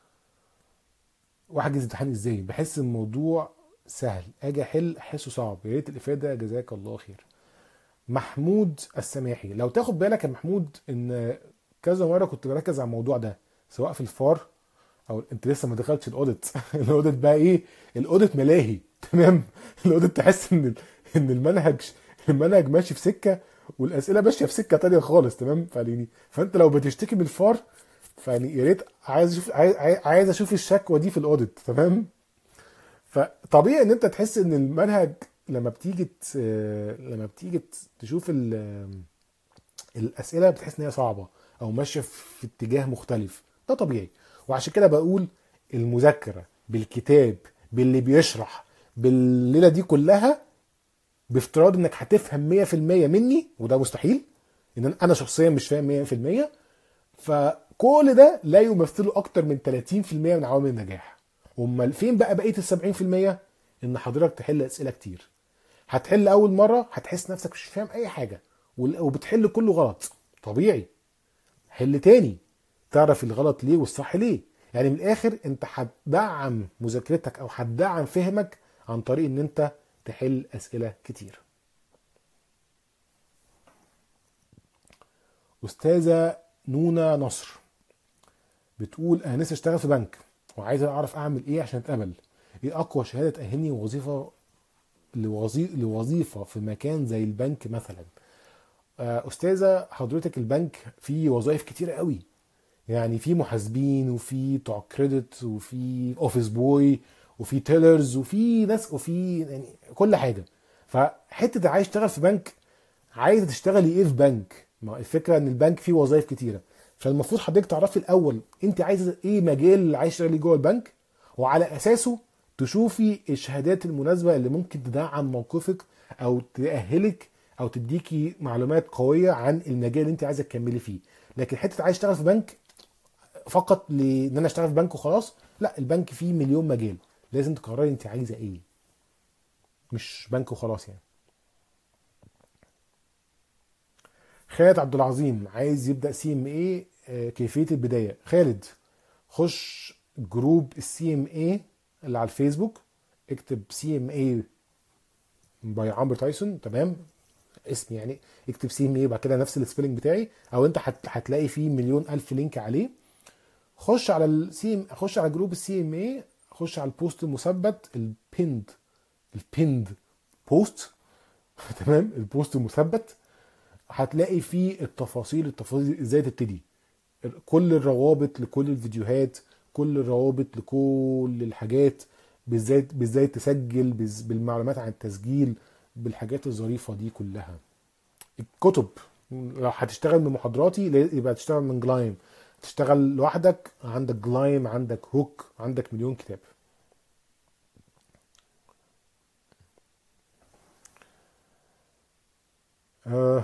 واحجز امتحان ازاي؟ بحس الموضوع سهل، اجي احل احسه صعب. يا ريت الافاده، جزاك الله خير. محمود السماحي. لو تاخد بالك يا محمود ان كذا مره كنت بركز على الموضوع ده، سواء في الفار او انت لسه ما دخلتش الاوديت. الاوديت بقى ايه؟ الاوديت ملاهي. تمام. الاوديت تحس ان ان المنهج المنهج ماشي في سكه والاسئله ماشيه في سكه تانية خالص. تمام. فيعني فانت لو بتشتكي من الفار، فيعني يا ريت، عايز اشوف عايز, عايز اشوف الشكوى دي في الاوديت. تمام. فطبيعي ان انت تحس ان المنهج لما بتيجي ت- لما بتيجي تشوف ال- الاسئله بتحس ان هي صعبه او ماشيه في اتجاه مختلف. ده طبيعي. وعشان كده بقول المذاكره بالكتاب باللي بيشرح بالليله دي كلها، بافتراض انك هتفهم مية في المية مني، وده مستحيل، ان انا شخصيا مش فاهم مية في المية. فكل ده لا يمثله اكتر من ثلاثين في المية من عوامل النجاح. امال فين بقى بقيه ال سبعين في المية؟ ان حضرتك تحل اسئله كتير. هتحل اول مره هتحس نفسك مش فاهم اي حاجه وال- وبتحل كله غلط. طبيعي. حل تاني، تعرف الغلط ليه والصح ليه. يعني من الاخر انت هتدعم مذاكرتك او هتدعم فهمك عن طريق ان انت تحل اسئله كتير. استاذه نونا نصر بتقول انا نفسي اشتغل في بنك وعايزه اعرف اعمل ايه عشان اتقبل. ايه اقوى شهاده تاهلني وظيفه لوظيفه لوظيفه في مكان زي البنك مثلا؟ آه، استاذه حضرتك، البنك فيه وظائف كتيره قوي. يعني في محاسبين وفي بتوع كريدت وفي اوفيس بوي وفي تيلرز وفي ناس وفي يعني كل حاجه. فحته عايز اشتغل في بنك، عايزه تشتغلي ايه في بنك؟ ما الفكره ان البنك فيه وظائف كتيره. فالمفروض حضرتك تعرفي الاول انت عايزه ايه مجال اللي عايز تشتغلي جوه البنك، وعلى اساسه تشوفي الشهادات المناسبه اللي ممكن تدعم موقفك او تاهلك او تديكي معلومات قويه عن المجال اللي انت عايزه تكملي فيه. لكن حته عايز اشتغل في بنك فقط لان انا اشتغل في بنك وخلاص، لا، البنك فيه مليون مجال. لازم تقرري انت عايزه ايه، مش بنك وخلاص يعني. خالد عبد العظيم عايز يبدا سي ام اي، كيفيه البدايه؟ خالد، خش جروب السي ام اي اللي على الفيسبوك، اكتب سي ام اي باي عمرو تايسون. تمام. اسم يعني، اكتب سي ام اي وبعد كده نفس السبيلنج بتاعي، او انت هت- هتلاقي فيه مليون الف لينك عليه. خش على السي ام خش على جروب السي ام اي، خش على البوست المثبت البيند البيند بوست. تمام. البوست المثبت هتلاقي فيه التفاصيل التفاصيل ازاي تبتدي، كل الروابط لكل الفيديوهات، كل الروابط لكل الحاجات، بالذات بالذات تسجل بز- بالمعلومات عن التسجيل، بالحاجات الظريفة دي كلها. الكتب، لو هتشتغل من محاضراتي لا- يبقى تشتغل من جلايم. تشتغل لوحدك عندك جلايم، عندك هوك، عندك مليون كتاب. أه،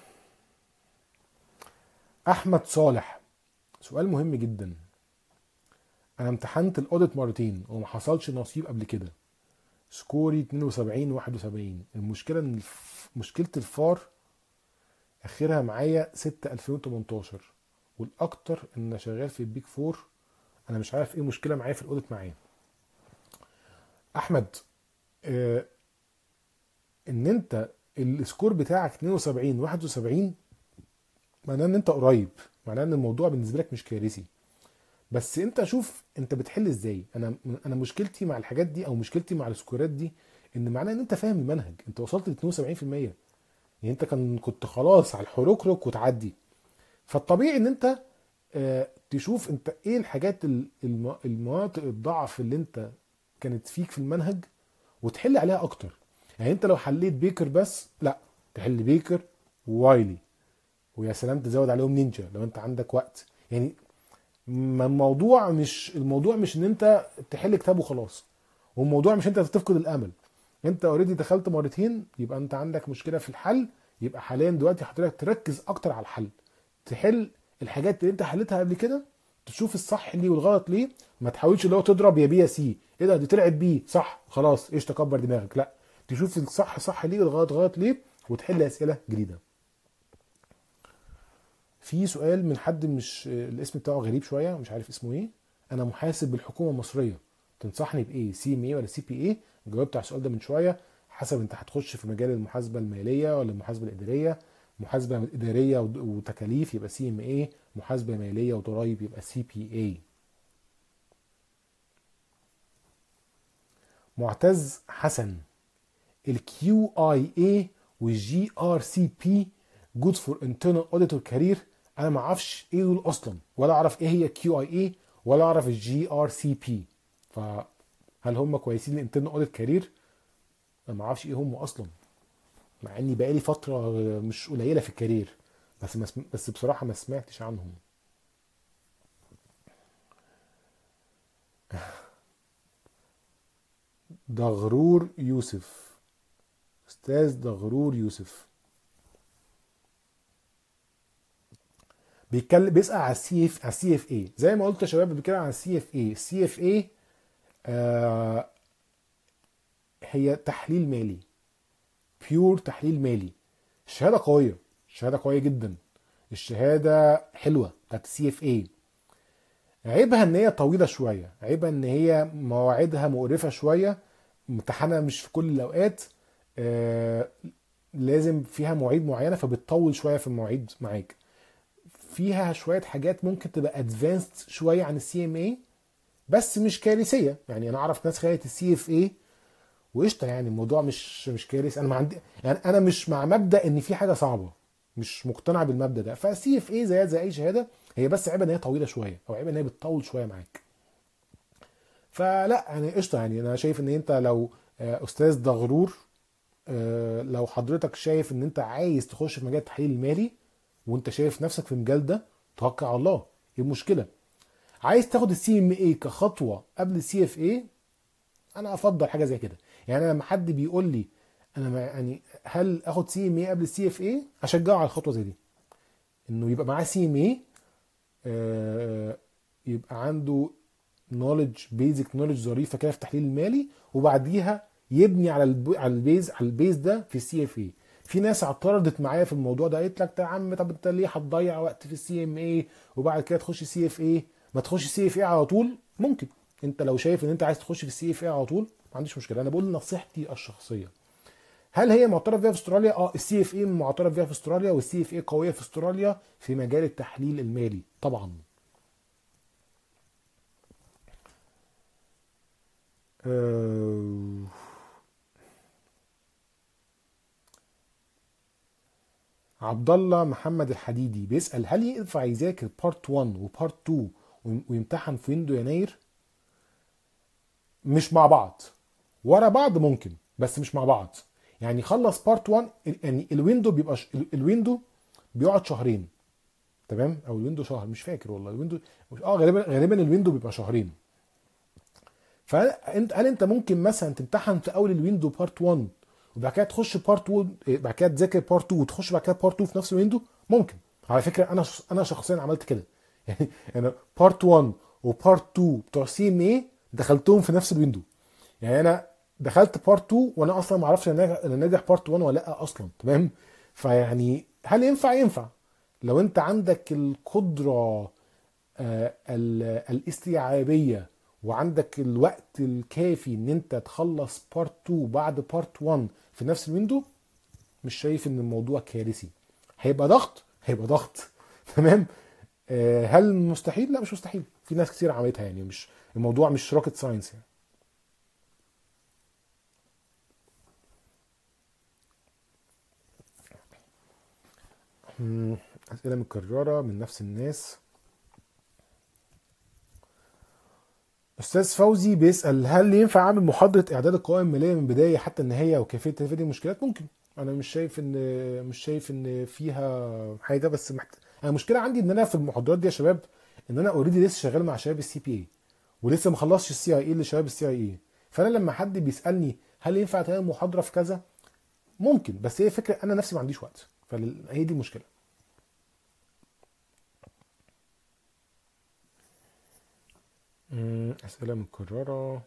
احمد صالح، سؤال مهم جدا. انا امتحنت الاوديت مرتين وما حصلش نصيب قبل كده. سكوري اتنين وسبعين واحد وسبعين. المشكله ان الف... مشكله الفار اخرها معايا ستة ألفين وتمنتاشر، والاكتر ان أنا شغال في البيك فور. انا مش عارف ايه المشكله معايا في الاوديت معايا. احمد، آه ان انت السكور بتاعك اتنين وسبعين واحد وسبعين، معناه ان انت قريب، معناه ان الموضوع بالنسبه لك مش كارثي. بس انت شوف انت بتحل ازاي. انا انا مشكلتي مع الحاجات دي او مشكلتي مع السكورات دي ان معناه ان انت فاهم المنهج. انت وصلت ل اتنين وسبعين في المية، يعني انت كان كنت خلاص على الحروكروك وتعدي. فالطبيعي ان انت آه، تشوف انت ايه الحاجات ال- الم- المناطق الضعف اللي انت كانت فيك في المنهج وتحل عليها اكتر. يعني انت لو حليت بيكر بس، لا، تحل بيكر ووايلي، ويا سلام تزود عليهم نينجا لو انت عندك وقت. يعني ما الموضوع مش الموضوع مش ان انت تحل كتاب وخلاص، والموضوع مش انت تفقد الامل. انت اوريدي دخلت مرتين، يبقى انت عندك مشكله في الحل. يبقى حاليا دلوقتي حضرتك تركز اكتر على الحل، تحل الحاجات اللي انت حلتها قبل كده، تشوف الصح ليه والغلط ليه. ما تحاولش اللي هو تضرب يا بي يا سي، ايه ده دي طلعت بي صح خلاص ايش تكبر دماغك. لا، تشوف الصح صح ليه والغلط غلط ليه وتحل اسئله جديده. في سؤال من حد مش الاسم بتاعه غريب شويه، مش عارف اسمه ايه. انا محاسب بالحكومه المصريه، تنصحني بايه، سي ام اي ولا سي بي اي؟ جاوبت على السؤال ده من شويه. حسب انت هتخش في مجال المحاسبه الماليه ولا المحاسبه الاداريه. محاسبه اداريه وتكاليف يبقى سي ام اي، محاسبه ماليه وضرايب يبقى سي بي اي. معتز حسن، الكيو اي اي والجي ار سي بي جود فور انترنال اوديتور كارير. انا ما اعرفش ايه دول اصلا، ولا اعرف ايه هي كيو اي اي، ولا اعرف الجي ار سي بي. فهل هم كويسين للانترنال اوديت كارير؟ انا ما اعرفش ايه هم اصلا، مع اني بقالي فتره مش قليله في الكارير، بس بس بصراحه ما سمعتش عنهم. دغرور يوسف، استاذ دغرور يوسف بيتكلم بيسأل على السي اف على السي اف اي. زي ما قلت يا شباب بيتكلم عن السي اف اي. السي اف اي هي تحليل مالي، بيور تحليل مالي. الشهاده قويه، الشهاده قويه جدا، الشهاده حلوه بتاعت السي اف اي. عيبها ان هي طويله شويه، عيبها ان هي مواعيدها مقرفه شويه، امتحانها مش في كل الاوقات، آه لازم فيها مواعيد معينه فبتطول شويه في المواعيد معاك. فيها شويه حاجات ممكن تبقى ادفانسد شويه عن السي ام اي، بس مش كارثيه. يعني انا اعرف ناس خدت السي اف اي وقشطه، يعني الموضوع مش مش كارثي. انا ما عندي، يعني انا مش مع مبدا ان في حاجه صعبه، مش مقتنع بالمبدا ده. فالسي اف اي زيها زي اي شهاده، هي بس عيبها ان هي طويله شويه، او عيبها ان هي بتطول شويه معاك. فلا يعني قشطه، يعني انا شايف ان انت لو آه، استاذ دغرور، آه، لو حضرتك شايف ان انت عايز تخش في مجال التحليل المالي وانت شايف نفسك في المجال ده، توكل على الله. ايه المشكله؟ عايز تاخد السي ام اي كخطوه قبل السي اف اي، انا افضل حاجه زي كده. يعني انا لما حد بيقول لي انا ما يعني هل اخد سي ام اي قبل السي اف اي، اشجعه على الخطوه زي دي، انه يبقى معاه سي ام اي، يبقى عنده نولج، بيزك نولج ظريفه كده في التحليل المالي، وبعديها يبني على الب... على البيز على البيز ده في السي اف اي. في ناس اعترضت معايا في الموضوع ده، قالت لك يا عم طب انت ليه هتضيع وقت في السي ام اي وبعد كده تخش سي اف اي؟ ما تخش سي اف اي على طول. ممكن انت لو شايف ان انت عايز تخش في السي اف اي على طول، ما عنديش مشكله. انا بقول نصيحتي الشخصيه. هل هي معترف بيها في استراليا؟ اه السي اف اي معترف بيها في استراليا، والسي اف اي قويه في استراليا في مجال التحليل المالي طبعا. أه... عبد الله محمد الحديدي بيسأل هل ينفع يذاكر بارت واحد وبارت اتنين ويمتحن في ويندو يناير؟ مش مع بعض، ورا بعض ممكن بس مش مع بعض. يعني خلص بارت واحد، يعني الويندو بيبقى ش... الويندو بيقعد شهرين، تمام؟ او الويندو شهر، مش فاكر والله. الويندو اه غالبا غالبا الويندو بيبقى شهرين. فانت هل انت ممكن مثلا تمتحن في اول الويندو بارت واحد وبعد كده تخش بارت واحد، بعد كده تذاكر بارت اتنين وتخش بعد كده بارت اتنين في نفس الويندو؟ ممكن. على فكره انا انا شخصيا عملت كده. يعني انا بارت واحد وبارت اتنين بتوع سي ام اي دخلتهم في نفس الويندو. يعني انا دخلت بارت اتنين وانا اصلا ما اعرفش انا انا ناجح بارت واحد ولا لا اصلا، تمام؟ فيعني هل ينفع؟ ينفع لو انت عندك القدره آه، ال- الاستيعابيه وعندك الوقت الكافي ان انت تخلص بارت اتنين بعد بارت واحد في نفس الويندو. مش شايف ان الموضوع كارثي. هيبقى ضغط، هيبقى ضغط تمام. آه، هل مستحيل؟ لا مش مستحيل، في ناس كتير عملتها. يعني مش الموضوع مش روكيت ساينس يعني. مم، اسئله مكرره من نفس الناس. استاذ فوزي بيسال هل ينفع اعمل محاضره اعداد القوائم الماليه من بدايه حتى النهايه وكيفيه تفادي المشكلات؟ ممكن. انا مش شايف ان مش شايف ان فيها حاجه، بس محت... انا المشكله عندي ان انا في المحاضرات دي يا شباب ان انا اوريدي لسه شغال مع شباب السي بي اي، ولسه ما خلصتش السي اي اي لشباب السي اي اي. فانا لما حد بيسالني هل ينفع تعمل محاضره في كذا، ممكن، بس هي فكره انا نفسي ما عنديش وقت، فهي دي المشكله. أمم، اسئله مكرره.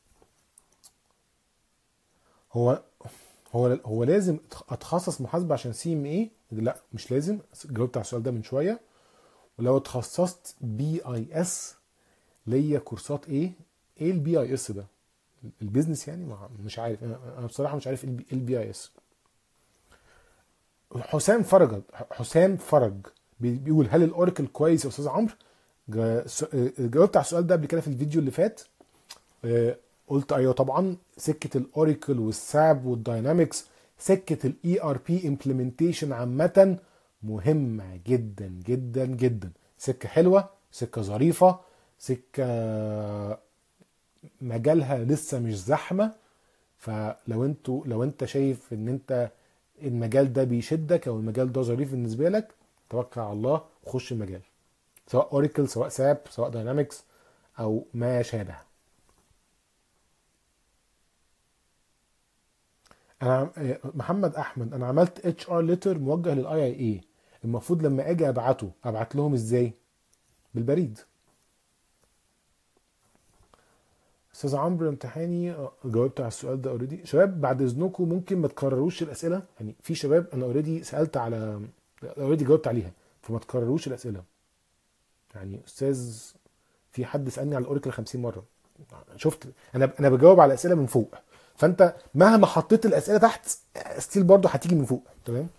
هو هو هو لازم اتخصص محاسبه عشان سي ام اي؟ لا مش لازم، جاوبت على السؤال ده من شويه. ولو اتخصصت بي اي اس، ليا كورسات ايه؟ ايه البي اي اس ده؟ البيزنس يعني، مش عارف انا بصراحه مش عارف البي اي اس. حسام فرج حسام فرج بيقول هل الاوراكل كويس يا استاذ عمرو؟ جاوبت على السؤال ده قبل كده في الفيديو اللي فات. قلت ايوه طبعا، سكه الاوراكل والساب والداينامكس، سكه الاي ار بي امبلمنتيشن عامه مهمه جدا جدا جدا. سكه حلوه، سكه ظريفه، سكه مجالها لسه مش زحمه. فلو انتوا لو انت شايف ان انت المجال ده بيشدك او المجال ده ظريف بالنسبه لك، توكل على الله وخش المجال، سواء اوراكل سواء ساب سواء داينامكس او ما شابه. انا محمد احمد، انا عملت اتش ار ليتر موجه للاي اي اي، المفروض لما اجي ابعته ابعت لهم ازاي؟ بالبريد. استاذ عمرو امتحاني، جاوبت على السؤال ده اوريدي. شباب بعد اذنكم ممكن ما تكرروش الاسئله، يعني في شباب انا اوريدي سالت على اوريدي جاوبت عليها، فما تكرروش الاسئله. يعني استاذ في حد سالني على الاوراكل خمسين مره، شفت انا انا بجاوب على الاسئله من فوق، فانت مهما حطيت الاسئله تحت ستيل برضه هتيجي من فوق. تمام.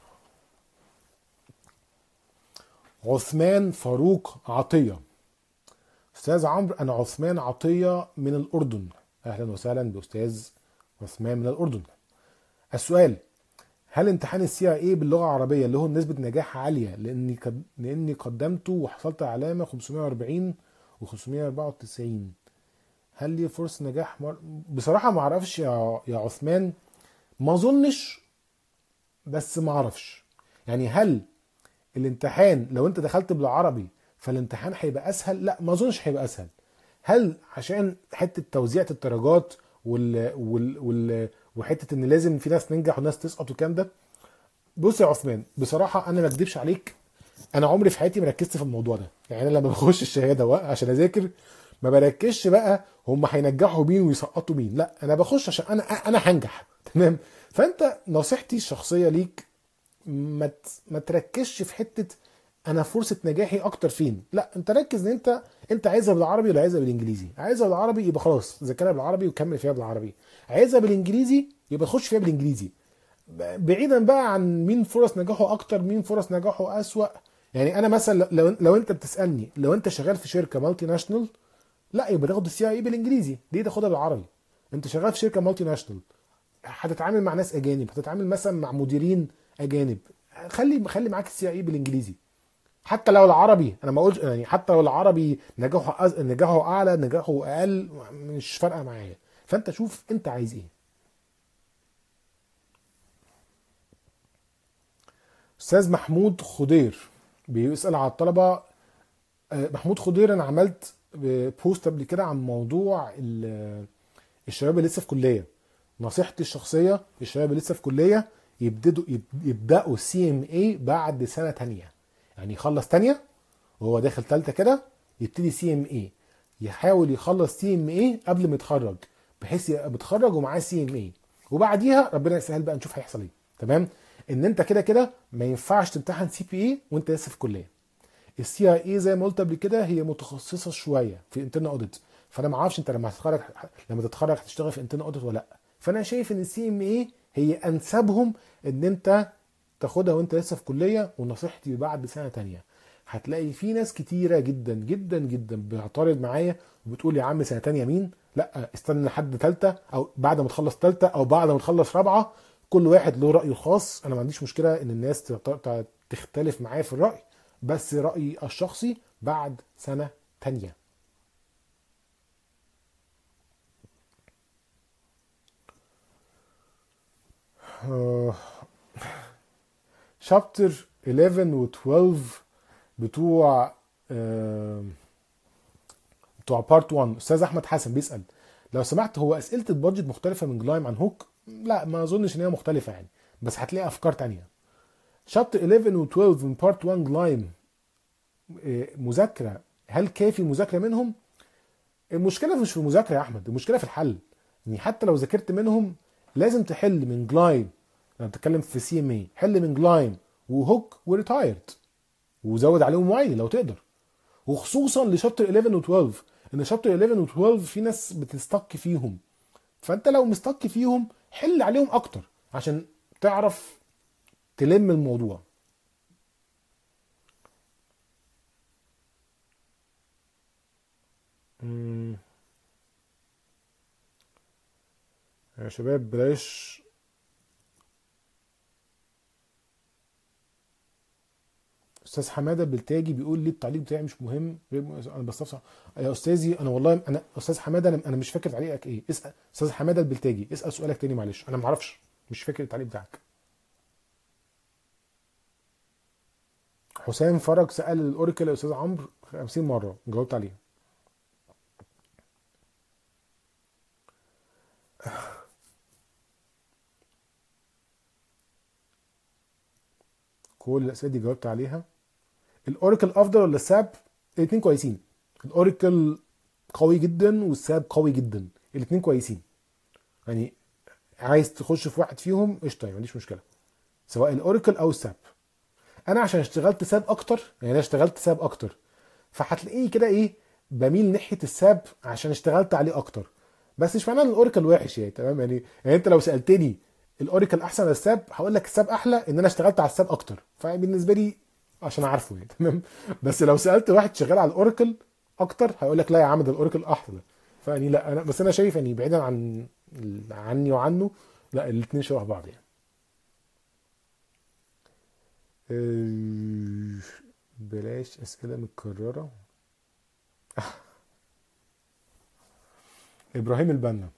عثمان فاروق عطيه، استاذ عمرو انا عثمان عطيه من الاردن، اهلا وسهلا باستاذ عثمان من الاردن. السؤال، هل امتحان السي اي اي باللغه العربيه له نسبه نجاح عاليه لاني قد... لاني قدمته وحصلت علامه خمسمية واربعين و594، هل لي فرصه نجاح مر... بصراحه ما اعرفش يا يا عثمان، ما اظنش، بس ما اعرفش. يعني هل الامتحان لو انت دخلت بالعربي فالامتحان هيبقى اسهل؟ لا ما اظنش هيبقى اسهل. هل عشان حته توزيعة الدرجات وال... وال... وال... وحته ان لازم في ناس تنجح وناس تسقط والكلام ده؟ بص يا عثمان بصراحه انا ما اكدبش عليك، انا عمري في حياتي ما ركزت في الموضوع ده. يعني انا لما بخش الشهاده عشان اذاكر ما بركزش بقى هم هينجحوا مين ويسقطوا مين، لا انا بخش عشان انا انا هنجح. تمام. فانت نصيحتي الشخصيه ليك ما ما تركزش في حته انا فرصه نجاحي اكتر فين، لا انت ركز ان انت انت عايزها بالعربي ولا عايزها بالانجليزي. عايزها بالعربي يبقى خلاص ذاكرها بالعربي وكمل فيها بالعربي، عايزها بالانجليزي يبقى تخش فيها بالانجليزي. بعيدا بقى عن مين فرص نجاحه اكتر مين فرص نجاحه اسوأ. يعني انا مثلا لو لو انت بتسالني لو انت شغال في شركه مالتي ناشونال، لا يبقى تاخد السي اي بالانجليزي، ليه تاخدها بالعربي؟ انت شغال في شركه مالتي ناشونال، هتتعامل مع ناس اجانب، هتتعامل مثلا مع مديرين اجانب، خلي خلي معاك السي اي بالانجليزي. حتى لو العربي انا ما اقولش يعني، حتى لو العربي نجاحه أز... نجاحه اعلى نجاحه اقل مش فارقه معايا. فانت شوف انت عايز ايه. استاذ محمود خضير بيسال على الطلبه. محمود خضير انا عملت بوست قبل كده عن موضوع الشباب اللي لسه في كليه. نصيحتي الشخصيه الشباب اللي لسه في كليه يبدأوا يبداوا سي ام اي بعد سنه تانية، يعني يخلص تانية وهو داخل تالتة كده يبتدي سي ام اي، يحاول يخلص سي ام اي قبل ما يتخرج بحيث يبقى بيتخرج ومعاه سي ام اي، وبعديها ربنا يسهل بقى نشوف هيحصل ايه. تمام. ان انت كده كده ما ينفعش تمتحن سي بي اي وانت لسه في كليه. السي اي اي زي ما قلت قبل كده هي متخصصه شويه في انترنال اوديت، فانا ما اعرفش انت لما هتتخرج لما تتخرج هتشتغل في انترنال اوديت ولا لا. فانا شايف ان السي ام اي هي انسبهم ان انت تاخدها وانت لسه في كليه. ونصيحتي بعد سنه تانية هتلاقي في ناس كتيره جدا جدا جدا بيعترض معايا وبتقول يا عم سنه تانية مين، لا استنى لحد ثالثه او بعد ما تخلص ثالثه او بعد ما تخلص رابعه. كل واحد له رايه الخاص، انا ما عنديش مشكله ان الناس تختلف معايا في الراي، بس رايي الشخصي بعد سنه تانية. شابتر احداشر و اتناشر بتوع آه بتوع بارت واحد. استاذ احمد حسن بيسال لو سمحت هو اسئله البادجت مختلفه من جلايم عن هوك؟ لا ما اظنش ان هي مختلفه يعني، بس هتلاقي افكار تانية. شابتر احداشر و اتناشر من بارت واحد جلايم مذاكره، هل كافي مذاكره منهم؟ المشكله مش في المذاكره يا احمد، المشكله في الحل. يعني حتى لو ذاكرت منهم لازم تحل من جلايم. لما بتتكلم في سي ام اي حل من جلايم وهوك وريتايرد وزود عليهم وعي لو تقدر، وخصوصا لشابتر احداشر و اتناشر. ان شابتر احداشر و اتناشر في ناس بتستك فيهم فانت لو مستك فيهم حل عليهم اكتر عشان تعرف تلم الموضوع. مم. يا شباب بلاش. استاذ حماده بلتاجي بيقول لي التعليق بتاعي مش مهم غير م- انا بستفسر. يا استاذي انا والله انا استاذ حماده، انا انا مش فاكر تعليقك ايه. اسال استاذ حماده البلتاجي، اسال سؤالك تاني معلش، انا ما اعرفش، مش فاكر التعليق بتاعك. حسام فرج سال الاوراكل يا استاذ عمرو خمسين مره جاوبت عليها. كل الاسئله دي جاوبت عليها. الاوراكل افضل ولا الساب؟ الاثنين كويسين. الاوراكل قوي جدا والساب قوي جدا، الاثنين كويسين يعني. عايز تخش في واحد فيهم قشطه، ما عنديش مشكله، سواء الاوراكل او الساب. انا عشان اشتغلت ساب اكتر، يعني انا اشتغلت ساب اكتر، فهتلاقيني كده ايه، بميل ناحيه الساب عشان اشتغلت عليه اكتر. بس مش معناه ان الاوراكل وحش يعني، تمام يعني. يعني انت لو سالتني الاوراكل احسن ولا الساب، هقول لك الساب احلى، ان انا اشتغلت على الساب اكتر، فبالنسبه لي عشان عارفه يعني تمام. بس لو سالت واحد شغال على الاوراكل اكتر، هيقول لك لا يا عم ده الاوراكل احلى. فيعني لا انا بس انا شايف يعني بعيدا عن عني وعنه، لا الاثنين شبه بعض يعني. أه، بلاش اسئله متكرره. ابراهيم البنا.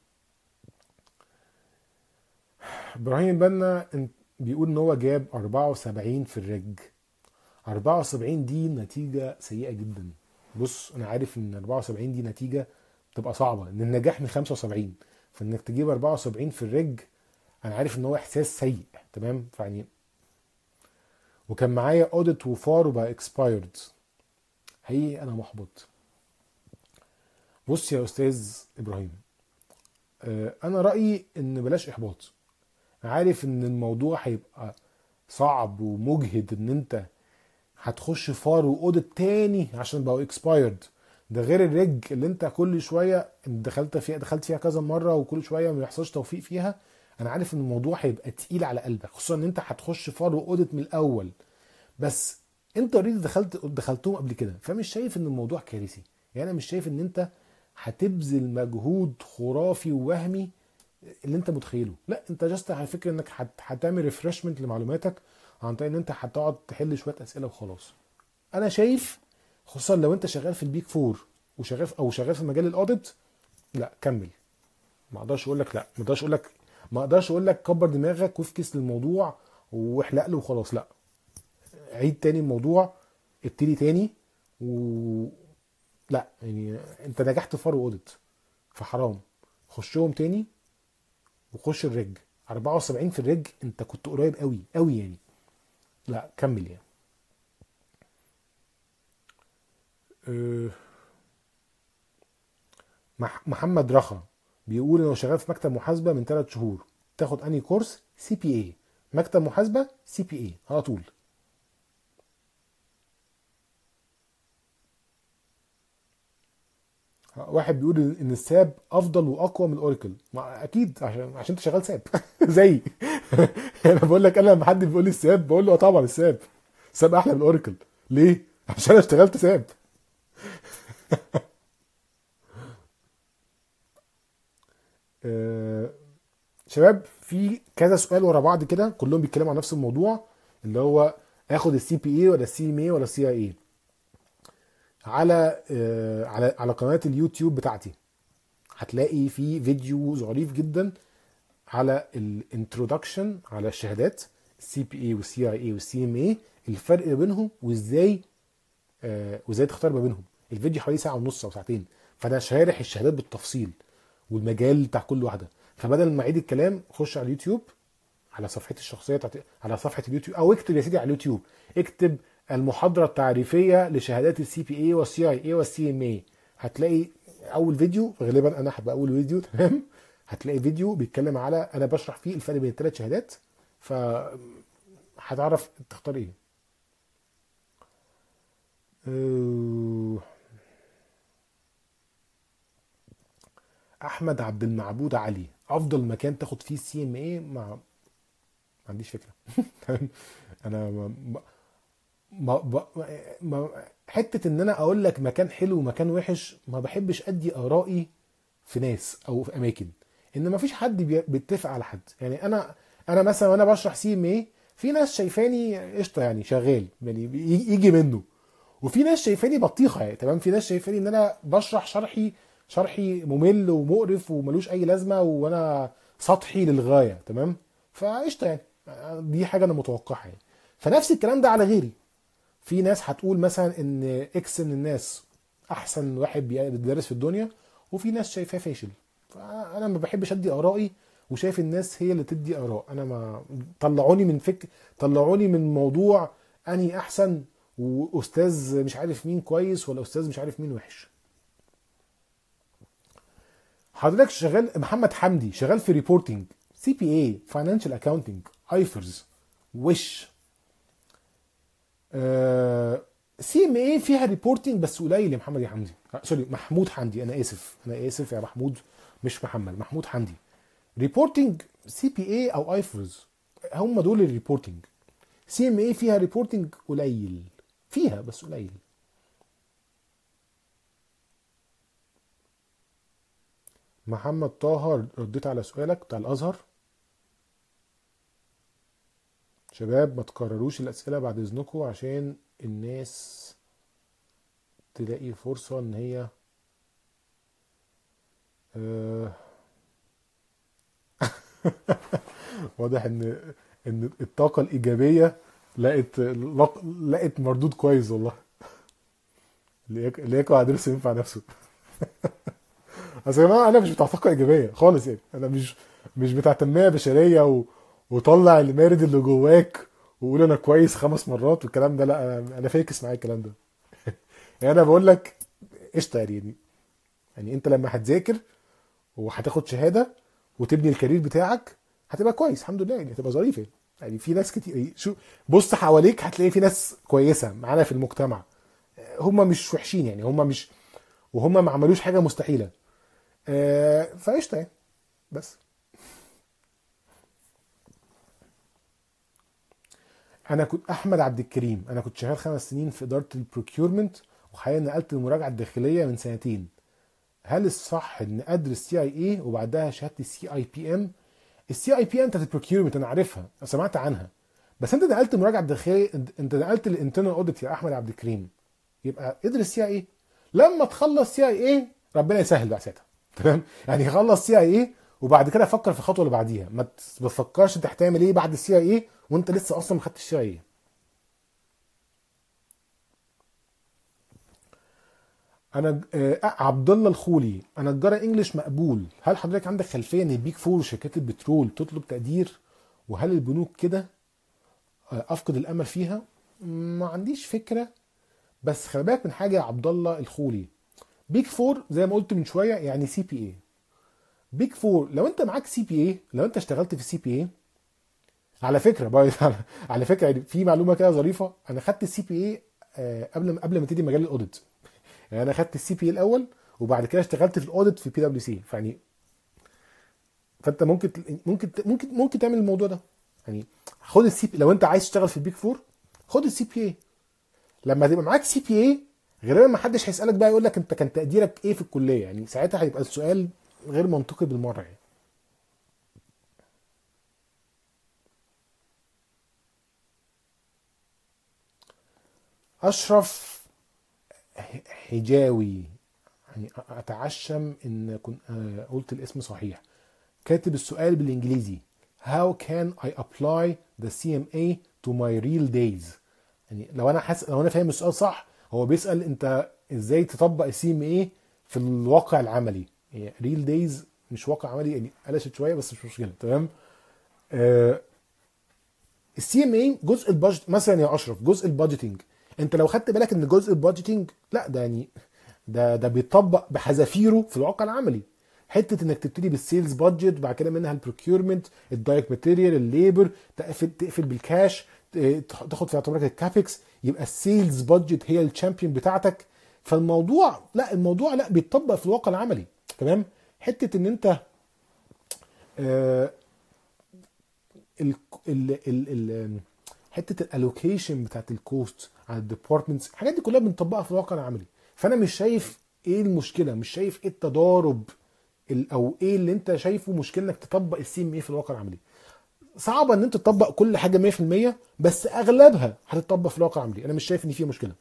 ابراهيم البنا انت- بيقول ان هو جاب اربعة وسبعين في الرج. اربعة وسبعين دي نتيجة سيئة جدا. بص انا عارف ان اربعة وسبعين دي نتيجة تبقى صعبة، ان النجاح من خمسة وسبعين، فانك تجيب اربعة وسبعين في الرج انا عارف ان هو احساس سيء، تمام فيعني. وكان معايا اوديت وفار وبقى اكسبايرد، حقيقي انا محبط. بص يا استاذ ابراهيم، آه، انا رايي ان بلاش احباط. عارف ان الموضوع هيبقى صعب ومجهد، ان انت هتخش فار واوديت تاني عشان بقوا اكسبايرد. ده غير الرج اللي انت كل شويه دخلت فيها دخلت فيها كذا مره وكل شويه ما يحصلش توفيق فيها. انا عارف ان الموضوع هيبقى تقيل على قلبك، خصوصا ان انت هتخش فار واوديت من الاول. بس انت اوريدي دخلت دخلتهم قبل كده، فمش شايف ان الموضوع كارثي. يعني انا مش شايف ان انت هتبذل مجهود خرافي ووهمي اللي انت متخيله. لا انت جاست على فكره انك هت- هتعمل ريفرشمنت لمعلوماتك عن طريق ان انت هتقعد تحل شويه اسئله وخلاص. انا شايف خصوصا لو انت شغال في البيك فور وشغال في او شغال في مجال الاوديت، لا كمل. ما اقدرش اقول لك لا، ما اقدرش اقول لك ما اقدرش اقول لك كبر دماغك وافكس للموضوع واحلق له وخلاص، لا. عيد تاني الموضوع، ابتدي تاني. و لا يعني انت نجحت في فار واوديت، فحرام خشهم تاني وخش الرج. اربعة وسبعين في الرج انت كنت قريب قوي قوي يعني. لا كمل يعني. أه، مح- محمد رخا بيقول انه شغال في مكتب محاسبه من ثلاث شهور، تاخد انهي كورس؟ سي بي اي. مكتب محاسبه سي بي اي على طول. واحد بيقول ان الساب افضل واقوى من الاوراكل. ما اكيد عشان عشان انت شغال ساب زي انا بقول لك، انا لما حد بيقول لي الساب بقول له اه طبعا الساب، الساب احلى من الاوراكل. ليه؟ عشان انا اشتغلت ساب. أه، شباب في كذا سؤال ورا بعض كده كلهم بيتكلموا عن نفس الموضوع، اللي هو اخد السي بي اي ولا السي ام اي ولا السي اي اي. على آه، على على قناه اليوتيوب بتاعتي هتلاقي في فيديو ظريف جدا على الانترودكشن على الشهادات السي بي اي والسي اي اي والسي ام اي، الفرق ما بينهم وازاي آه، وازاي تختار ما بينهم. الفيديو حوالي ساعه ونص او ساعتين، فانا شارح الشهادات بالتفصيل والمجال بتاع كل واحده. فبدل ما اعيد الكلام خش على اليوتيوب على صفحتي الشخصيه بتاعت على صفحه اليوتيوب، او اكتب يا سيدي على اليوتيوب، اكتب المحاضره التعريفيه لشهادات السي بي اي والسي اي اي والسي ام اي. هتلاقي اول فيديو، غالبا انا هبقى اول فيديو تمام. هتلاقي فيديو بيتكلم على انا بشرح فيه الفرق بين الثلاث شهادات، ف هتعرف تختار ايه. أه، احمد عبد المعبود علي، افضل مكان تاخد فيه سي ام اي؟ ما ما عنديش فكره. انا ما ما ما ما حته ان انا اقول لك مكان حلو ومكان وحش، ما بحبش ادي ارائي في ناس او في اماكن، ان ما فيش حد بي- بيتفق على حد. يعني انا انا مثلا وانا بشرح سي ام اي، في ناس شايفاني قشطه يعني شغال يعني بي- يجي منه، وفي ناس شايفاني بطيخه يعني تمام، في ناس شايفاني ان انا بشرح شرحي شرحي ممل ومقرف وملوش اي لازمه وانا سطحي للغايه تمام. فقشطه يعني، دي حاجه انا متوقعها يعني. فنفس الكلام ده على غيري، في ناس هتقول مثلا ان اكس من الناس احسن واحد بيدرس في الدنيا، وفي ناس شايفاه فاشل. فانا ما بحبش ادي ارائي، وشايف الناس هي اللي تدي اراء. انا ما طلعوني من فكر، طلعوني من موضوع اني احسن واستاذ مش عارف مين كويس ولا استاذ مش عارف مين وحش. حضرتك شغال محمد حمدي شغال في ريبورتنج، سي بي اي، فاينانشال اكاونتنج، ايفرز، وش، سي ام اي فيها ريبورتنج بس قليل يا محمد يا حمدي. آه، سوري محمود حمدي، انا اسف انا اسف يا محمود، مش محمد، محمود حمدي. ريبورتنج سي بي اي او ايفرز، هم دول الريبورتنج. سي ام اي فيها ريبورتنج قليل، فيها بس قليل. محمد طه، رديت على سؤالك بتاع الازهر. شباب ما تكرروش الاسئله بعد اذنكم عشان الناس تلاقي فرصه ان هي آه، واضح ان ان الطاقه الايجابيه لقت لقت مردود كويس والله. ليكو هدرس ينفع نفسه. اصل يا جماعه انا مش بتاع طاقه ايجابيه خالص يعني، انا مش مش بتاع تنميه بشريه و... وطلع المارد اللي جواك وقول انا كويس خمس مرات والكلام ده. لا انا انا فاكس معايا الكلام ده. يعني انا بقول لك قشطه يعني. يعني انت لما هتذاكر وهتاخد شهاده وتبني الكارير بتاعك، هتبقى كويس الحمد لله يعني، هتبقى ظريف يعني. يعني في ناس كتير، شو بص حواليك هتلاقي في ناس كويسه معانا في المجتمع، هم مش وحشين يعني، هم مش، وهم ما عملوش حاجه مستحيله. آه، فقشطه يعني. بس انا كنت احمد عبد الكريم، انا كنت شغال خمس سنين في اداره البروكيورمنت، وحاليا نقلت المراجعه الداخليه من سنتين. هل الصح ان ادرس سي اي اي وبعدها شهاده السي اي بي ام؟ السي اي بي ام بتاعت البروكيورمنت انا عارفها، أنا سمعت عنها، بس انت نقلت مراجعه داخليه، انت نقلت الانترنال اوديت يا احمد عبد الكريم، يبقى ادرس سي اي اي. لما تخلص سي اي اي ربنا يسهل بقى ساعتها. تمام يعني، خلص سي اي اي وبعد كده فكر في الخطوه اللي بعديها. ما تفكرش انت هتعمل ايه بعد السي اي اي وانت لسه اصلا ما خدتش السي اي اي. انا آه، عبد الله الخولي، انا الجرى انجلش مقبول، هل حضرتك عندك خلفيه ان البيك فور وشركات البترول تطلب تقدير؟ وهل البنوك كده آه، افقد الامل فيها؟ ما عنديش فكره. بس خلي بالك من حاجه يا عبد الله الخولي، بيك فور زي ما قلت من شويه يعني سي بي اي. بيك فور لو انت معاك سي بي اي، لو انت اشتغلت في السي بي اي، على فكره باي على فكره يعني في معلومه كده ظريفه، انا خدت السي بي اي قبل ما قبل ما ابتدي مجال الاوديت. يعني انا خدت السي بي اي الاول وبعد كده اشتغلت في الاوديت في بي دبليو سي. فيعني فانت ممكن ممكن ممكن ممكن تعمل الموضوع ده يعني. خد السي بي لو انت عايز تشتغل في البيك فور، خد السي بي اي. لما تبقى معاك سي بي اي غالبا ما حدش هيسالك بقى يقول لك انت كان تقديرك ايه في الكليه، يعني ساعتها هيبقى السؤال غير منطقي بالمره يعني. اشرف حجاوي، يعني اتعشم ان كنت آه، قلت الاسم صحيح. كاتب السؤال بالانجليزي: How can I apply the سي ام اي to my real days؟ يعني لو انا حاسس، لو انا فاهم السؤال صح، هو بيسأل انت ازاي تطبق السي ام اي في الواقع العملي. يعني ريل دايز مش واقع عملي يعني، قلشت شويه بس مش مشكله تمام. آه، السي ام اي جزء البادجت مثلا يا اشرف، جزء البادجيتنج. انت لو خدت بالك ان جزء البادجيتنج لا ده يعني ده ده بيطبق بحذافيره في الواقع العملي. حته انك تبتدي بالسيلز بادجت وبعد كده منها البروكيورمنت، الدايركت ماتيريال، الليبر، تقفل تقفل بالكاش، ت- تاخد في اعتبارك الكابكس، يبقى السيلز بادجت هي الشامبيون بتاعتك. فالموضوع لا، الموضوع لا بيتطبق في الواقع العملي تمام. حته ان انت آه ال ال ال ال حته الالوكيشن بتاعت الكوست على الديبارتمنتس، الحاجات دي كلها بنطبقها في الواقع العملي. فانا مش شايف ايه المشكله، مش شايف ايه التضارب ال- او ايه اللي انت شايفه مشكله انك تطبق السي ام اي في الواقع العملي. صعبه ان انت تطبق كل حاجه مية في المية، بس اغلبها هتطبق في الواقع العملي. انا مش شايف ان في مشكله.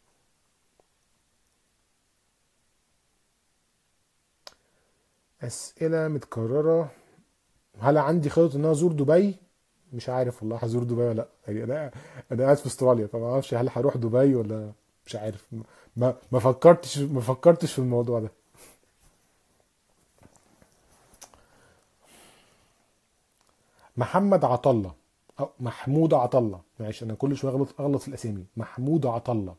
اسئله متكرره. هل عندي خطط ان انا ازور دبي؟ مش عارف والله هزور دبي ولا لا. يعني انا انا قاعد في استراليا، فما اعرفش هل هروح دبي ولا مش عارف. ما ما فكرتش ما فكرتش في الموضوع ده. محمد عطله او محمود عطله، معلش انا كل شويه اغلط اغلط في الاسامي. محمود عطله: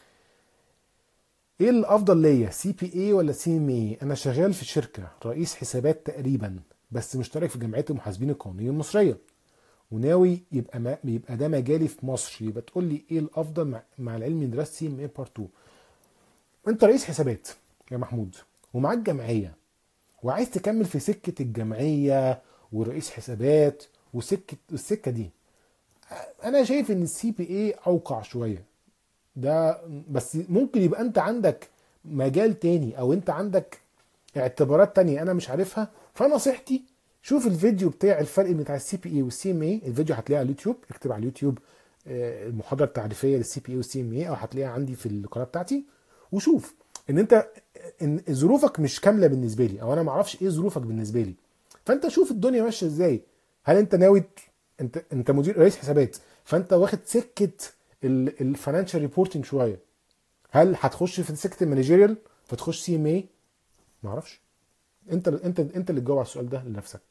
ايه الافضل ليا، سي بي اي ولا سي ام اي؟ انا شغال في شركه رئيس حسابات تقريبا، بس مشترك في جمعيه المحاسبين القانونيين المصريه، وناوي يبقى ما يبقى ده مجالي في مصر. يبقى تقول لي ايه الافضل مع, مع العلم ان درست سي ام اي بارت اتنين. انت رئيس حسابات يا محمود ومعاك جمعيه، وعايز تكمل في سكه الجمعيه ورئيس حسابات وسكه السكه دي، انا شايف ان السي بي اي اوقع شويه. ده بس ممكن يبقى انت عندك مجال تاني، او انت عندك اعتبارات تانية انا مش عارفها. فنصيحتي شوف الفيديو بتاع الفرق بتاع السي بي اي والسي ام اي. الفيديو هتلاقيه على اليوتيوب، اكتب على اليوتيوب آه، المحاضره التعريفيه للسي بي اي والسي ام اي، او هتلاقيها عندي في القناه بتاعتي. وشوف ان انت ان ظروفك مش كامله بالنسبه لي، او انا ما اعرفش ايه ظروفك بالنسبه لي. فانت شوف الدنيا ماشيه ازاي. هل انت ناوي، انت انت مدير رئيس حسابات، فانت واخد سكه الفاينانشال ريبورتنج شويه، هل هتخش في سكه المانجيريال فتخش سي ام اي؟ ما اعرفش. انت انت انت اللي تجاوب على السؤال ده لنفسك.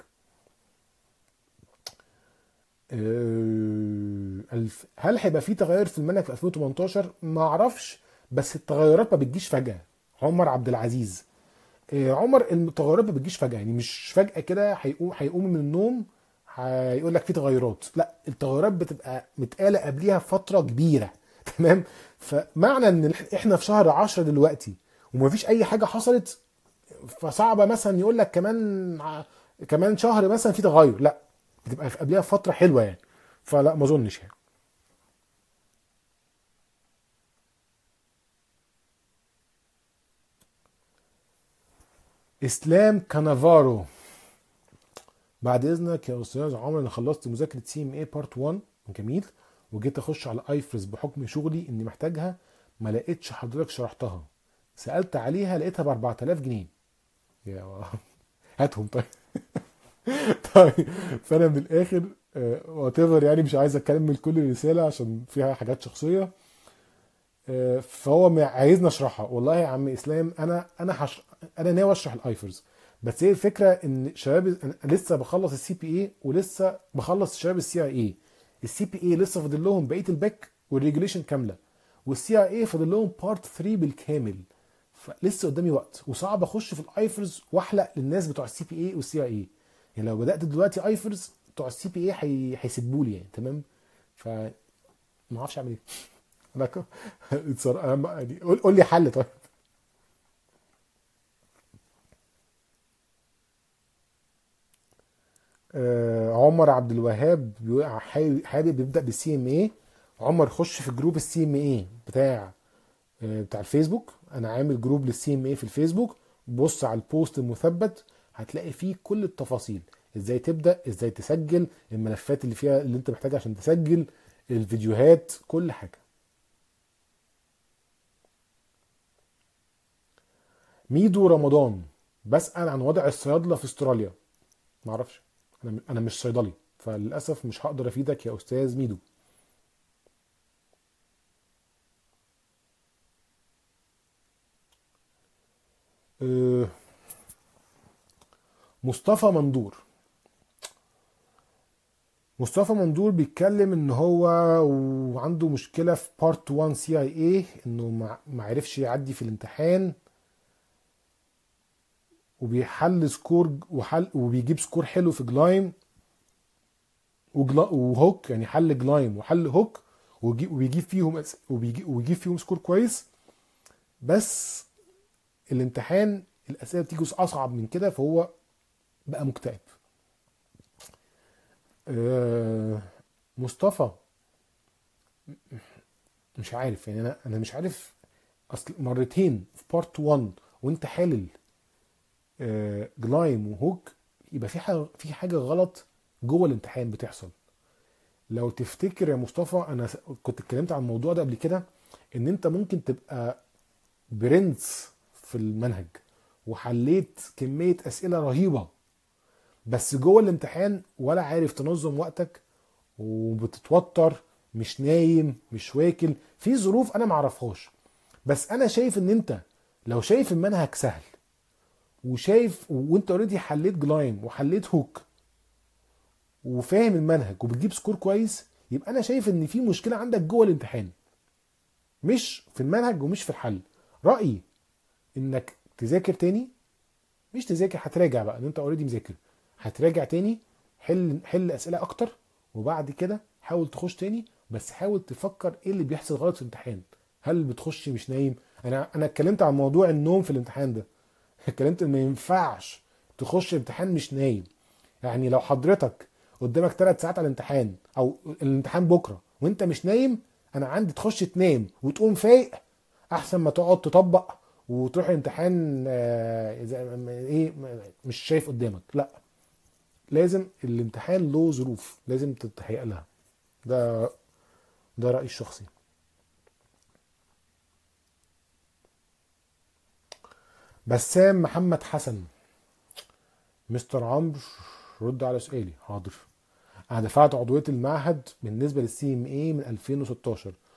آه، الف- هل هيبقى في تغير في المنهج في ألفين وتمنتاشر؟ ما اعرفش، بس التغيرات ما بتجيش فجاه. عمر عبد العزيز: آه، عمر، التغيرات ما بتجيش فجاه، يعني مش فجاه كده هيقوم هيقوم من النوم هيقول لك في تغيرات. لا، التغيرات بتبقى متقاله قبليها فتره كبيره تمام. فمعنى ان احنا في شهر عشرة دلوقتي ومفيش اي حاجه حصلت، فصعبه مثلا يقول لك كمان ع- كمان شهر مثلا في تغير. لا، بتبقى في قبلها فتره حلوه يعني. فلا، ما اظنش يعني. اسلام كانافارو: بعد اذنك يا استاذ عمر، انا خلصت مذاكره سي ام اي بارت واحد، جميل، وجيت اخش على ايفرس بحكم شغلي اني محتاجها، ما لقيتش حضرتك شرحتها، سالت عليها لقيتها ب اربعة آلاف جنيه. يا هاتهم طيب. طيب، فانا من الاخر وات ايفر يعني، مش عايز اكمل كل الرساله عشان فيها حاجات شخصيه. آه، فهو ما عايزني اشرحها. والله يا عم اسلام، انا انا هش... انا ناوي اشرح الايفرز، بس هي الفكره ان شباب أنا لسه بخلص السي بي اي ولسه بخلص شباب السي اي اي. السي بي اي لسه فاضل لهم بقيه الباك والريجوليشن كامله، والسي اي اي فاضل لهم بارت تلاتة بالكامل. فلسه قدامي وقت، وصعب اخش في الايفرز واحلق للناس بتوع السي بي اي والسي اي اي. يعني لو بدات دلوقتي ايفرز، بتوع السي بي اي هيسيبوا لي يعني. تمام. فما اعرفش اعمل ايه. انا ك- اتصر- أنا ما- يعني قول قول لي حل طيب. آه، عمر عبد الوهاب بيقول حابب حابب يبدا بالسي ام اي. عمر، خش في جروب السي ام اي بتاع آه، بتاع الفيسبوك. انا عامل جروب للسي ام اي في الفيسبوك. بص على البوست المثبت، هتلاقي فيه كل التفاصيل: ازاي تبدا، ازاي تسجل، الملفات اللي فيها اللي انت محتاجها عشان تسجل، الفيديوهات، كل حاجه. ميدو رمضان: بسأل عن وضع الصيادله في استراليا. ما اعرفش، انا انا مش صيدلي، فللاسف مش هقدر افيدك يا استاذ ميدو. أه، مصطفى مندور. مصطفى مندور بيتكلم ان هو وعنده مشكله في بارت واحد سي اي اي، انه ما ما عرفش يعدي في الامتحان، وبيحل سكور وحل وبيجيب سكور حلو في جلايم وجلا وهوك. يعني حل جلايم وحل هوك، ويجي- وبيجيب فيهم أس- وبيجي وبيجيب فيهم سكور كويس. بس الامتحان الاسئله بتيجي اصعب من كده، فهو بقى مكتئب. آه، مصطفى مش عارف يعني، انا انا مش عارف. اصل مرتين في بارت واحد وانت حالل آه، جلايم وهوك، يبقى في حاجه في حاجه غلط جوه الامتحان بتحصل. لو تفتكر يا مصطفى، انا س- كنت اتكلمت عن الموضوع ده قبل كده، ان انت ممكن تبقى برنس في المنهج وحليت كميه اسئله رهيبه، بس جوه الامتحان ولا عارف تنظم وقتك، وبتتوتر، مش نايم، مش واكل، في ظروف انا معرفهاش. بس انا شايف ان انت لو شايف المنهج سهل، وشايف وانت اوريدي حليت جلايم وحليت هوك وفاهم المنهج وبتجيب سكور كويس، يبقى انا شايف ان في مشكله عندك جوه الامتحان، مش في المنهج ومش في الحل. رايي انك تذاكر تاني، مش تذاكر، هتراجع بقى ان انت اوريدي مذاكر، هتراجع تاني، حل حل اسئله اكتر، وبعد كده حاول تخش تاني. بس حاول تفكر ايه اللي بيحصل غلط في الامتحان. هل بتخش مش نايم؟ انا انا اتكلمت عن موضوع النوم في الامتحان ده. اتكلمت ان ما ينفعش تخش امتحان مش نايم. يعني لو حضرتك قدامك ثلاث ساعات على الامتحان، او الامتحان بكره وانت مش نايم، انا عندي تخش تنام وتقوم فايق احسن ما تقعد تطبق وتروح الامتحان آه، زي ما- ايه مش شايف قدامك. لا، لازم الامتحان له ظروف لازم تتهيأ لها. ده ده رأيي الشخصي. بسام محمد حسن: مستر عمرو، رد على سؤالي. حاضر. انا دفعت عضوية المعهد بالنسبة للسي ام اي من ألفين وستاشر،